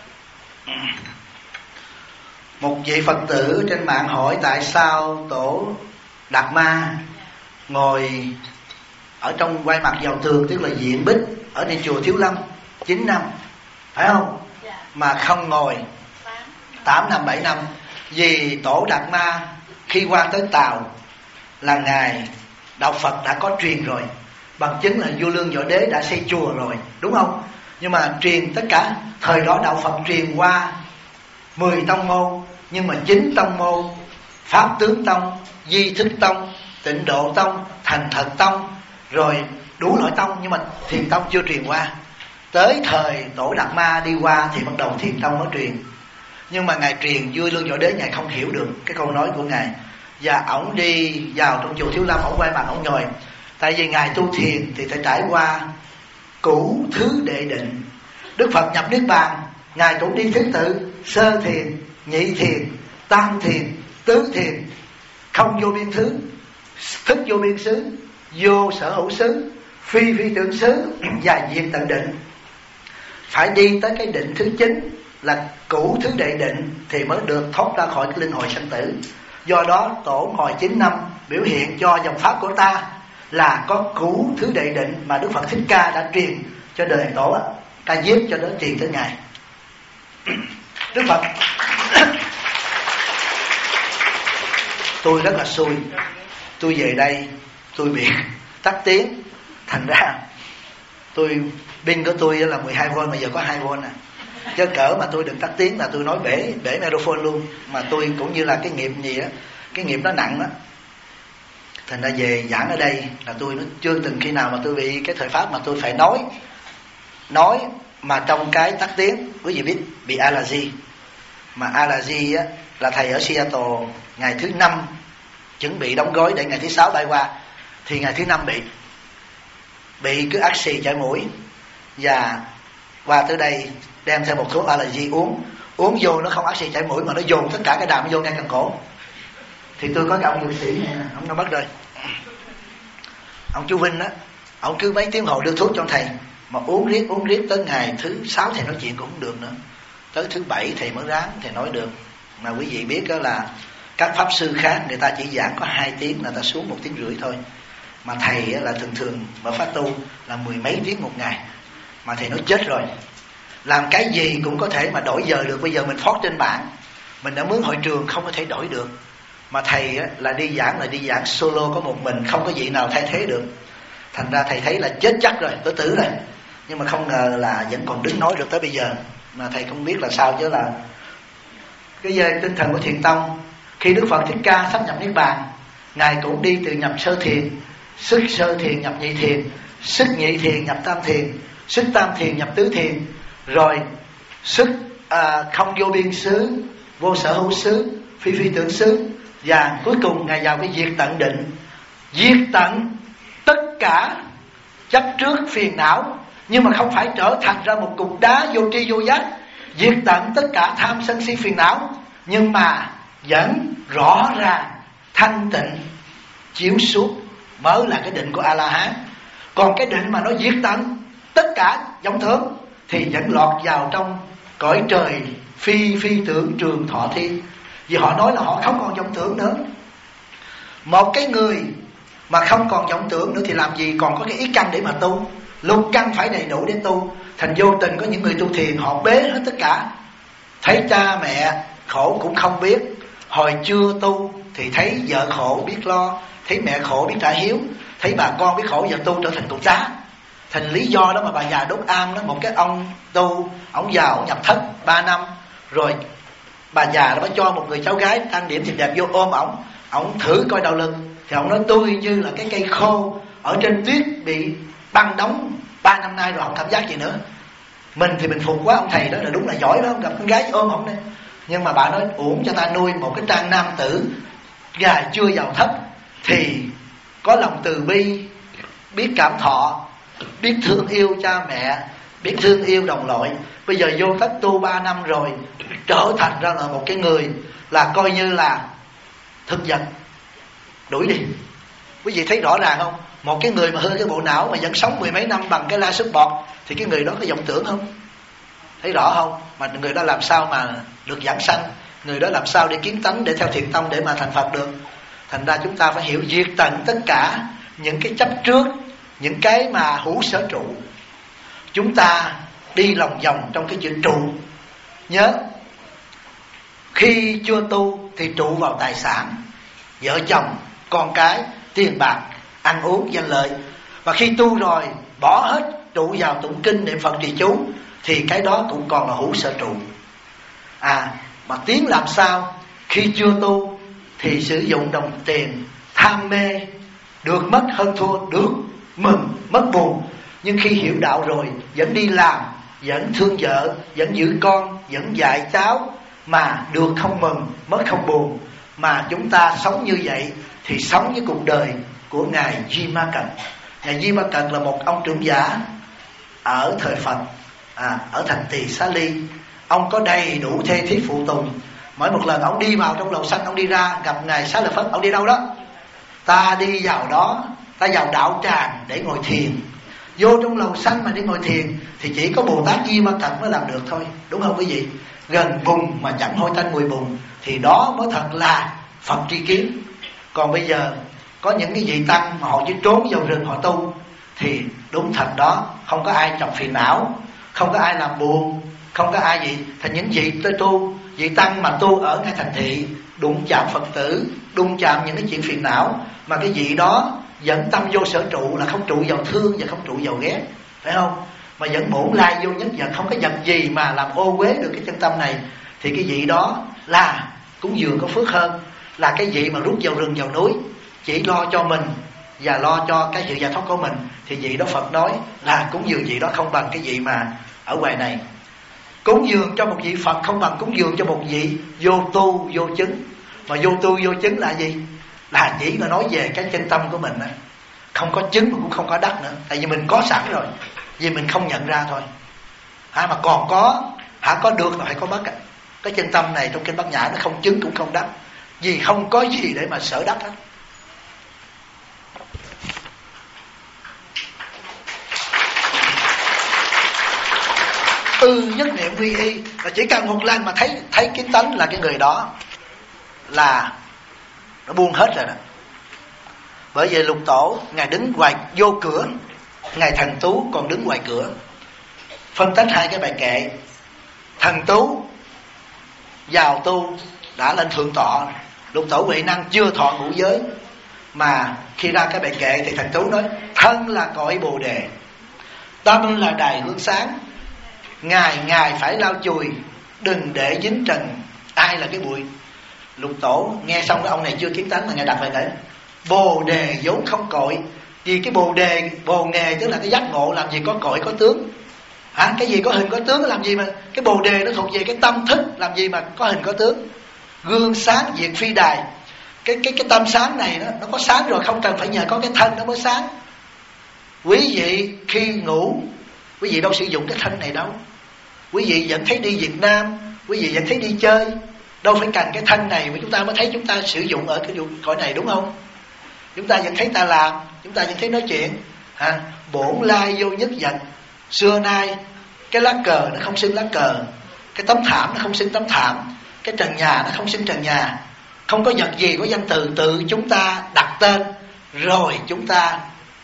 Một vị Phật tử trên mạng hỏi tại sao tổ Đạt Ma ngồi ở trong quay mặt vào tường, tức là diện bích ở trên chùa Thiếu Lâm 9 năm, phải không? Mà không ngồi 8 năm 7 năm. Vì tổ Đạt Ma khi qua tới Tàu là ngài đạo Phật đã có truyền rồi, bằng chứng là vua Lương Võ Đế đã xây chùa rồi, đúng không? Nhưng mà truyền tất cả thời đó đạo Phật truyền qua 10 tông môn, nhưng mà 9 tông môn, Pháp Tướng Tông, Di Thức Tông, Tịnh Độ Tông, Thành Thật Tông, rồi đủ loại tông, nhưng mà Thiền Tông chưa truyền qua. Tới thời tổ Đạt Ma đi qua thì bắt đầu Thiền Tông mới truyền. Nhưng mà ngài truyền vua Lương Võ Đế ngài không hiểu được cái câu nói của ngài, và ổng đi vào trong chùa Thiếu Lâm, ổng quay mặt ổng ngồi. Tại vì ngài tu thiền thì phải trải qua cửu thứ đệ định. Đức Phật nhập niết bàn, ngài cũng đi thứ tự sơ thiền, nhị thiền, tam thiền, tứ thiền, không vô biên xứ, thức vô biên xứ, vô sở hữu xứ, phi phi tưởng xứ và diệt tận định. Phải đi tới cái định thứ 9 là cửu thứ đệ định thì mới được thoát ra khỏi cái linh hồi sanh tử. Do đó tổ ngồi 9 năm biểu hiện cho dòng pháp của ta là có cửu thứ đệ định mà Đức Phật Thích Ca đã truyền cho đời tổ, ca diếp cho đến truyền tới ngài. Đức Phật tôi rất là xui, tôi về đây tôi bị tắt tiếng, thành ra pin của tôi là 12V mà giờ có 2V nè. Chứ cỡ mà tôi đừng tắt tiếng là tôi nói bể microphone luôn. Mà tôi cũng như là cái nghiệp gì á, cái nghiệp nó nặng á, thành ra về giảng ở đây là tôi nó chưa từng khi nào mà tôi bị cái thời pháp mà tôi phải nói mà trong cái tắt tiếng. Quý vị biết bị allergy, mà allergy á là thầy ở Seattle ngày thứ 5 chuẩn bị đóng gói để ngày thứ 6 bay qua, thì ngày thứ 5 bị cứ ắc xì chảy mũi, và qua tới đây đem theo một thuốc allergy uống vô nó không ắc xì chảy mũi mà nó dồn tất cả cái đàm vô ngay cần cổ. Thì tôi có cái ông dược sĩ này, ông nó bắt rồi, ông chú Vinh á, ông cứ mấy tiếng hồ đưa thuốc cho thầy mà uống riết tới ngày thứ 6 thầy nói chuyện cũng không được nữa, tới thứ 7 thầy mới ráng thầy nói được. Mà quý vị biết đó là các pháp sư khác người ta chỉ giảng có 2 tiếng, người ta xuống 1 tiếng rưỡi thôi, mà thầy là thường mở pháp tu là 10 mấy tiếng một ngày. Mà thầy nói chết rồi, làm cái gì cũng có thể mà đổi giờ được. Bây giờ mình phót trên mạng, mình đã mướn hội trường không có thể đổi được, Mà thầy á, là đi giảng solo có một mình, không có vị nào thay thế được. Thành ra thầy thấy là chết chắc rồi, tự tử rồi. Nhưng mà không ngờ là vẫn còn đứng nói được tới bây giờ. Mà thầy không biết là sao, chứ là cái tinh thần của Thiền Tông, khi Đức Phật Thích Ca sắp nhập Niết Bàn, Ngài cũng đi từ nhập sơ thiền, xuất sơ thiền nhập nhị thiền, xuất nhị thiền nhập tam thiền, xuất tam thiền nhập tứ thiền, rồi xuất không vô biên xứ, vô sở hữu xứ, phi phi tưởng xứ, và cuối cùng Ngài vào cái diệt tận định. Diệt tận tất cả chấp trước phiền não, nhưng mà không phải trở thành ra một cục đá vô tri vô giác. Diệt tận tất cả tham sân si phiền não, nhưng mà vẫn rõ ràng thanh tịnh chiếu suốt, mới là cái định của A-la-hán. Còn cái định mà nó diệt tận tất cả vọng tưởng thì vẫn lọt vào trong cõi trời phi phi tưởng trường thọ thiên. Vì họ nói là họ không còn vọng tưởng nữa. Một cái người mà không còn vọng tưởng nữa thì làm gì còn có cái ý căn để mà tu. Lục căn phải đầy đủ để tu. Thành vô tình có những người tu thiền họ bế hết tất cả. Thấy cha mẹ khổ cũng không biết. Hồi chưa tu thì thấy vợ khổ biết lo, thấy mẹ khổ biết trả hiếu, thấy bà con biết khổ, giờ tu trở thành cục đá. Thành lý do đó mà bà già đốt am đó. Một cái ông tu, ông vào ông nhập thất 3 năm, rồi bà già đó cho một người cháu gái trang điểm xinh đẹp vô ôm ổng thử coi đau lưng. Thì ông nói tôi như là cái cây khô ở trên tuyết bị băng đóng 3 năm nay rồi, không cảm giác gì nữa. Mình thì mình phục quá, ông thầy đó là đúng là giỏi đó, ông gặp con gái ôm ổng đây. Nhưng mà bà nói uổng cho ta nuôi một cái trang nam tử gà chưa vào thất thì có lòng từ bi, biết cảm thọ, biết thương yêu cha mẹ, biết thương yêu đồng loại. Bây giờ vô thất tu 3 năm rồi, trở thành ra là một cái người là coi như là thực vật, đuổi đi. Quý vị thấy rõ ràng không? Một cái người mà hư cái bộ não mà vẫn sống 10 mấy năm bằng cái la sức bọt thì cái người đó có vọng tưởng không? Thấy rõ không? Mà người đó làm sao mà được giảng sanh, người đó làm sao để kiến tánh, để theo Thiền Tông để mà thành Phật được. Thành ra chúng ta phải hiểu diệt tận tất cả những cái chấp trước, những cái mà hữu sở trụ. Chúng ta đi lòng vòng trong cái chữ trụ. Nhớ, khi chưa tu thì trụ vào tài sản, vợ chồng, con cái, tiền bạc, ăn uống, danh lợi. Và khi tu rồi bỏ hết, trụ vào tụng kinh, niệm Phật, trì chú, thì cái đó cũng còn là hữu sở trụ. Mà tiến làm sao? Khi chưa tu thì sử dụng đồng tiền, tham mê, được mất hơn thua, được mừng mất buồn. Nhưng khi hiểu đạo rồi, vẫn đi làm, vẫn thương vợ, vẫn giữ con, vẫn dạy cháu, mà được không mừng, mất không buồn. Mà chúng ta sống như vậy thì sống với cuộc đời của Ngài Di Ma Cật. Ngài Di Ma Cật là một ông trưởng giả ở thời Phật, ở thành Tỳ Xá Ly. Ông có đầy đủ thê thiếp phụ tùng. Mỗi một lần ông đi vào trong lầu xanh, ông đi ra gặp Ngài Xá Lợi Phất, ông đi đâu đó? Ta đi vào đó, ta vào đạo tràng để ngồi thiền. Vô trong lầu xanh mà đi ngồi thiền thì chỉ có Bồ Tát Di Ma Cật mới làm được thôi, đúng không quý vị? Gần bùn mà chẳng hôi tanh mùi bùn thì đó mới thật là Phật tri kiến. Còn bây giờ có những cái vị tăng mà họ chỉ trốn vào rừng họ tu thì đúng thật đó, không có ai chọc phiền não, không có ai làm buồn, không có ai gì. Thành những vị tới tu, vị tăng mà tu ở ngay thành thị, đụng chạm Phật tử, đụng chạm những cái chuyện phiền não, mà cái vị đó dẫn tâm vô sở trụ, là không trụ vào thương và không trụ vào ghét, phải không? Mà vẫn bổn lai vô nhất vật, không có vật gì mà làm ô uế được cái chân tâm này, thì cái vị đó là cúng dường có phước hơn là cái vị mà rút vào rừng vào núi, chỉ lo cho mình và lo cho cái sự giải thoát của mình. Thì vị đó Phật nói là cúng dường vị đó không bằng cái vị mà ở ngoài này. Cúng dường cho một vị Phật không bằng cúng dường cho một vị vô tu vô chứng. Mà vô tu vô chứng là gì? Là chỉ là nói về cái chân tâm của mình đó. Không có chứng mà cũng không có đắc nữa. Tại vì mình có sẵn rồi, vì mình không nhận ra thôi. Mà còn có được rồi phải có bất. Cái chân tâm này trong kinh Bát Nhã nó không chứng cũng không đắc, vì không có gì để mà sở đắc hết. Nhất niệm quy y là chỉ cần một lần mà thấy kiến tánh là cái người đó là nó buông hết rồi đó. Bởi vậy Lục Tổ Ngài đứng ngoài vô cửa, Ngài Thần Tú còn đứng ngoài cửa, phân tích hai cái bài kệ. Thần Tú vào tu đã lên thượng tọa, Lục Tổ Huệ Năng chưa thọ ngũ giới, mà khi ra cái bài kệ thì thằng Tú nói: thân là cõi Bồ Đề, tâm là đài hương sáng, ngày ngày phải lau chùi, đừng để dính trần. Ai là cái bụi? Lục Tổ nghe xong cái ông này chưa kiến tánh mà nghe đặt lại đấy: Bồ Đề vốn không cội. Vì cái Bồ Đề, Bồ Nghề tức là cái giác ngộ, làm gì có cội có tướng. Cái gì có hình có tướng làm gì mà cái Bồ Đề nó thuộc về cái tâm thức, làm gì mà có hình có tướng. Gương sáng diệt phi đài. Cái tâm sáng này nó có sáng rồi, không cần phải nhờ có cái thân nó mới sáng. Quý vị khi ngủ, quý vị đâu sử dụng cái thân này đâu. Quý vị vẫn thấy đi Việt Nam, quý vị vẫn thấy đi chơi, đâu phải cần cái thân này mà chúng ta mới thấy chúng ta sử dụng ở cái cõi này, đúng không? Chúng ta vẫn thấy ta làm, chúng ta vẫn thấy nói chuyện. Bổn lai vô nhất vật. Xưa nay cái lá cờ nó không xưng lá cờ, cái tấm thảm nó không xưng tấm thảm, cái trần nhà nó không xưng trần nhà. Không có vật gì có danh từ, tự chúng ta đặt tên, rồi chúng ta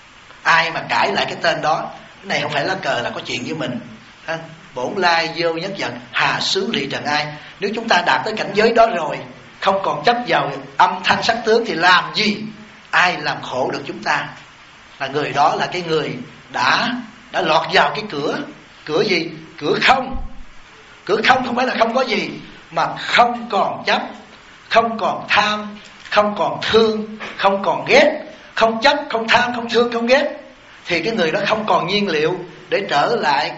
ai mà cãi lại cái tên đó. Cái này không phải lá cờ là có chuyện với mình. Bổn lai vô nhất vật, hà xứ lì trần ai. Nếu chúng ta đạt tới cảnh giới đó rồi, không còn chấp vào âm thanh sắc tướng, thì làm gì ai làm khổ được chúng ta. Là người đó là cái người đã lọt vào cái cửa gì? Cửa không. Cửa không không phải là không có gì, mà không còn chấp, không còn tham, không còn thương, không còn ghét. Không chấp, không tham, không thương, không ghét, thì cái người đó không còn nhiên liệu để trở lại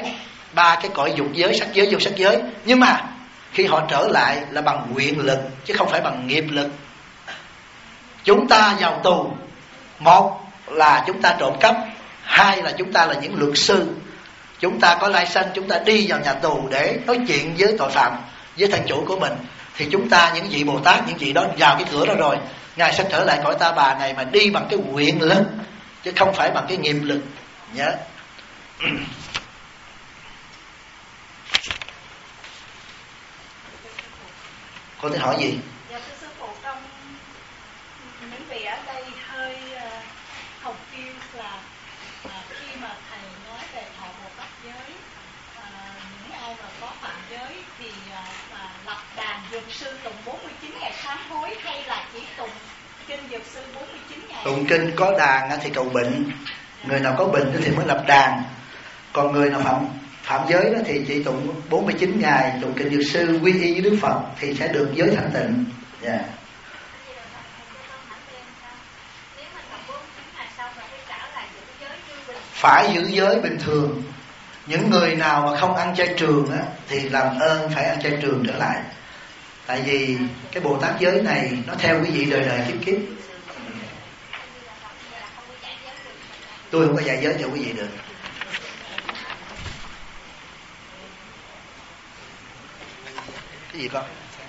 ba cái cõi dục giới, sắc giới, vô sắc giới. Nhưng mà khi họ trở lại là bằng nguyện lực, chứ không phải bằng nghiệp lực. Chúng ta vào tù, một là chúng ta trộm cắp, hai là chúng ta là những luật sư. Chúng ta có license, chúng ta đi vào nhà tù để nói chuyện với tội phạm, với thân chủ của mình. Thì chúng ta, những vị Bồ Tát, những vị đó vào cái cửa đó rồi, Ngài sẽ trở lại cõi ta bà này mà đi bằng cái nguyện lực, chứ không phải bằng cái nghiệp lực nhớ. Cô tính hỏi gì? Dạ thưa sư phụ, trong những vị ở đây hơi hồng kêu là khi mà thầy nói về thọ Bồ Tát giới, những ai mà có phạm giới thì lập đàn dược sư tụng 49 ngày sám hối, hay là chỉ tụng kinh dược sư 49 ngày? Tụng kinh có đàn thì cầu bệnh. Người nào có bệnh thì mới lập đàn. Còn người nào phạm giới đó thì chỉ tụng 49 ngày, tụng kinh dược sư quy y với Đức Phật thì sẽ được giới thanh tịnh. Yeah. Phải giữ giới bình thường. Những người nào mà không ăn chay trường á, thì làm ơn phải ăn chay trường trở lại. Tại vì cái Bồ Tát giới này nó theo quý vị đời đời kiếp kiếp. Tôi không có dạy giới cho quý vị được. Cái gì con?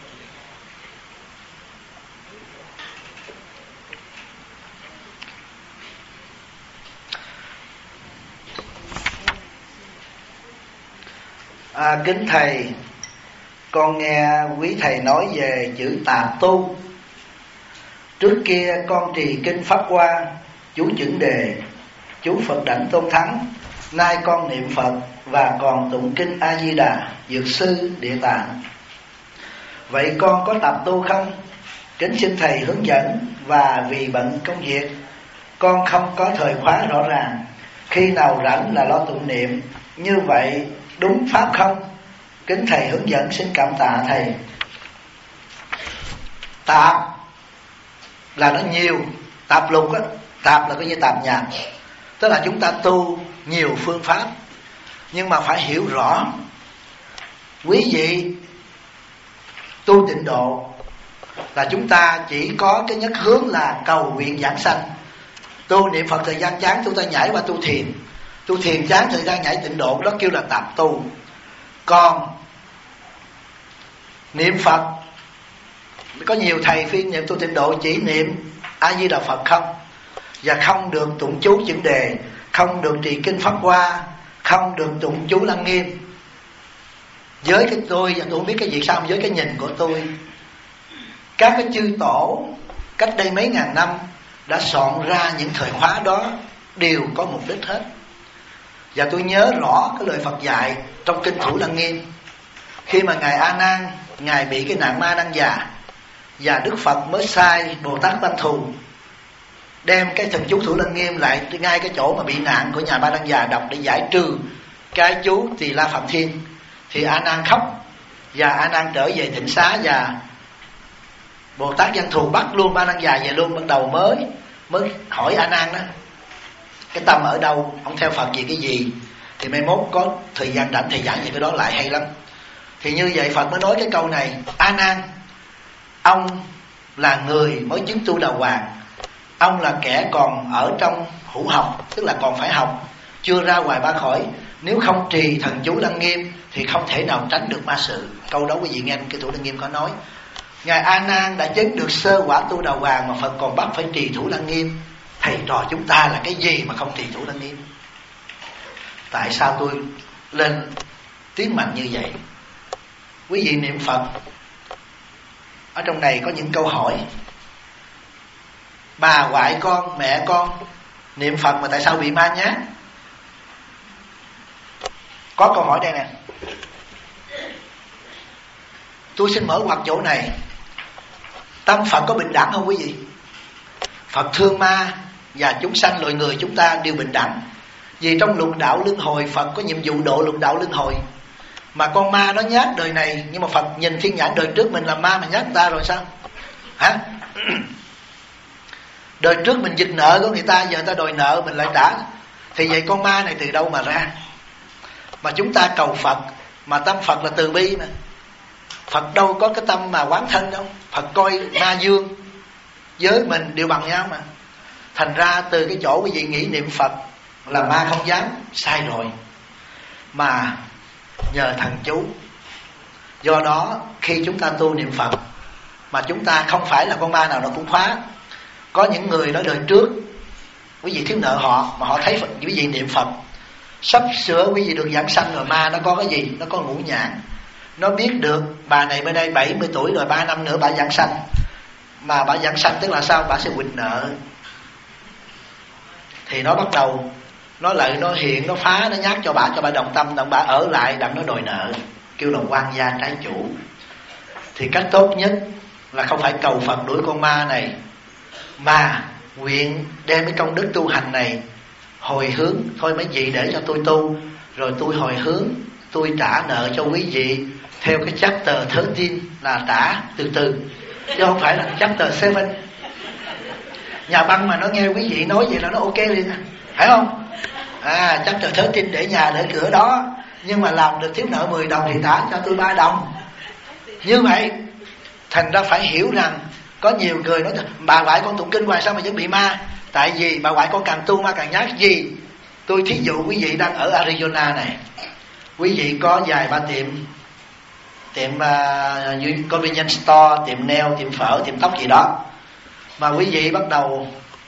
Kính thầy, con nghe quý thầy nói về chữ tạp tu. Trước kia con trì kinh Pháp Hoa, chú Chuẩn Đề, chú Phật Đảnh Tôn Thắng. Nay con niệm Phật và còn tụng kinh A Di Đà, Dược Sư, Địa Tạng. Vậy con có tạp tu không? Kính xin thầy hướng dẫn. Và vì bận công việc, con không có thời khóa rõ ràng, khi nào rảnh là lo tụng niệm. Như vậy đúng pháp không? Kính thầy hướng dẫn, xin cảm tạ thầy. Tạp là nó nhiều, tạp lục á, tạp là coi như tạp nhạp, tức là chúng ta tu nhiều phương pháp, nhưng mà phải hiểu rõ. Quý vị tu tịnh độ là chúng ta chỉ có cái nhất hướng là cầu nguyện giảng sanh. Tu niệm Phật thời gian chán chúng ta nhảy qua tu thiền, tu thiền chán thời gian nhảy tịnh độ, đó kêu là tạp tu. Còn niệm Phật, có nhiều thầy phiên niệm tu tịnh độ chỉ niệm A Di Đà Phật không, và không được tụng chú Chuẩn Đề, không được trì kinh Pháp Hoa, không được tụng chú Lăng Nghiêm. Với cái tôi, và tôi không biết cái gì sao, với cái nhìn của tôi, các cái chư tổ cách đây mấy ngàn năm đã soạn ra những thời khóa đó đều có mục đích hết. Và tôi nhớ rõ cái lời Phật dạy trong kinh Thủ Lăng Nghiêm, khi mà ngài A Nan, ngài bị cái nạn ma nan già, Và Đức Phật mới sai Bồ Tát Văn Thù đem cái thần chú Thủ Lăng Nghiêm lại ngay cái chỗ mà bị nạn của nhà Ba Đăng Già đọc để giải trừ cái chú Tỳ La Phạm Thiên. Thì A Nan khóc và A Nan trở về Tịnh Xá, và Bồ Tát Văn Thù bắt luôn Ba Đăng Già về luôn. Ban đầu mới hỏi A Nan đó, cái tâm ở đâu, ông theo Phật vì cái gì? Thì mai mốt có thời gian rảnh thầy giảng về cái đó lại hay lắm. Thì như vậy Phật mới nói cái câu này: A Nan, ông là người mới chứng tu Đà Hoàng, ông là kẻ còn ở trong hữu học, tức là còn phải học, chưa ra ngoài ba khỏi. Nếu không trì thần chú Lăng Nghiêm thì không thể nào tránh được ma sự. Câu đó quý vị nghe cái Thủ Lăng Nghiêm có nói. Ngài A Nan đã chứng được sơ quả tu Đà Hoàng mà Phật còn bắt phải trì Thủ Lăng Nghiêm. Thầy trò chúng ta là cái gì mà không trì Thủ Lăng Nghiêm? Tại sao tôi lên tiếng mạnh như vậy? Quý vị niệm Phật, ở trong này có những câu hỏi. Bà ngoại con, mẹ con niệm Phật mà tại sao bị ma nhát? Có câu hỏi đây nè. Tôi xin mở ngoặt chỗ này. Tâm Phật có bình đẳng không quý vị? Phật thương ma và chúng sanh loài người chúng ta đều bình đẳng. Vì trong lục đạo luân hồi, Phật có nhiệm vụ độ lục đạo luân hồi. Mà con ma nó nhát đời này, nhưng mà Phật nhìn thiên nhãn đời trước mình làm ma mà nhát ta rồi sao? Hả? Đời trước mình giật nợ của người ta, giờ ta đòi nợ mình lại trả. Thì vậy con ma này từ đâu mà ra? Mà chúng ta cầu Phật, mà tâm Phật là từ bi mà. Phật đâu có cái tâm mà oán thân đâu. Phật coi ma dương với mình đều bằng nhau mà. Thành ra từ cái chỗ quý vị nghĩ niệm Phật là ma không dám, sai rồi. Mà nhờ thần chú. Do đó khi chúng ta tu niệm Phật mà chúng ta không phải là con ma nào nó cũng phá. Có những người nói đời trước quý vị thiếu nợ họ, mà họ thấy Phật, quý vị niệm Phật sắp sửa quý vị được giảng sanh rồi, ma nó có cái gì? Nó có ngũ nhãn. Nó biết được bà này bên đây 70 tuổi rồi, 3 năm nữa bà giảng sanh. Mà bà giảng sanh tức là sao? Bà sẽ quỵt nợ. Thì nó bắt đầu nó lại nó hiện, nó phá, nó nhát cho bà đồng tâm, đồng bà ở lại đặng nó đòi nợ, kêu là quan gia trái chủ. Thì cách tốt nhất là không phải cầu Phật đuổi con ma này, mà nguyện đem cái công đức tu hành này hồi hướng. Thôi mấy vị để cho tôi tu, rồi tôi hồi hướng, tôi trả nợ cho quý vị theo cái chapter 13 là trả từ từ, chứ không phải là chapter 7. Nhà băng mà nó nghe quý vị nói vậy là nó ok liền, phải không? Chapter 13 để nhà để cửa đó, nhưng mà làm được thiếu nợ 10 đồng thì trả cho tôi 3 đồng. Như vậy thành ra phải hiểu rằng có nhiều người nói bà ngoại con tụng kinh hoài sao mà vẫn bị ma. Tại vì bà ngoại con càng tu ma càng nhát. Gì? Tôi thí dụ quý vị đang ở Arizona này, quý vị có vài ba tiệm convenience store, tiệm nail, tiệm phở, tiệm tóc gì đó, mà quý vị bắt đầu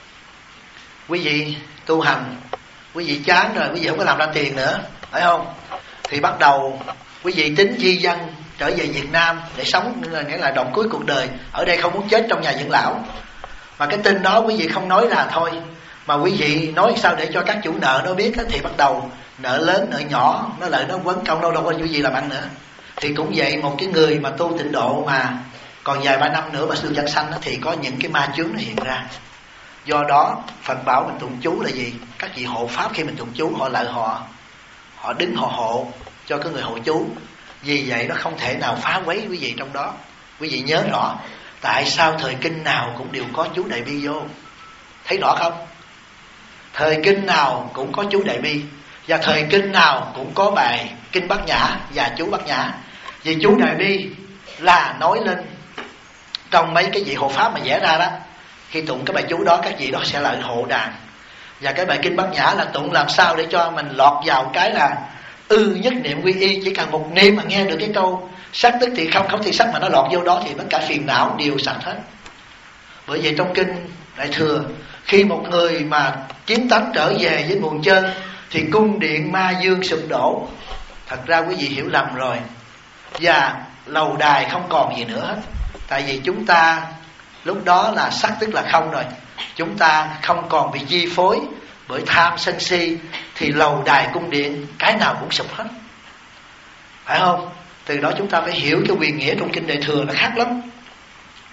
quý vị tu hành, quý vị chán rồi, quý vị không có làm ra tiền nữa, phải không? Thì bắt đầu quý vị tính di dân trở về Việt Nam để sống, nghĩa là đoạn cuối cuộc đời ở đây, không muốn chết trong nhà dưỡng lão. Mà cái tin đó quý vị không nói ra thôi, mà quý vị nói sao để cho các chủ nợ nó biết, thì bắt đầu nợ lớn nợ nhỏ nó lại nó quấn công, đâu có chủ gì làm ăn nữa. Thì cũng vậy, một cái người mà tu tịnh độ mà còn vài ba năm nữa mà siêu giảng sanh thì có những cái ma chướng nó hiện ra. Do đó Phật bảo mình tụng chú là gì? Các vị hộ pháp khi mình tụng chú họ lại họ đứng họ hộ cho cái người hộ chú. Vì vậy nó không thể nào phá quấy quý vị trong đó. Quý vị nhớ rõ tại sao thời kinh nào cũng đều có chú Đại Bi vô. Thấy rõ không? Thời kinh nào cũng có chú Đại Bi, và thời kinh nào cũng có bài kinh Bát Nhã và chú Bát Nhã. Vì chú Đại Bi là nói lên trong mấy cái vị hộ pháp mà vẽ ra đó, khi tụng cái bài chú đó các vị đó sẽ lại hộ đàn. Và cái bài kinh Bát Nhã là tụng làm sao để cho mình lọt vào cái là nhất niệm quy y. Chỉ cần một niệm mà nghe được cái câu sắc tức thì không, không thì sắc, mà nó lọt vô đó thì tất cả phiền não đều sạch hết. Bởi vậy trong kinh Đại Thừa, khi một người mà kiến tánh trở về với nguồn chân thì cung điện ma dương sụp đổ. Thật ra quý vị hiểu lầm rồi, và lầu đài không còn gì nữa hết. Tại vì chúng ta lúc đó là sắc tức là không rồi, chúng ta không còn bị chi phối bởi tham sân si, thì lầu đài cung điện cái nào cũng sụp hết, phải không? Từ đó chúng ta phải hiểu cái quyền nghĩa trong kinh Đại Thừa nó khác lắm.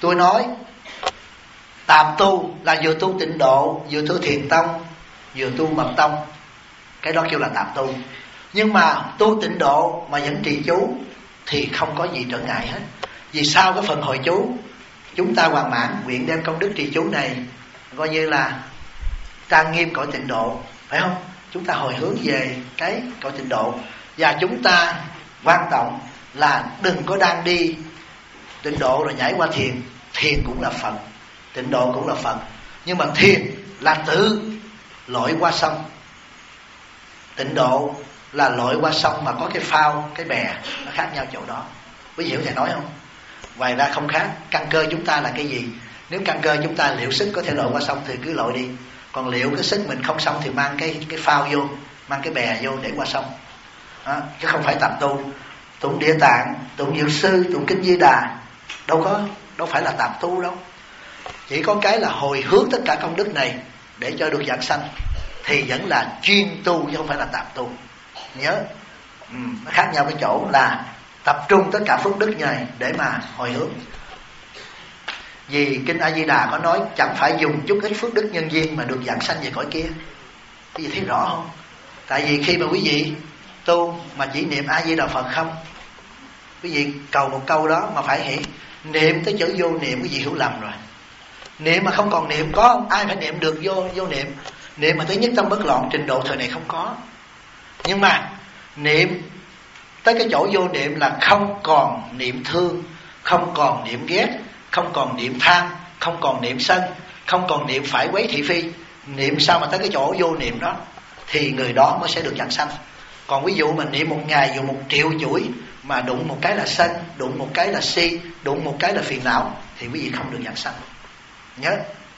Tôi nói tạm tu là vừa tu tịnh độ, vừa tu thiền tông, vừa tu mật tông, cái đó kêu là tạm tu. Nhưng mà tu tịnh độ mà vẫn trì chú thì không có gì trở ngại hết. Vì sau cái phần hồi chú, chúng ta hoàn mãn nguyện đem công đức trì chú này coi như là trang nghiêm cõi tịnh độ, phải không? Chúng ta hồi hướng về cái cõi tịnh độ. Và chúng ta quan trọng là đừng có đang đi tịnh độ rồi nhảy qua thiền. Thiền cũng là Phật, tịnh độ cũng là Phật. Nhưng mà thiền là tự lội qua sông, tịnh độ là lội qua sông mà có cái phao, cái bè, nó khác nhau chỗ đó. Quý vị hiểu thầy nói không? Ngoài ra không khác. Căn cơ chúng ta là cái gì? Nếu căn cơ chúng ta liệu sức có thể lội qua sông thì cứ lội đi. Còn liệu cái sức mình không xong thì mang cái phao vô, mang cái bè vô để qua sông đó. Chứ không phải tập tu tụng Địa Tạng, tụng Dược Sư, tụng Kinh Di Đà. Đâu phải là tạp tu đâu. Chỉ có cái là hồi hướng tất cả công đức này để cho được giảng sanh thì vẫn là chuyên tu chứ không phải là tạp tu. Nhớ nó khác nhau cái chỗ là tập trung tất cả phước đức này để mà hồi hướng. Vì Kinh A Di Đà có nói chẳng phải dùng chút ít phước đức nhân duyên mà được giảng sanh về cõi kia. Quý vị thấy rõ không? Tại vì khi mà quý vị tu mà chỉ niệm A Di Đà Phật không, quý vị cầu một câu đó mà phải hiểu niệm tới chỗ vô niệm, quý vị hiểu lầm rồi. Niệm mà không còn niệm có không? Ai phải niệm được vô niệm. Niệm mà tới nhất tâm bất loạn trình độ thời này không có. Nhưng mà niệm tới cái chỗ vô niệm là không còn niệm thương, không còn niệm ghét, không còn niệm tham, không còn niệm sân, không còn niệm phải quấy thị phi. Niệm sao mà tới cái chỗ vô niệm đó thì người đó mới sẽ được giảng sanh. Còn ví dụ mình niệm một ngày dù 1 triệu chuỗi mà đụng một cái là sân, đụng một cái là si, đụng một cái là phiền não thì quý vị không được giảng sanh. Nhớ.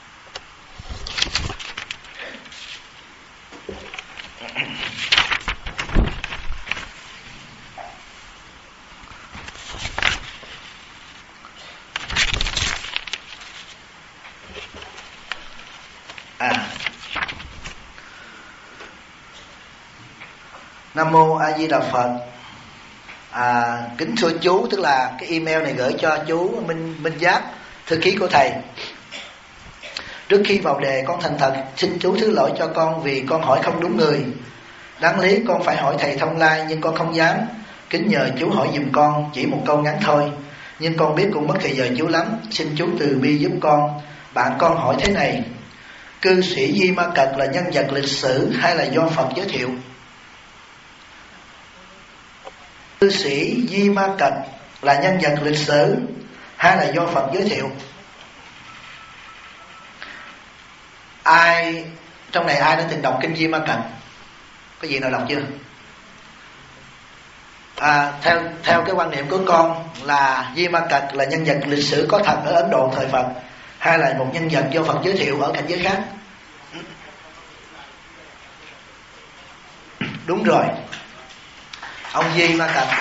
Nam mô A Di Đà Phật. Kính thưa chú, tức là cái email này gửi cho chú Minh Giáp, thư ký của thầy. Trước khi vào đề con thành thật xin chú thứ lỗi cho con vì con hỏi không đúng người. Đáng lý con phải hỏi thầy Thông Lai nhưng con không dám. Kính nhờ chú hỏi giùm con chỉ một câu ngắn thôi, nhưng con biết cũng mất thời giờ chú lắm. Xin chú từ bi giúp con. Bạn con hỏi thế này: cư sĩ Di Ma Cật là nhân vật lịch sử hay là do Phật giới thiệu? Cư sĩ Di Ma Cật là nhân vật lịch sử hay là do Phật giới thiệu? Ai trong này ai đã từng đọc kinh Di Ma Cật? Có gì nào đọc chưa? Theo cái quan niệm của con là Di Ma Cật là nhân vật lịch sử có thật ở Ấn Độ thời Phật, hay là một nhân vật do Phật giới thiệu ở cảnh giới khác? Đúng rồi, ông Di Ma Cật.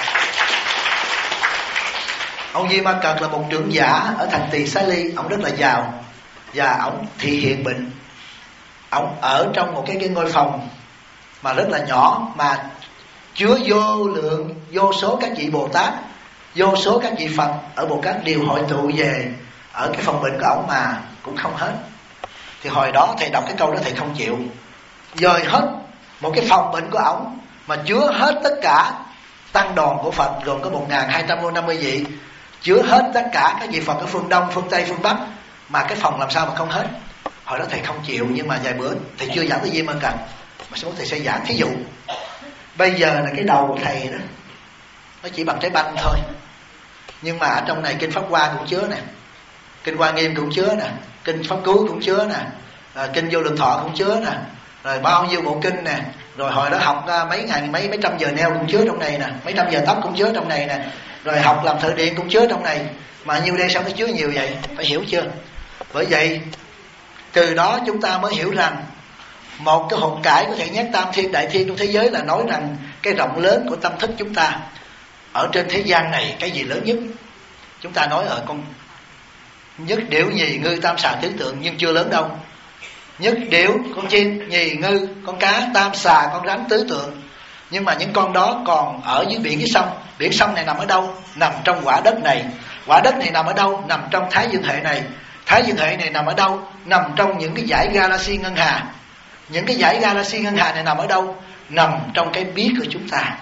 Ông Di Ma Cật là một trưởng giả ở thành Tỳ Xá Ly. Ông rất là giàu và ông thị hiện bệnh. Ông ở trong một cái ngôi phòng mà rất là nhỏ, mà chứa vô số các vị Bồ Tát, vô số các vị Phật ở Bồ Tát đều hội tụ về ở cái phòng bệnh của ông mà cũng không hết. Thì hồi đó thầy đọc cái câu đó thầy không chịu. Dời hết một cái phòng bệnh của ông mà chứa hết tất cả tăng đoàn của Phật gồm có 1250 vị, chứa hết tất cả các vị Phật ở phương Đông, phương Tây, phương Bắc, mà cái phòng làm sao mà không hết. Hồi đó thầy không chịu, nhưng mà vài bữa thầy chưa giảng tới Di Ma Cật, mà số thầy sẽ giảng. Thí dụ bây giờ là cái đầu của thầy đó nó chỉ bằng trái banh thôi, nhưng mà ở trong này kinh Pháp Hoa cũng chứa nè, kinh Hoa Nghiêm cũng chứa nè, kinh Pháp Cú cũng chứa nè, kinh Vô Lượng Thọ cũng chứa nè, rồi bao nhiêu bộ kinh nè, rồi hồi đó học mấy trăm giờ neo cũng chứa trong này nè, mấy trăm giờ tóc cũng chứa trong này nè, rồi học làm thợ điện cũng chứa trong này. Mà nhiêu đây sao nó chứa nhiều vậy? Phải hiểu chưa? Bởi vậy từ đó chúng ta mới hiểu rằng một cái hồn cải có thể nhắc tam thiên đại thiên trong thế giới là nói rằng cái rộng lớn của tâm thức chúng ta ở trên thế gian này, cái gì lớn nhất? Chúng ta nói ở con nhất điểu nhì ngư tam xà tứ tượng, nhưng chưa lớn đâu. Nhất điểu con chim, nhì ngư con cá, tam xà con rắn tứ tượng. Nhưng mà những con đó còn ở dưới biển, dưới sông. Biển sông này nằm ở đâu? Nằm trong quả đất này. Quả đất này nằm ở đâu? Nằm trong Thái Dương hệ này. Thái Dương hệ này nằm ở đâu? Nằm trong những cái dải galaxy ngân hà. Những cái dải galaxy ngân hà này nằm ở đâu? Nằm trong cái biết của chúng ta.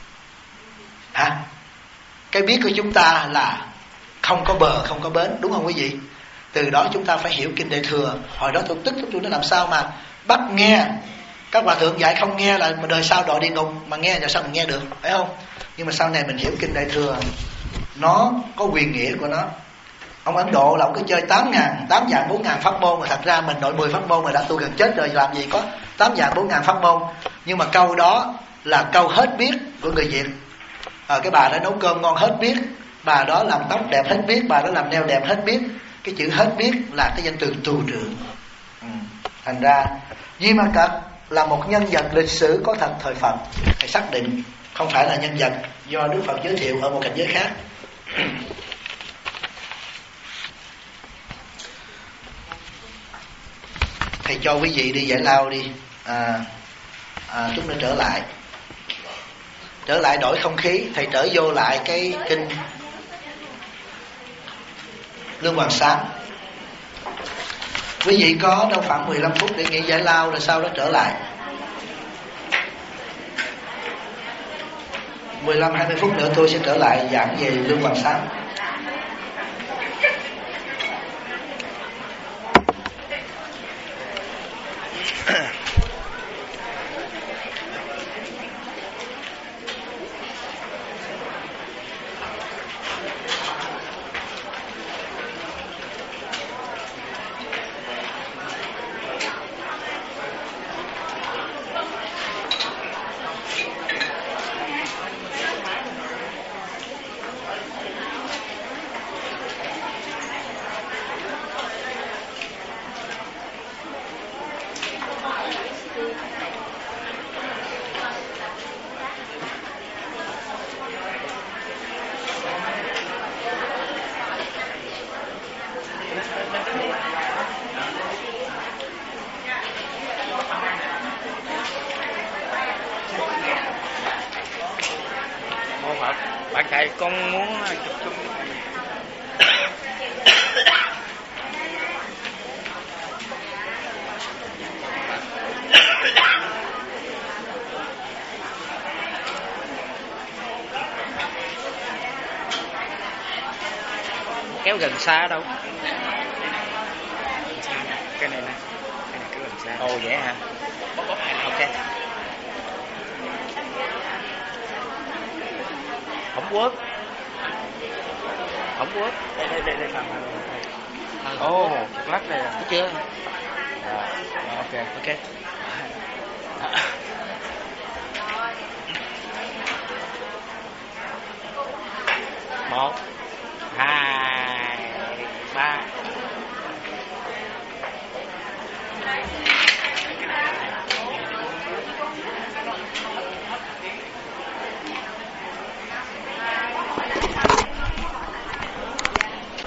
Cái biết của chúng ta là không có bờ, không có bến, đúng không quý vị? Từ đó chúng ta phải hiểu kinh Đại Thừa. Hồi đó tôi tức tôi nói làm sao mà bắt nghe. Các hòa thượng dạy không nghe là đời sau đọa địa ngục, mà nghe là sao mình nghe được, phải không? Nhưng mà sau này mình hiểu kinh Đại Thừa, nó có quyền nghĩa của nó. Ông Ấn Độ là ông cứ chơi 8 dạng 4 ngàn pháp môn, mà thật ra mình nội 10 pháp môn mà đã tu gần chết rồi, làm gì có 8 dạng 4 ngàn pháp môn. Nhưng mà câu đó là câu hết biết của người Việt. Cái bà đó nấu cơm ngon hết biết, bà đó làm tóc đẹp hết biết, bà đó làm nail đẹp hết biết. Cái chữ hết biết là cái danh từ tù trưởng. Thành ra Di Ma Cật là một nhân vật lịch sử có thật thời Phật, phải xác định, không phải là nhân vật do Đức Phật giới thiệu ở một cảnh giới khác. Thầy cho quý vị đi giải lao đi. Chúng ta trở lại đổi không khí. Thầy trở vô lại cái kinh Lương Hoàng Sám. Quý vị có đâu khoảng 15 phút để nghỉ giải lao, rồi sau đó trở lại 15-20 phút nữa tôi sẽ trở lại giảng về Lương Hoàng Sám. Bạn thầy con muốn chụp chung kéo gần xa đâu. Cái này nè, cái này kéo gần xa. Ồ vậy hả? Ok. Không quất. Không quất. Đây làm. Ồ, lắc này thấy chưa? Ok. 1 2 3